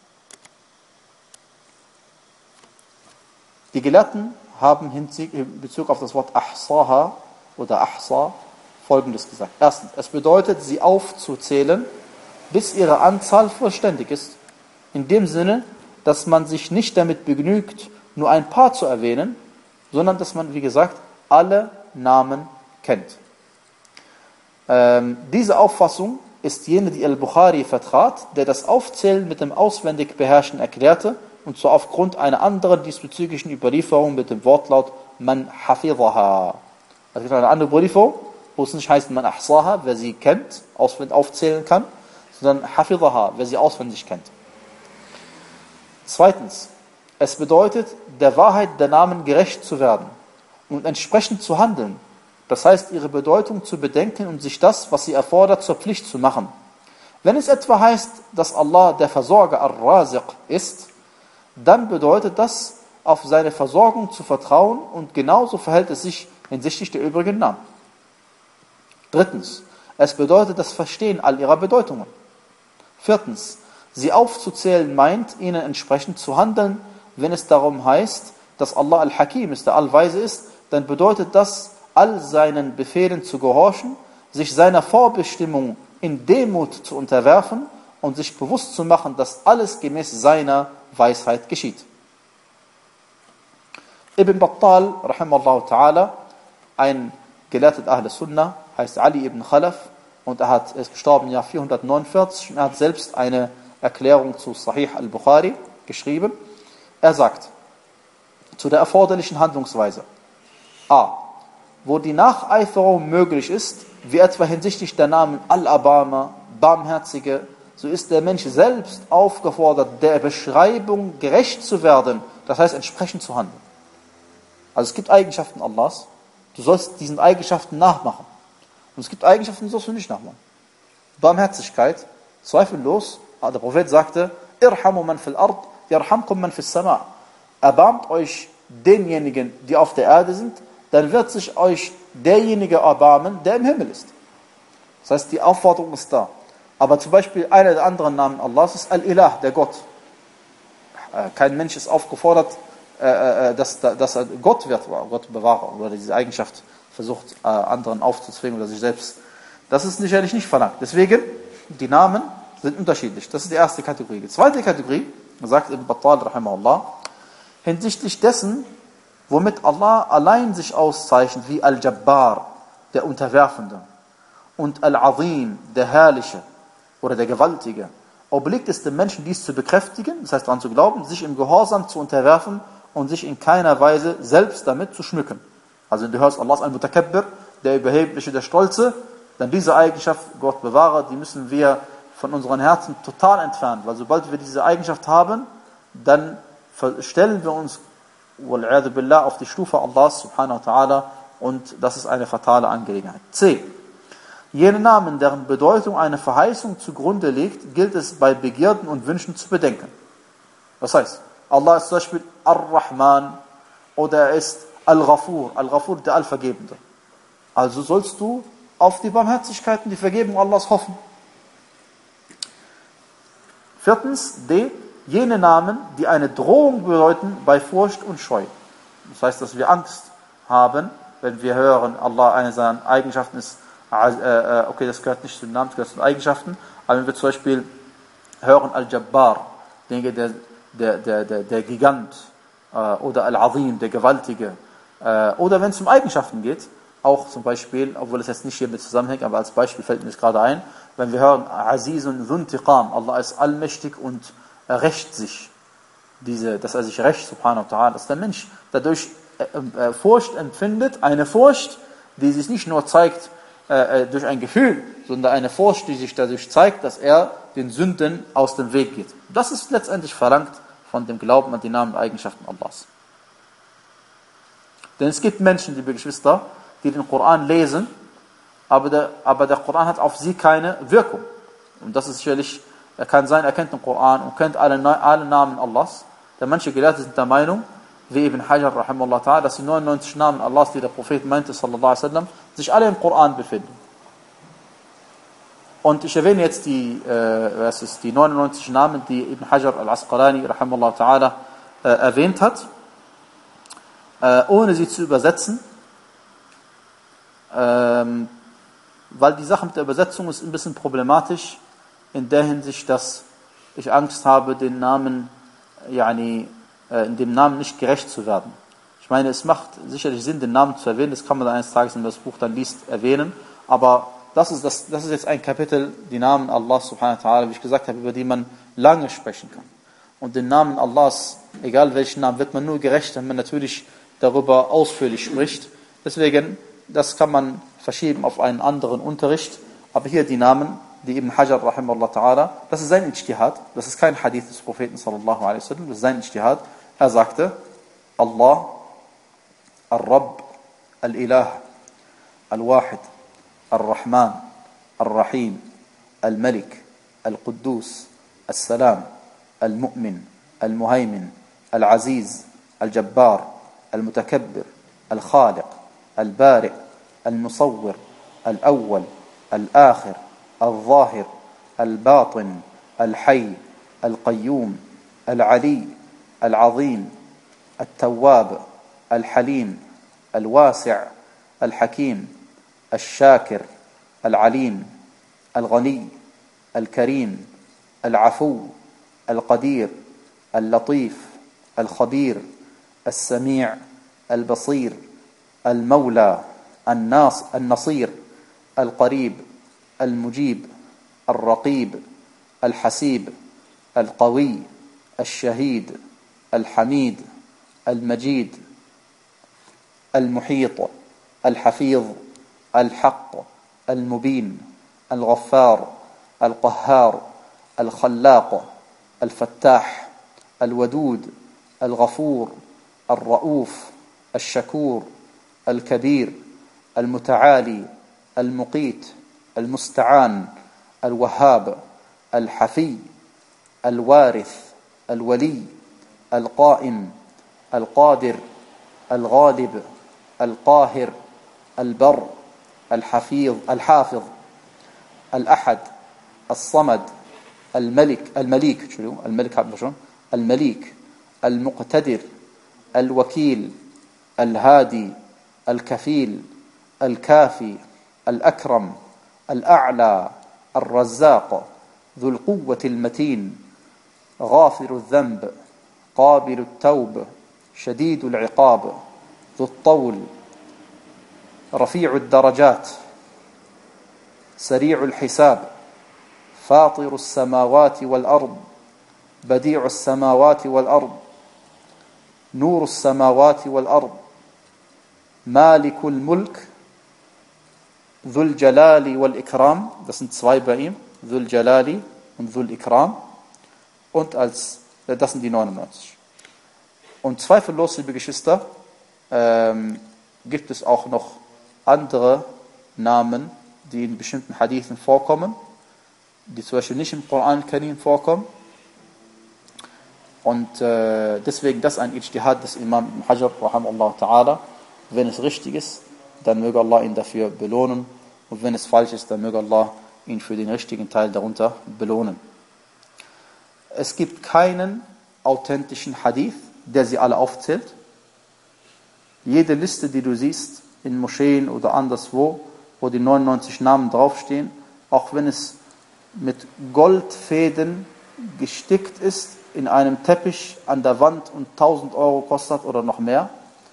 die Gelehrten haben in Bezug auf das Wort Ahsaha oder Ahsa Folgendes gesagt. Erstens, es bedeutet, sie aufzuzählen, bis ihre Anzahl vollständig ist. In dem Sinne, dass man sich nicht damit begnügt, nur ein paar zu erwähnen, sondern dass man, wie gesagt, alle Namen kennt. Ähm, diese Auffassung ist jene, die Al-Bukhari vertrat, der das Aufzählen mit dem auswendig Beherrschen erklärte, und zwar aufgrund einer anderen diesbezüglichen Überlieferung mit dem Wortlaut Man hafidhaha. Es gibt eine andere Überlieferung, wo es nicht heißt Man ahsaha, wer sie kennt, auswendig aufzählen kann, sondern hafidhaha, wer sie auswendig kennt. Zweitens, es bedeutet, der Wahrheit der Namen gerecht zu werden und entsprechend zu handeln. Das heißt, ihre Bedeutung zu bedenken und sich das, was sie erfordert, zur Pflicht zu machen. Wenn es etwa heißt, dass Allah der Versorger Ar-Raziq ist, dann bedeutet das, auf seine Versorgung zu vertrauen, und genauso verhält es sich hinsichtlich der übrigen Namen. Drittens, es bedeutet das Verstehen all ihrer Bedeutungen. Viertens, sie aufzuzählen meint, ihnen entsprechend zu handeln. Wenn es darum heißt, dass Allah Al-Hakim ist, der Allweise ist, dann bedeutet das, all seinen Befehlen zu gehorchen, sich seiner Vorbestimmung in Demut zu unterwerfen und sich bewusst zu machen, dass alles gemäß seiner Weisheit geschieht. Ibn Battal, rahimahullah ta'ala, ein Gelehrter Ahl Sunnah, heißt Ali ibn Khalaf, und er hat, er ist gestorben im Jahr vierhundertneunundvierzig, und er hat selbst eine Erklärung zu Sahih al-Bukhari geschrieben. Er sagt, zu der erforderlichen Handlungsweise: A. Wo die Nacheiferung möglich ist, wie etwa hinsichtlich der Namen Al-Abama, Barmherzige, so ist der Mensch selbst aufgefordert, der Beschreibung gerecht zu werden, das heißt entsprechend zu handeln. Also es gibt Eigenschaften Allahs, du sollst diesen Eigenschaften nachmachen. Und es gibt Eigenschaften, die sollst du nicht nachmachen. Barmherzigkeit, zweifellos, der Prophet sagte, Irhamu man fil ard, yarhamkum man fis sama. Erbarmt euch denjenigen, die auf der Erde sind, dann wird sich euch derjenige erbarmen, der im Himmel ist. Das heißt, die Aufforderung ist da. Aber zum Beispiel einer der anderen Namen Allahs ist Al-Ilah, der Gott. Kein Mensch ist aufgefordert, äh, dass, dass er Gott wird, Gott bewahre, oder diese Eigenschaft versucht, äh, anderen aufzuzwingen oder sich selbst. Das ist sicherlich nicht verlangt. Deswegen, die Namen sind unterschiedlich. Das ist die erste Kategorie. Die zweite Kategorie, sagt Ibn Battal, rahimahullah, hinsichtlich dessen, womit Allah allein sich auszeichnet, wie Al-Jabbar, der Unterwerfende, und Al-Azim, der Herrliche oder der Gewaltige, obliegt es den Menschen, dies zu bekräftigen, das heißt daran zu glauben, sich im Gehorsam zu unterwerfen und sich in keiner Weise selbst damit zu schmücken. Also du hörst, Allah ist ein Mutakabbir, der Überhebliche, der Stolze, dann diese Eigenschaft, Gott bewahre, die müssen wir von unseren Herzen total entfernen, weil sobald wir diese Eigenschaft haben, dann stellen wir uns wal-'iyadhu billah auf die Stufe Allahs subhanahu wa ta'ala, und das ist eine fatale Angelegenheit. C. Jene Namen, deren Bedeutung eine Verheißung zugrunde liegt, gilt es bei Begierden und Wünschen zu bedenken. Das heißt, Allah ist zum Beispiel Ar-Rahman oder er ist Al-Ghafur, Al-Ghafur, der Allvergebende. Also sollst du auf die Barmherzigkeit und die Vergebung Allahs hoffen. Viertens, D. Jene Namen, die eine Drohung bedeuten bei Furcht und Scheu. Das heißt, dass wir Angst haben, wenn wir hören, Allah, eine seiner Eigenschaften ist, okay, das gehört nicht zu den Namen, das gehört zu den Eigenschaften, aber wenn wir zum Beispiel hören Al-Jabbar, der, der, der, der, der Gigant, oder Al-Azim, der Gewaltige, oder wenn es um Eigenschaften geht, auch zum Beispiel, obwohl es jetzt nicht hiermit zusammenhängt, aber als Beispiel fällt mir das gerade ein, wenn wir hören Azizun Dhuntiqam, Allah ist allmächtig und er rächt sich, diese, dass er sich rächt, subhanahu wa ta'ala, dass der Mensch dadurch äh, Furcht empfindet, eine Furcht, die sich nicht nur zeigt äh, durch ein Gefühl, sondern eine Furcht, die sich dadurch zeigt, dass er den Sünden aus dem Weg geht. Das ist letztendlich verlangt von dem Glauben an die Namen und Eigenschaften Allahs. Denn es gibt Menschen, liebe Geschwister, die den Koran lesen, aber der, aber der Koran hat auf sie keine Wirkung. Und das ist sicherlich, er kann sein, er kennt den Koran und kennt alle, alle Namen Allahs. Denn manche Gelehrte sind der Meinung, wie Ibn Hajar, rahimahullah ta'ala, dass die neunundneunzig Namen Allahs, die der Prophet meinte, sallallahu alaihi wasallam, sich alle im Koran befinden. Und ich erwähne jetzt die, äh, was ist, die neunundneunzig Namen, die Ibn Hajar al-Asqalani, rahimahullah ta'ala, äh, erwähnt hat, äh, ohne sie zu übersetzen, ähm, weil die Sache mit der Übersetzung ist ein bisschen problematisch, in der Hinsicht, dass ich Angst habe, den Namen, yani, äh, in dem Namen nicht gerecht zu werden. Ich meine, es macht sicherlich Sinn, den Namen zu erwähnen, das kann man dann eines Tages, wenn man das Buch dann liest, erwähnen, aber das ist, das, das ist jetzt ein Kapitel, die Namen Allahs subhanahu wa ta'ala, wie ich gesagt habe, über die man lange sprechen kann. Und den Namen Allahs, egal welchen Namen, wird man nur gerecht, wenn man natürlich darüber ausführlich spricht. Deswegen, das kann man verschieben auf einen anderen Unterricht. Aber hier die Namen, die Ibn Hajar, rahimahullah ta'ala, das ist sein Ijtihad, das ist kein Hadith des Propheten, sallallahu alaihi wasallam, das ist sein Ijtihad. Er sagte, Allah, Al-Rabb, Al-Ilah, Al-Wahid, الرحمن الرحيم الملك القدوس السلام المؤمن المهيمن العزيز الجبار المتكبر الخالق البارئ المصور الأول الآخر الظاهر الباطن الحي القيوم العلي العظيم التواب الحليم الواسع الحكيم الشاكر العليم الغني الكريم العفو القدير اللطيف الخبير السميع البصير المولى الناص النصير القريب المجيب الرقيب الحسيب القوي الشهيد الحميد المجيد المحيط الحفيظ الحق المبين الغفار القهار الخلاق الفتاح الودود الغفور الرؤوف الشكور الكبير المتعالي المقيت المستعان الوهاب الحفي الوارث الولي القائم القادر الغالب القاهر البر الحفيظ الحافظ الأحد الصمد الملك المليك شنو الملك المليك المقتدر الوكيل الهادي الكفيل الكافي الأكرم الأعلى الرزاق ذو القوة المتين غافر الذنب قابل التوب شديد العقاب ذو الطول رفيع الدرجات سريع الحساب فاطر السماوات والأرض بديع السماوات والأرض نور السماوات والأرض مالك الملك ذو الجلال والإكرام. Das sind zwei bei ihm, ذو الجلال und ذو الإكرام. Und als, das sind die neunundneunzig. Und zweifellos, liebe Geschwister, ähm, gibt es auch noch andere Namen, die in bestimmten Hadithen vorkommen, die zum Beispiel nicht im Koran Karim vorkommen. Und äh, deswegen, das ist ein Ijtihad des Imam Ibn Hajar, rahimahullah ta'ala. Wenn es richtig ist, dann möge Allah ihn dafür belohnen. Und wenn es falsch ist, dann möge Allah ihn für den richtigen Teil darunter belohnen. Es gibt keinen authentischen Hadith, der sie alle aufzählt. Jede Liste, die du siehst, in Moscheen oder anderswo, wo die neunundneunzig Namen draufstehen, auch wenn es mit Goldfäden gestickt ist, in einem Teppich an der Wand und tausend Euro kostet oder noch mehr,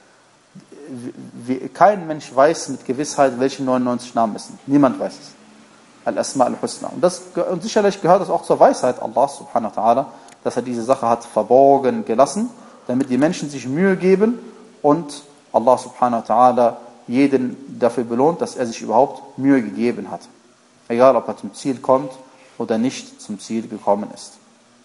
wie, kein Mensch weiß mit Gewissheit, welche neunundneunzig Namen es sind. Niemand weiß es. Al-Asma al-Husna. Und, das, und sicherlich gehört das auch zur Weisheit Allah subhanahu wa ta'ala, dass er diese Sache hat verborgen gelassen, damit die Menschen sich Mühe geben und Allah subhanahu wa ta'ala jeden dafür belohnt, dass er sich überhaupt Mühe gegeben hat. Egal, ob er zum Ziel kommt oder nicht zum Ziel gekommen ist.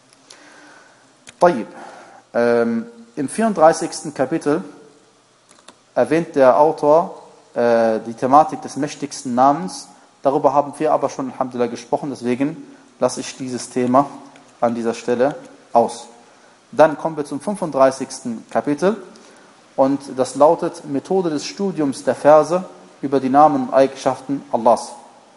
Tayyib. Ähm, Im vierunddreißigsten Kapitel erwähnt der Autor äh, die Thematik des mächtigsten Namens. Darüber haben wir aber schon, alhamdulillah, gesprochen, deswegen lasse ich dieses Thema an dieser Stelle aus. Dann kommen wir zum fünfunddreißigsten Kapitel und das lautet Methode des Studiums der Verse über die Namen und Eigenschaften Allahs.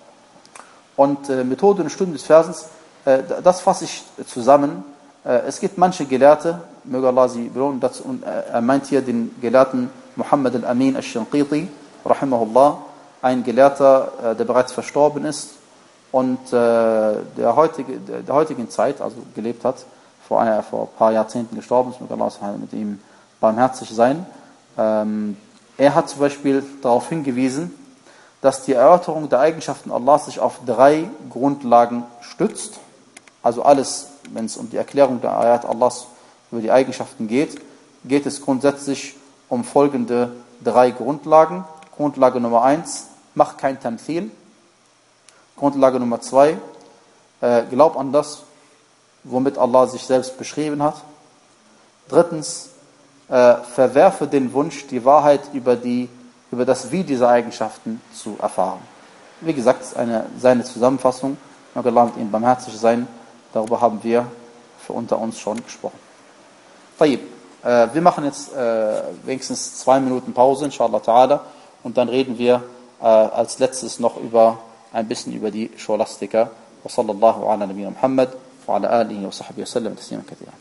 Und äh, Methode des Studiums des Versens, äh, das fasse ich zusammen. Äh, es gibt manche Gelehrte, möge Allah sie belohnen, dazu, und äh, er meint hier den Gelehrten Muhammad al-Amin al-Shinqiti, rahimahullah, ein Gelehrter, äh, der bereits verstorben ist und äh, der, heutige, der, der heutigen Zeit, also gelebt hat, vor, einer, vor ein paar Jahrzehnten gestorben ist, möge Allah mit ihm barmherzig sein. Ähm, er hat zum Beispiel darauf hingewiesen, dass die Erörterung der Eigenschaften Allahs sich auf drei Grundlagen stützt. Also alles, wenn es um die Erklärung der Ayat Allahs über die Eigenschaften geht, geht es grundsätzlich um folgende drei Grundlagen. Grundlage Nummer eins, mach kein Tamthil. Grundlage Nummer zwei, äh, glaub an das, womit Allah sich selbst beschrieben hat. Drittens, äh, verwerfe den Wunsch, die Wahrheit über, die, über das Wie dieser Eigenschaften zu erfahren. Wie gesagt, ist eine, seine Zusammenfassung. Möge Allah mit ihm barmherzig sein. Darüber haben wir für unter uns schon gesprochen. Tayyib. Äh, wir machen jetzt äh, wenigstens zwei Minuten Pause, inshallah ta'ala. Und dann reden wir äh, als letztes noch über ein bisschen über die Scholastiker. Wa sallallahu ala nabiyina Muhammad wa ala alihi wa sahbihi wa sallam tasliman kathira.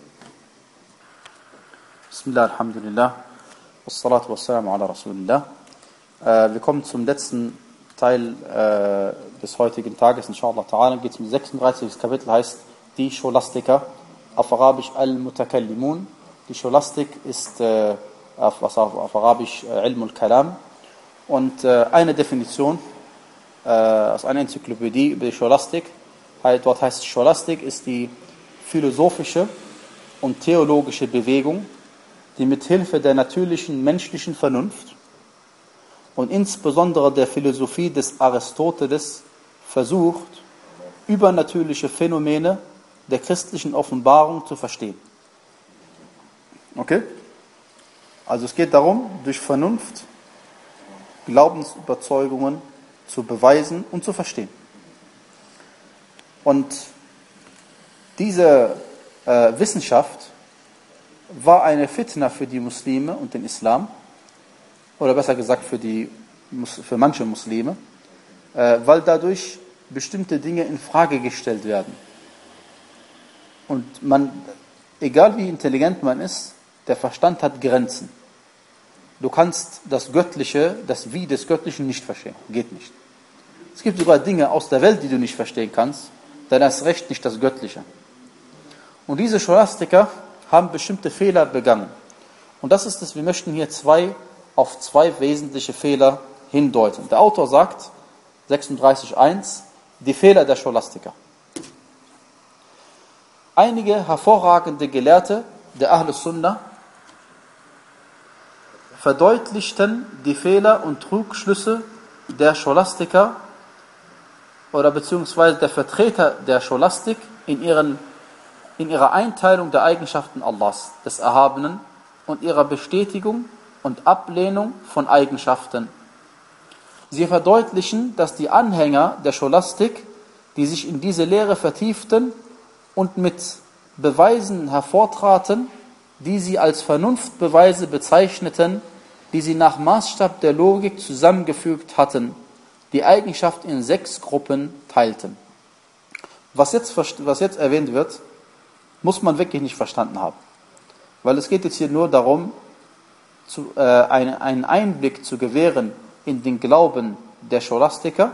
Bismillah, alhamdulillah. Wassalatu wassalamu ala rasulillah. Äh, wir kommen zum letzten Teil äh, des heutigen Tages, inshallah ta'ala. Geht es um sechsunddreißigsten Kapitel, heißt die Scholastiker, auf Arabisch Al-Mutakallimun. Die Scholastik ist äh, auf, auf, auf Arabisch äh, Ilm al-Kalam. Und äh, eine Definition äh, aus einer Enzyklopädie über die Scholastik, halt, dort heißt Scholastik ist die philosophische und theologische Bewegung, die mit Hilfe der natürlichen menschlichen Vernunft und insbesondere der Philosophie des Aristoteles versucht, übernatürliche Phänomene der christlichen Offenbarung zu verstehen. Okay? Also es geht darum, durch Vernunft Glaubensüberzeugungen zu beweisen und zu verstehen. Und diese äh, Wissenschaft war eine Fitna für die Muslime und den Islam, oder besser gesagt für, die, für manche Muslime, äh, weil dadurch bestimmte Dinge in Frage gestellt werden. Und man, egal wie intelligent man ist, der Verstand hat Grenzen. Du kannst das Göttliche, das Wie des Göttlichen nicht verstehen. Geht nicht. Es gibt sogar Dinge aus der Welt, die du nicht verstehen kannst, dann erst recht nicht das Göttliche. Und diese Scholastiker haben bestimmte Fehler begangen. Und das ist es, wir möchten hier zwei auf zwei wesentliche Fehler hindeuten. Der Autor sagt, sechsunddreißig eins, die Fehler der Scholastiker. Einige hervorragende Gelehrte der Ahlus Sunnah verdeutlichten die Fehler und Trugschlüsse der Scholastiker oder beziehungsweise der Vertreter der Scholastik in, ihren, in ihrer Einteilung der Eigenschaften Allahs, des Erhabenen, und ihrer Bestätigung und Ablehnung von Eigenschaften. Sie verdeutlichen, dass die Anhänger der Scholastik, die sich in diese Lehre vertieften und mit Beweisen hervortraten, die sie als Vernunftbeweise bezeichneten, die sie nach Maßstab der Logik zusammengefügt hatten, die Eigenschaft in sechs Gruppen teilten. Was jetzt, was jetzt erwähnt wird, muss man wirklich nicht verstanden haben. Weil es geht jetzt hier nur darum, zu, äh, eine, einen Einblick zu gewähren in den Glauben der Scholastiker,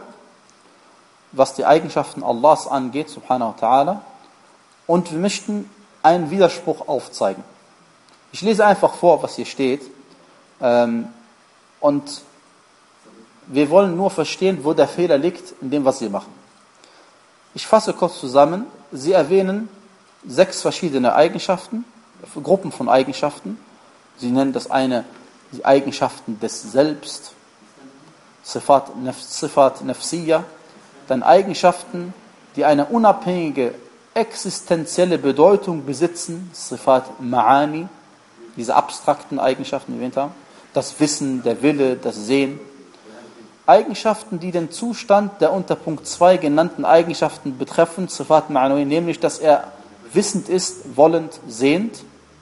was die Eigenschaften Allahs angeht, subhanahu wa ta'ala. Und wir möchten einen Widerspruch aufzeigen. Ich lese einfach vor, was hier steht. Ähm, und wir wollen nur verstehen, wo der Fehler liegt in dem, was sie machen. Ich fasse kurz zusammen. Sie erwähnen sechs verschiedene Eigenschaften, Gruppen von Eigenschaften. Sie nennen das eine die Eigenschaften des Selbst, Sifat, Naf, Sifat Nafsiyya, dann Eigenschaften, die eine unabhängige, existenzielle Bedeutung besitzen, Sifat Ma'ani, diese abstrakten Eigenschaften, die wir erwähnt haben, das Wissen, der Wille, das Sehen. Eigenschaften, die den Zustand der unter Punkt zwei genannten Eigenschaften betreffen, Sifat Ma'anawi, nämlich, dass er wissend ist, wollend, sehend.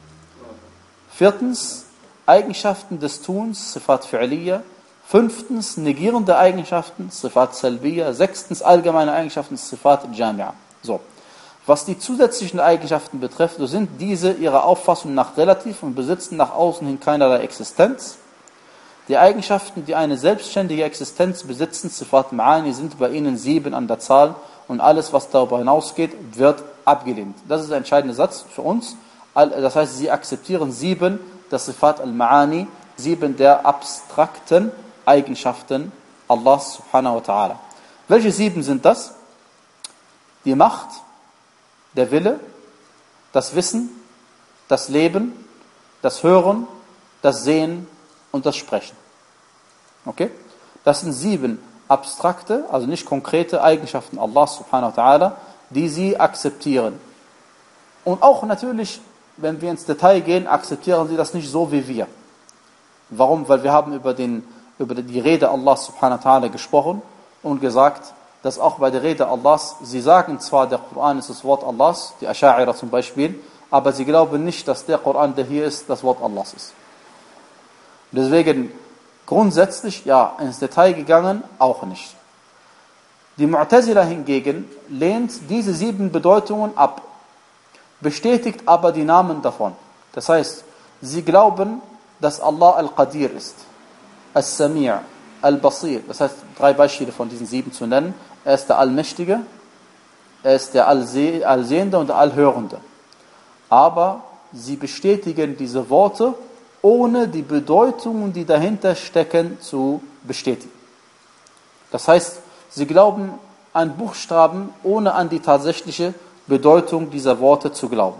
Viertens, Eigenschaften des Tuns, Sifat Fi'aliyya. Fünftens, negierende Eigenschaften, Sifat Salbiyya. Sechstens, allgemeine Eigenschaften, Sifat Jami'a. So. Was die zusätzlichen Eigenschaften betrifft, so sind diese ihrer Auffassung nach relativ und besitzen nach außen hin keinerlei Existenz. Die Eigenschaften, die eine selbstständige Existenz besitzen, Sifat Ma'ani, sind bei ihnen sieben an der Zahl und alles, was darüber hinausgeht, wird abgelehnt. Das ist der entscheidende Satz für uns. Das heißt, sie akzeptieren sieben, das Sifat al-Ma'ani, sieben der abstrakten Eigenschaften Allahs subhanahu wa ta'ala. Welche sieben sind das? Die Macht, der Wille, das Wissen, das Leben, das Hören, das Sehen und das Sprechen. Okay? Das sind sieben abstrakte, also nicht konkrete Eigenschaften Allahs subhanahu wa ta'ala, die sie akzeptieren. Und auch natürlich, wenn wir ins Detail gehen, akzeptieren sie das nicht so wie wir. Warum? Weil wir haben über, den, über die Rede Allahs subhanahu wa ta'ala gesprochen und gesagt, dass auch bei der Rede Allahs, sie sagen zwar, der Koran ist das Wort Allahs, die Asha'ira zum Beispiel, aber sie glauben nicht, dass der Koran, der hier ist, das Wort Allahs ist. Deswegen grundsätzlich, ja, ins Detail gegangen, auch nicht. Die Mu'tazila hingegen lehnt diese sieben Bedeutungen ab, bestätigt aber die Namen davon. Das heißt, sie glauben, dass Allah Al-Qadir ist, Al-Sami', Al-Basir. Das heißt, drei Beispiele von diesen sieben zu nennen. Er ist der Allmächtige, er ist der Allsehende und der Allhörende. Aber sie bestätigen diese Worte, ohne die Bedeutungen, die dahinter stecken, zu bestätigen. Das heißt, sie glauben an Buchstaben, ohne an die tatsächliche Bedeutung dieser Worte zu glauben.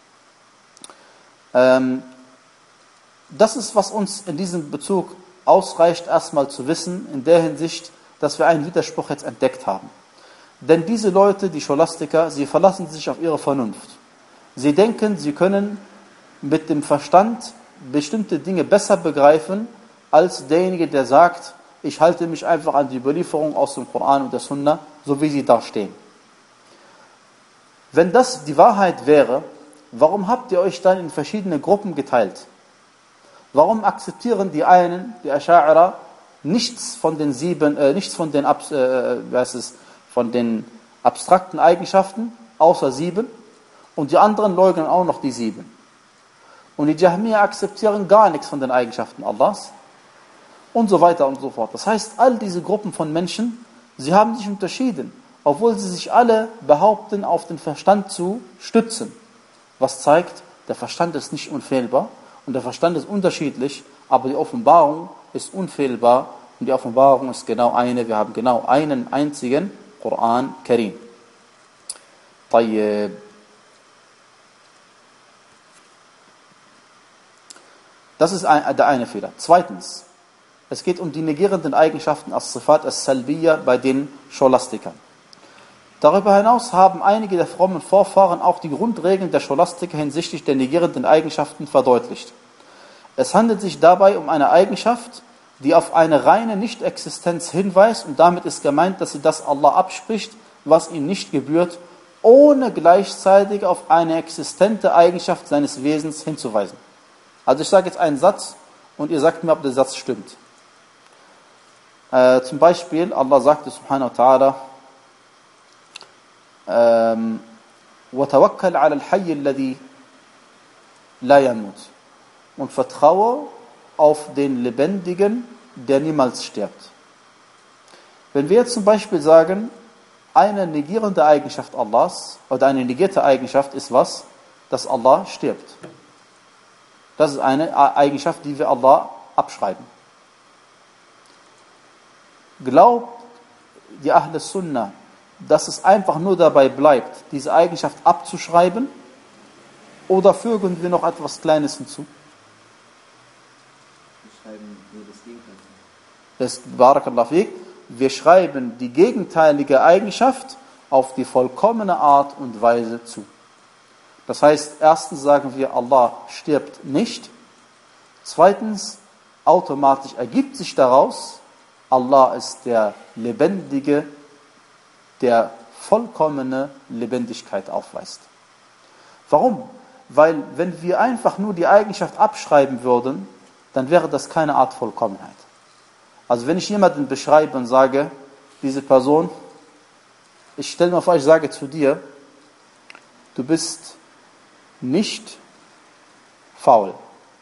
Ähm, das ist, was uns in diesem Bezug ausreicht, erstmal zu wissen, in der Hinsicht, dass wir einen Widerspruch jetzt entdeckt haben. Denn diese Leute, die Scholastiker, sie verlassen sich auf ihre Vernunft. Sie denken, sie können mit dem Verstand bestimmte Dinge besser begreifen, als derjenige, der sagt, ich halte mich einfach an die Überlieferung aus dem Koran und der Sunna, so wie sie da stehen. Wenn das die Wahrheit wäre, warum habt ihr euch dann in verschiedene Gruppen geteilt? Warum akzeptieren die einen, die Asha'ira, nichts von den sieben, äh, nichts von den, äh, was ist, von den abstrakten Eigenschaften, außer sieben, und die anderen leugnen auch noch die sieben? Und die Jahmiya akzeptieren gar nichts von den Eigenschaften Allahs. Und so weiter und so fort. Das heißt, all diese Gruppen von Menschen, sie haben sich unterschieden, obwohl sie sich alle behaupten, auf den Verstand zu stützen. Was zeigt, der Verstand ist nicht unfehlbar und der Verstand ist unterschiedlich, aber die Offenbarung ist unfehlbar und die Offenbarung ist genau eine. Wir haben genau einen einzigen Koran Karim. طيب. Das ist ein, der eine Fehler. Zweitens, es geht um die negierenden Eigenschaften as-Sifat as-Salbiyya bei den Scholastikern. Darüber hinaus haben einige der frommen Vorfahren auch die Grundregeln der Scholastiker hinsichtlich der negierenden Eigenschaften verdeutlicht. Es handelt sich dabei um eine Eigenschaft, die auf eine reine Nichtexistenz hinweist, und damit ist gemeint, dass sie das Allah abspricht, was ihm nicht gebührt, ohne gleichzeitig auf eine existente Eigenschaft seines Wesens hinzuweisen. Also ich sage jetzt einen Satz und ihr sagt mir, ob der Satz stimmt. Äh, zum Beispiel, Allah sagte subhanahu wa ta'ala, ähm, وَتَوَكَّلْ عَلَى الْحَيِّ الَّذِي لَا يَمُوتُ, und vertraue auf den Lebendigen, der niemals stirbt. Wenn wir jetzt zum Beispiel sagen, eine negierende Eigenschaft Allahs, oder eine negierte Eigenschaft ist was? Dass Allah stirbt. Das ist eine Eigenschaft, die wir Allah abschreiben. Glaubt die Ahl Sunnah, dass es einfach nur dabei bleibt, diese Eigenschaft abzuschreiben, oder fügen wir noch etwas Kleines hinzu? Wir schreiben nur das Gegenteil. Das Barakallahu fik. Wir schreiben die gegenteilige Eigenschaft auf die vollkommene Art und Weise zu. Das heißt, erstens sagen wir, Allah stirbt nicht. Zweitens, automatisch ergibt sich daraus, Allah ist der Lebendige, der vollkommene Lebendigkeit aufweist. Warum? Weil wenn wir einfach nur die Eigenschaft abschreiben würden, dann wäre das keine Art Vollkommenheit. Also wenn ich jemanden beschreibe und sage, diese Person, ich stelle mir vor, ich sage zu dir, du bist nicht faul,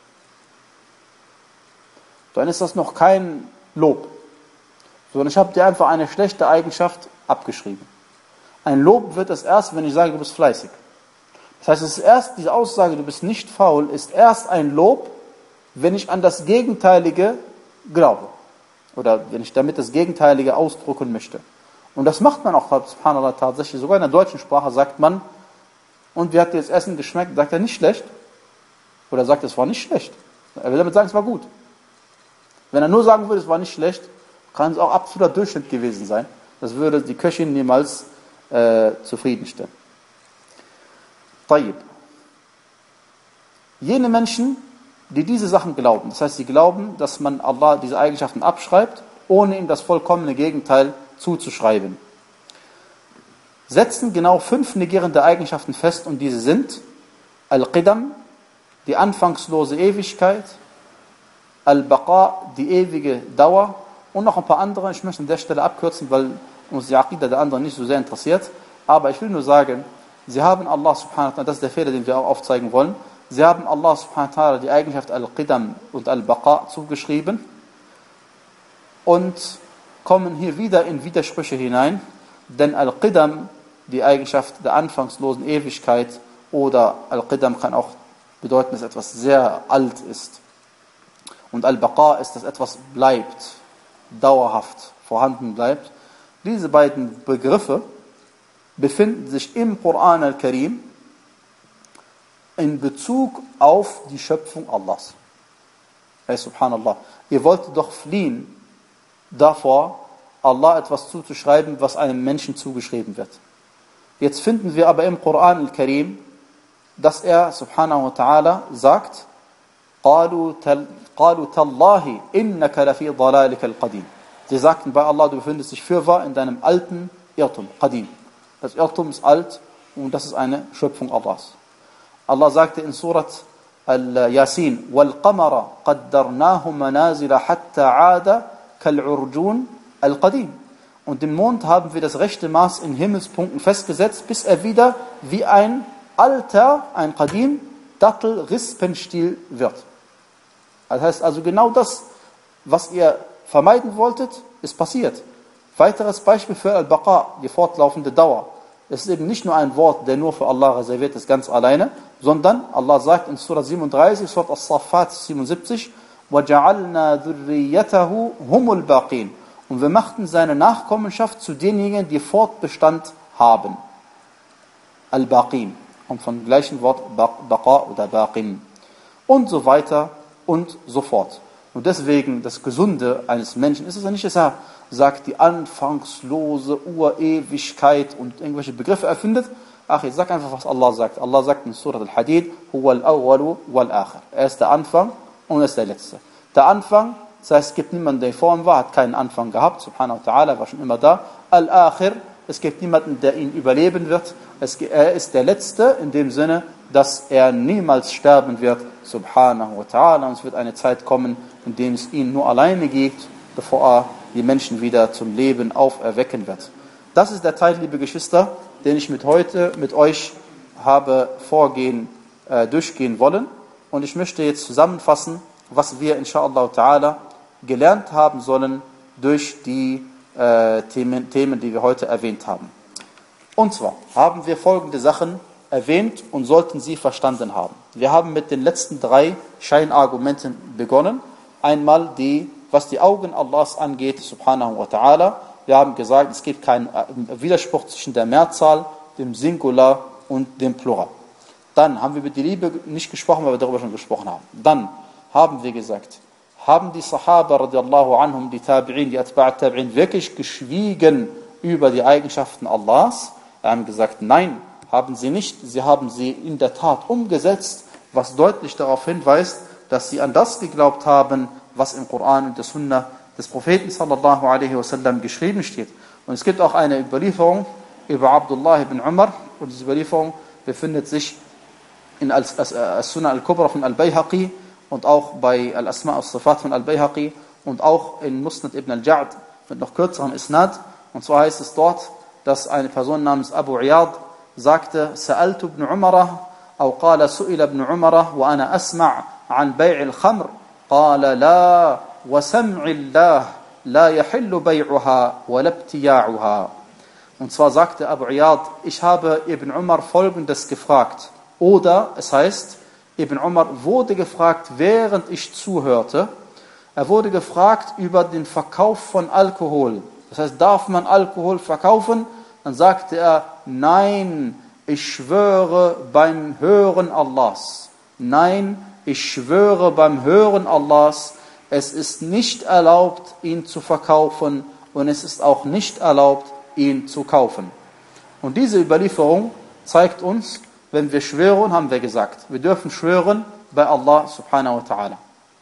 dann ist das noch kein Lob, sondern ich habe dir einfach eine schlechte Eigenschaft abgeschrieben. Ein Lob wird es erst, wenn ich sage, du bist fleißig. Das heißt, es ist erst diese Aussage, du bist nicht faul, ist erst ein Lob, wenn ich an das Gegenteilige glaube. Oder wenn ich damit das Gegenteilige ausdrücken möchte. Und das macht man auch, subhanallah, tatsächlich. Sogar in der deutschen Sprache sagt man, und wie hat dir das Essen geschmeckt? Sagt er, nicht schlecht. Oder sagt er, es war nicht schlecht. Er will damit sagen, es war gut. Wenn er nur sagen würde, es war nicht schlecht, kann es auch absoluter Durchschnitt gewesen sein. Das würde die Köchin niemals äh, zufriedenstellen. Tayyib. Jene Menschen, die diese Sachen glauben, das heißt, sie glauben, dass man Allah diese Eigenschaften abschreibt, ohne ihm das vollkommene Gegenteil zuzuschreiben, setzen genau fünf negierende Eigenschaften fest, und diese sind Al-Qidam, die anfangslose Ewigkeit, Al-Baqa, die ewige Dauer, und noch ein paar andere. Ich möchte an der Stelle abkürzen, weil uns die Aqidah der anderen nicht so sehr interessiert, aber ich will nur sagen, sie haben Allah subhanahu wa ta'ala, das ist der Fehler, den wir auch aufzeigen wollen, sie haben Allah subhanahu wa ta'ala die Eigenschaft Al-Qidam und Al-Baqa zugeschrieben und kommen hier wieder in Widersprüche hinein, denn Al-Qidam, die Eigenschaft der anfangslosen Ewigkeit, oder Al-Qidam kann auch bedeuten, dass etwas sehr alt ist. Und Al-Baqa ist, dass etwas bleibt, dauerhaft vorhanden bleibt. Diese beiden Begriffe befinden sich im Koran al-Karim in Bezug auf die Schöpfung Allahs. Hey, subhanallah, ihr wollt doch fliehen davor, Allah etwas zuzuschreiben, was einem Menschen zugeschrieben wird. Jetzt finden wir aber im Koran al-Karim, dass er, subhanahu wa ta'ala, sagt, قَالُوا تَاللَّهِ إِنَّكَ لَفِي ضَلَالِكَ الْقَدِيمِ. Sie sagten bei Allah, du befindest dich fürwahr in deinem alten Irrtum, Qadim. Das Irrtum ist alt und das ist eine Schöpfung Allahs. Allah sagte in Surat Al-Yasin, وَالْقَمَرَ قَدَّرْنَاهُ مَنَازِلَ حَتَّى عَادَ كَالْعُرْجُونَ الْقَدِيمِ. Und dem Mond haben wir das rechte Maß in Himmelspunkten festgesetzt, bis er wieder wie ein alter, ein Qadim, Dattel-Rispenstiel wird. Das heißt also genau das, was ihr vermeiden wolltet, ist passiert. Weiteres Beispiel für Al-Baqa, die fortlaufende Dauer. Es ist eben nicht nur ein Wort, der nur für Allah reserviert ist, ganz alleine, sondern Allah sagt in Surah siebenunddreißig, Surah As-Saffat siebenundsiebzig, وَجَعَلْنَا ذُرِّيَّتَهُ هُمُ الْبَاقِينَ. Und wir machten seine Nachkommenschaft zu denjenigen, die Fortbestand haben. Al-Baqin. Und vom gleichen Wort Baqa oder Baqin. Und so weiter und so fort. Und deswegen, das Gesunde eines Menschen ist es ja nicht, dass er sagt, die anfangslose Urewigkeit und irgendwelche Begriffe erfindet. Ach, ich sag einfach, was Allah sagt. Allah sagt in Surah Al-Hadid, Huwa al-awwalu wal-akhir. Er ist der Anfang und er ist der Letzte. Der Anfang, das heißt, es gibt niemanden, der vor ihm war, hat keinen Anfang gehabt, subhanahu wa ta'ala, war schon immer da. Al-akhir, es gibt niemanden, der ihn überleben wird. Es, er ist der Letzte in dem Sinne, dass er niemals sterben wird, subhanahu wa ta'ala. Und es wird eine Zeit kommen, in der es ihn nur alleine gibt, bevor er die Menschen wieder zum Leben auferwecken wird. Das ist der Teil, liebe Geschwister, den ich mit heute mit euch habe vorgehen, äh, durchgehen wollen. Und ich möchte jetzt zusammenfassen, was wir inshallah ta'ala gelernt haben sollen durch die äh, Themen, Themen, die wir heute erwähnt haben. Und zwar haben wir folgende Sachen erwähnt und sollten sie verstanden haben. Wir haben mit den letzten drei Scheinargumenten begonnen. Einmal die, was die Augen Allahs angeht, subhanahu wa ta'ala. Wir haben gesagt, es gibt keinen Widerspruch zwischen der Mehrzahl, dem Singular und dem Plural. Dann haben wir über die Liebe nicht gesprochen, weil wir darüber schon gesprochen haben. Dann haben wir gesagt, haben die Sahaba radiallahu anhum, die Tabi'in, die Atba' Tabi'in wirklich geschwiegen über die Eigenschaften Allahs? Wir haben gesagt, nein, haben sie nicht. Sie haben sie in der Tat umgesetzt, was deutlich darauf hinweist, dass sie an das geglaubt haben, was im Koran und der Sunna des Propheten sallallahu alaihi wasallam geschrieben steht. Und es gibt auch eine Überlieferung über Abdullah ibn Umar, und diese Überlieferung befindet sich in As-Sunnah al-Kubra von Al-Bayhaqi und auch bei Al-Asma' al-Sifat von Al-Bayhaqi und auch in Musnad ibn al-Ja'd mit noch kürzerem Isnad. Und zwar heißt es dort, dass eine Person namens Abu Iyad sagte, Sa'altu ibn Umara, أو قال سئل ابن عمر وأنا أسمع عن بيع الخمر قال لا وسمع الله لا يحل بيعها ولا ابتياعها. Und zwar sagte Abu Iyad, ich habe Ibn Umar Folgendes gefragt. Oder es heißt, Ibn Umar wurde gefragt, während ich zuhörte. Er wurde gefragt über den Verkauf von Alkohol. Das heißt, darf man Alkohol verkaufen? Dann sagte er, nein, ich schwöre beim Hören Allahs. Nein, ich schwöre beim Hören Allahs. Es ist nicht erlaubt, ihn zu verkaufen und es ist auch nicht erlaubt, ihn zu kaufen. Und diese Überlieferung zeigt uns, wenn wir schwören, haben wir gesagt, wir dürfen schwören bei Allah subhanahu wa ta'ala.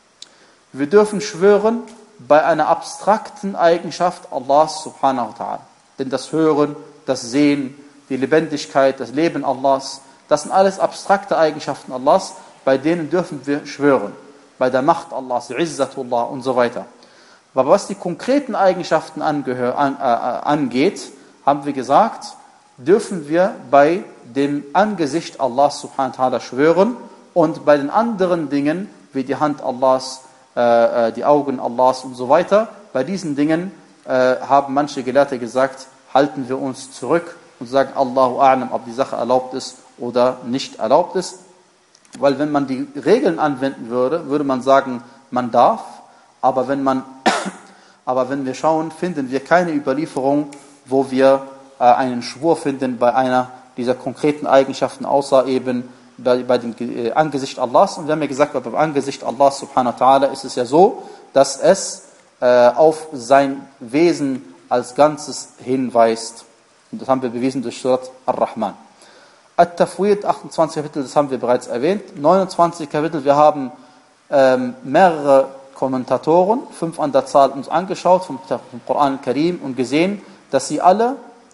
Wir dürfen schwören bei einer abstrakten Eigenschaft Allahs subhanahu wa ta'ala. Denn das Hören, das Sehen, die Lebendigkeit, das Leben Allahs, das sind alles abstrakte Eigenschaften Allahs, bei denen dürfen wir schwören. Bei der Macht Allahs, Izzatullah und so weiter. Aber was die konkreten Eigenschaften angehör, an, äh, angeht, haben wir gesagt, dürfen wir bei dem Angesicht Allahs subhanahu wa ta'ala schwören und bei den anderen Dingen, wie die Hand Allahs, äh, die Augen Allahs und so weiter, bei diesen Dingen äh, haben manche Gelehrte gesagt, halten wir uns zurück und sagen, Allahu a'lam, ob die Sache erlaubt ist oder nicht erlaubt ist. Weil wenn man die Regeln anwenden würde, würde man sagen, man darf, aber wenn man, aber wenn wir schauen, finden wir keine Überlieferung, wo wir äh, einen Schwur finden bei einer dieser konkreten Eigenschaften, außer eben bei, bei dem äh, Angesicht Allahs. Und wir haben ja gesagt, beim Angesicht Allahs subhanahu wa ta'ala ist es ja so, dass es äh, auf sein Wesen als Ganzes hinweist. Und das haben wir bewiesen durch Surat Ar-Rahman. At-Tafwid, achtundzwanzig Kapitel, das haben wir bereits erwähnt. neunundzwanzig Kapitel, wir haben ähm, mehrere Kommentatoren, fünf an der Zahl, uns angeschaut vom, vom Koran al-Karim und gesehen, dass sie alle,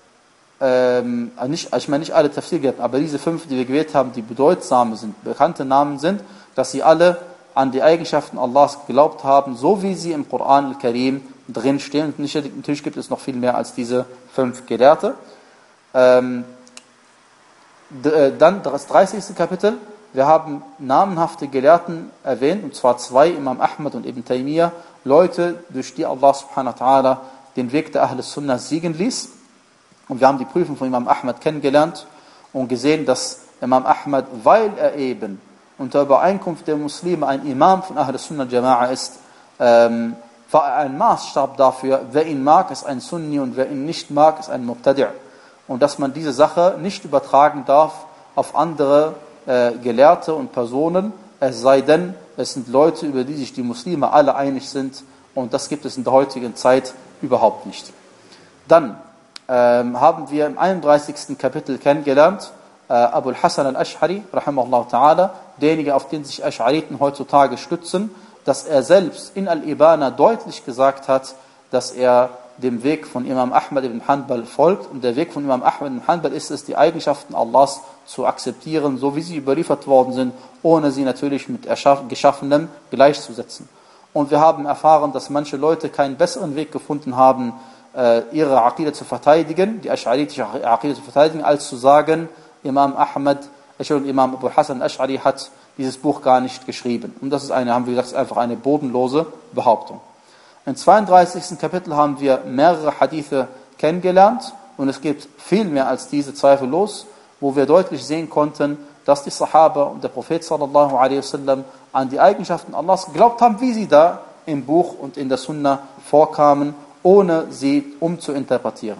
ähm, nicht, ich meine nicht alle Tafsir gehabt, aber diese fünf, die wir gewählt haben, die bedeutsame sind, bekannte Namen sind, dass sie alle an die Eigenschaften Allahs geglaubt haben, so wie sie im Koran al-Karim drinstehen. Und natürlich gibt es noch viel mehr als diese fünf Gelehrte. Ähm, Dann das dreißigste Kapitel, Wir haben namenhafte Gelehrten erwähnt, und zwar zwei, Imam Ahmad und Ibn Taymiyyah, Leute, durch die Allah subhanahu wa ta'ala den Weg der Ahl Sunnah siegen ließ. Und wir haben die Prüfung von Imam Ahmad kennengelernt und gesehen, dass Imam Ahmad, weil er eben unter Übereinkunft der Muslime ein Imam von Ahl Sunnah Jama'a ist, ähm, war er ein Maßstab dafür, wer ihn mag, ist ein Sunni und wer ihn nicht mag, ist ein Mubtadi'. Und dass man diese Sache nicht übertragen darf auf andere äh, Gelehrte und Personen, es sei denn, es sind Leute, über die sich die Muslime alle einig sind, und das gibt es in der heutigen Zeit überhaupt nicht. Dann ähm, haben wir im einunddreißigsten Kapitel kennengelernt, äh, Abul Hasan al-Ash'ari, rahimahullah ta'ala, derjenige, auf den sich Ash'ariten heutzutage stützen, dass er selbst in Al-Ibana deutlich gesagt hat, dass er dem Weg von Imam Ahmad ibn Hanbal folgt. Und der Weg von Imam Ahmad ibn Hanbal ist es, die Eigenschaften Allahs zu akzeptieren, so wie sie überliefert worden sind, ohne sie natürlich mit Geschaffenem gleichzusetzen. Und wir haben erfahren, dass manche Leute keinen besseren Weg gefunden haben, ihre Aqida zu verteidigen, die Ash'aritische Aqida zu verteidigen, als zu sagen, Imam Ahmad, Imam Abu Hasan al-Ash'ari hat dieses Buch gar nicht geschrieben. Und das ist eine, haben wir gesagt, einfach eine bodenlose Behauptung. Im zweiunddreißigsten Kapitel haben wir mehrere Hadithe kennengelernt, und es gibt viel mehr als diese zweifellos, wo wir deutlich sehen konnten, dass die Sahaba und der Prophet sallallahu alaihi wasallam an die Eigenschaften Allahs geglaubt haben, wie sie da im Buch und in der Sunna vorkamen, ohne sie umzuinterpretieren.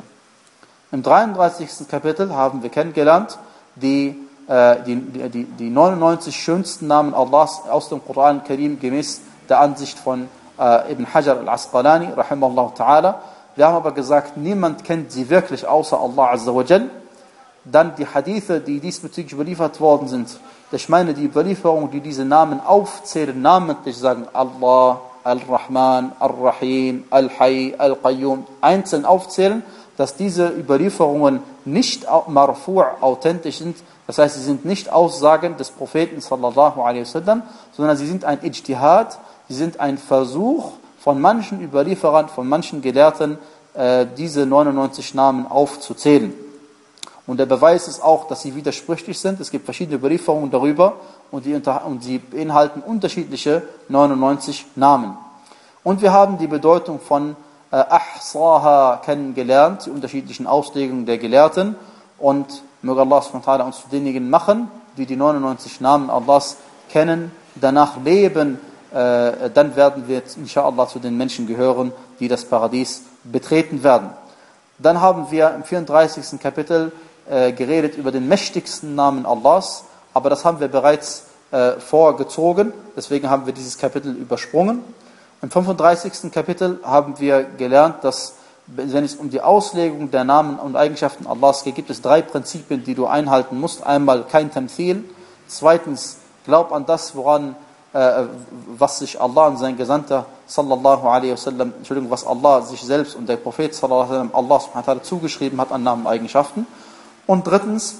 Im dreiunddreißigsten Kapitel haben wir kennengelernt, die Die, die, die neunundneunzig schönsten Namen Allahs aus dem Koran Karim gemäß der Ansicht von äh, Ibn Hajar al-Asqalani, rahimahullah ta'ala. Wir haben aber gesagt, niemand kennt sie wirklich außer Allah azza wa jal. Dann die Hadithe, die diesbezüglich überliefert worden sind. Ich meine die Überlieferungen, die diese Namen aufzählen, namentlich sagen Allah, Al-Rahman, Al-Rahim, Al-Hayy, Al-Qayyum, einzeln aufzählen, dass diese Überlieferungen nicht marfu' authentisch sind. Das heißt, sie sind nicht Aussagen des Propheten sallallahu alaihi wasallam, sondern sie sind ein Ijtihad, sie sind ein Versuch von manchen Überlieferern, von manchen Gelehrten, äh, diese neunundneunzig Namen aufzuzählen. Und der Beweis ist auch, dass sie widersprüchlich sind. Es gibt verschiedene Überlieferungen darüber, und, die unter, und sie beinhalten unterschiedliche neunundneunzig Namen. Und wir haben die Bedeutung von äh, Ahsaha kennengelernt, die unterschiedlichen Auslegungen der Gelehrten, und möge Allah subhanahu wa ta'ala uns zu denjenigen machen, die die neunundneunzig Namen Allahs kennen, danach leben, äh, dann werden wir inshallah zu den Menschen gehören, die das Paradies betreten werden. Dann haben wir im vierunddreißigsten Kapitel äh, geredet über den mächtigsten Namen Allahs, aber das haben wir bereits äh, vorgezogen, deswegen haben wir dieses Kapitel übersprungen. Im fünfunddreißigsten Kapitel haben wir gelernt, dass wenn es um die Auslegung der Namen und Eigenschaften Allahs geht, gibt es drei Prinzipien, die du einhalten musst. Einmal kein Tamthil, zweitens glaub an das, woran, äh, was sich Allah und sein Gesandter sallallahu alaihi wasallam, Entschuldigung, was Allah sich selbst und der Prophet sallallahu alaihi wasallam Allah subhanahu wa ta'ala zugeschrieben hat an Namen und Eigenschaften. Und drittens,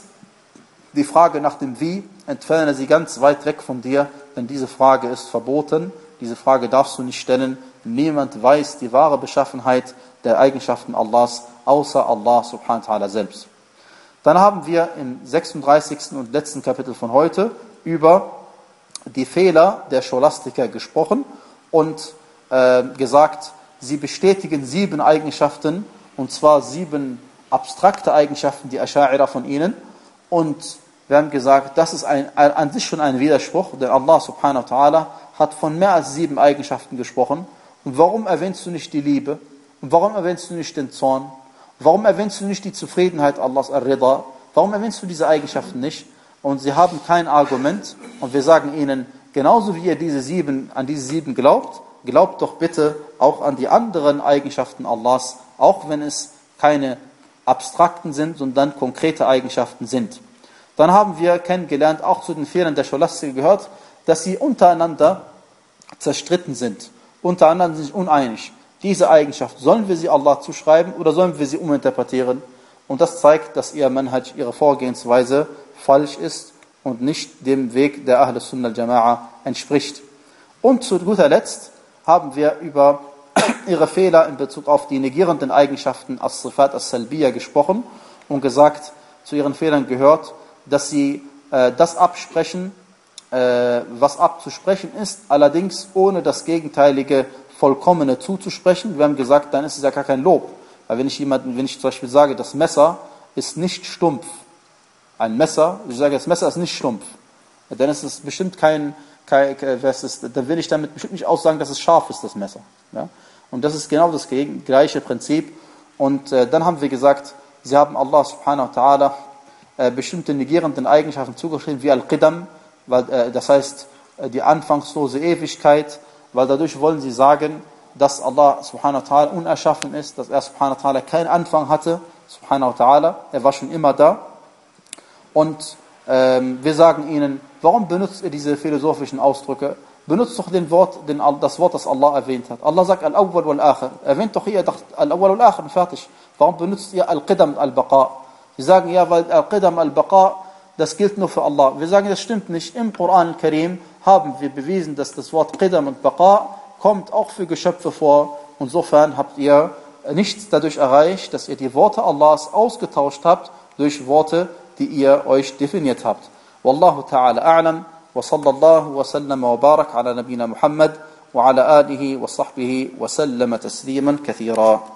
die Frage nach dem Wie, entferne sie ganz weit weg von dir, denn diese Frage ist verboten. Diese Frage darfst du nicht stellen. Niemand weiß die wahre Beschaffenheit der Eigenschaften Allahs, außer Allah subhanahu wa ta'ala selbst. Dann haben wir im sechsunddreißigsten und letzten Kapitel von heute über die Fehler der Scholastiker gesprochen und äh, gesagt, sie bestätigen sieben Eigenschaften, und zwar sieben abstrakte Eigenschaften, die Asha'ira von ihnen, und wir haben gesagt, das ist ein, an sich schon ein Widerspruch, denn Allah subhanahu wa ta'ala hat von mehr als sieben Eigenschaften gesprochen. Und warum erwähnst du nicht die Liebe? Und warum erwähnst du nicht den Zorn? Warum erwähnst du nicht die Zufriedenheit Allahs, Ar-Rida? Warum erwähnst du diese Eigenschaften nicht? Und sie haben kein Argument. Und wir sagen ihnen, genauso wie ihr diese sieben, an diese sieben glaubt, glaubt doch bitte auch an die anderen Eigenschaften Allahs, auch wenn es keine abstrakten sind, sondern konkrete Eigenschaften sind. Dann haben wir kennengelernt, auch zu den Fehlern der Scholastiker gehört, dass sie untereinander zerstritten sind. Untereinander sind sich uneinig. Diese Eigenschaft, sollen wir sie Allah zuschreiben oder sollen wir sie uminterpretieren? Und das zeigt, dass ihr Manhaj, ihre Vorgehensweise falsch ist und nicht dem Weg der Ahl Sunnah al-Jama'a entspricht. Und zu guter Letzt haben wir über ihre Fehler in Bezug auf die negierenden Eigenschaften as-Sifat as-Salbiyya gesprochen und gesagt, zu ihren Fehlern gehört, dass sie äh, das absprechen, äh, was abzusprechen ist, allerdings ohne das gegenteilige Vollkommene zuzusprechen. Wir haben gesagt, dann ist es ja gar kein Lob. Weil wenn ich jemanden, wenn ich zum Beispiel sage, das Messer ist nicht stumpf, ein Messer, ich sage, das Messer ist nicht stumpf, dann ist es bestimmt kein, kein was ist, dann will ich damit bestimmt nicht aussagen, dass es scharf ist, das Messer. Ja? Und das ist genau das gleiche Prinzip. Und äh, dann haben wir gesagt, sie haben Allah subhanahu wa ta'ala äh, bestimmte negierenden Eigenschaften zugeschrieben, wie Al-Qidam, weil, äh, das heißt äh, die anfangslose Ewigkeit, weil dadurch wollen sie sagen, dass Allah subhanahu wa ta'ala unerschaffen ist, dass er subhanahu wa ta'ala keinen Anfang hatte, subhanahu wa ta'ala, er war schon immer da. Und ähm, wir sagen ihnen, warum benutzt ihr diese philosophischen Ausdrücke? Benutzt doch den Wort, den, das Wort, das Allah erwähnt hat. Allah sagt Al-Awwal wal-Akhir. Erwähnt doch hier Al-Awwal wal-Akhir, fertig. Warum benutzt ihr Al-Qidam und Al-Baqa? Sie sagen, ja, weil Al-Qidam, Al-Baqa, das gilt nur für Allah. Wir sagen, das stimmt nicht. Im Koran al-Karim haben wir bewiesen, dass das Wort Qidam und Baqa kommt auch für Geschöpfe vor. Insofern habt ihr nichts dadurch erreicht, dass ihr die Worte Allahs ausgetauscht habt durch Worte, die ihr euch definiert habt. Wallahu ta'ala a'lam. وصلى الله وسلم وبارك على نبينا محمد وعلى آله وصحبه وسلم تسليما كثيرا.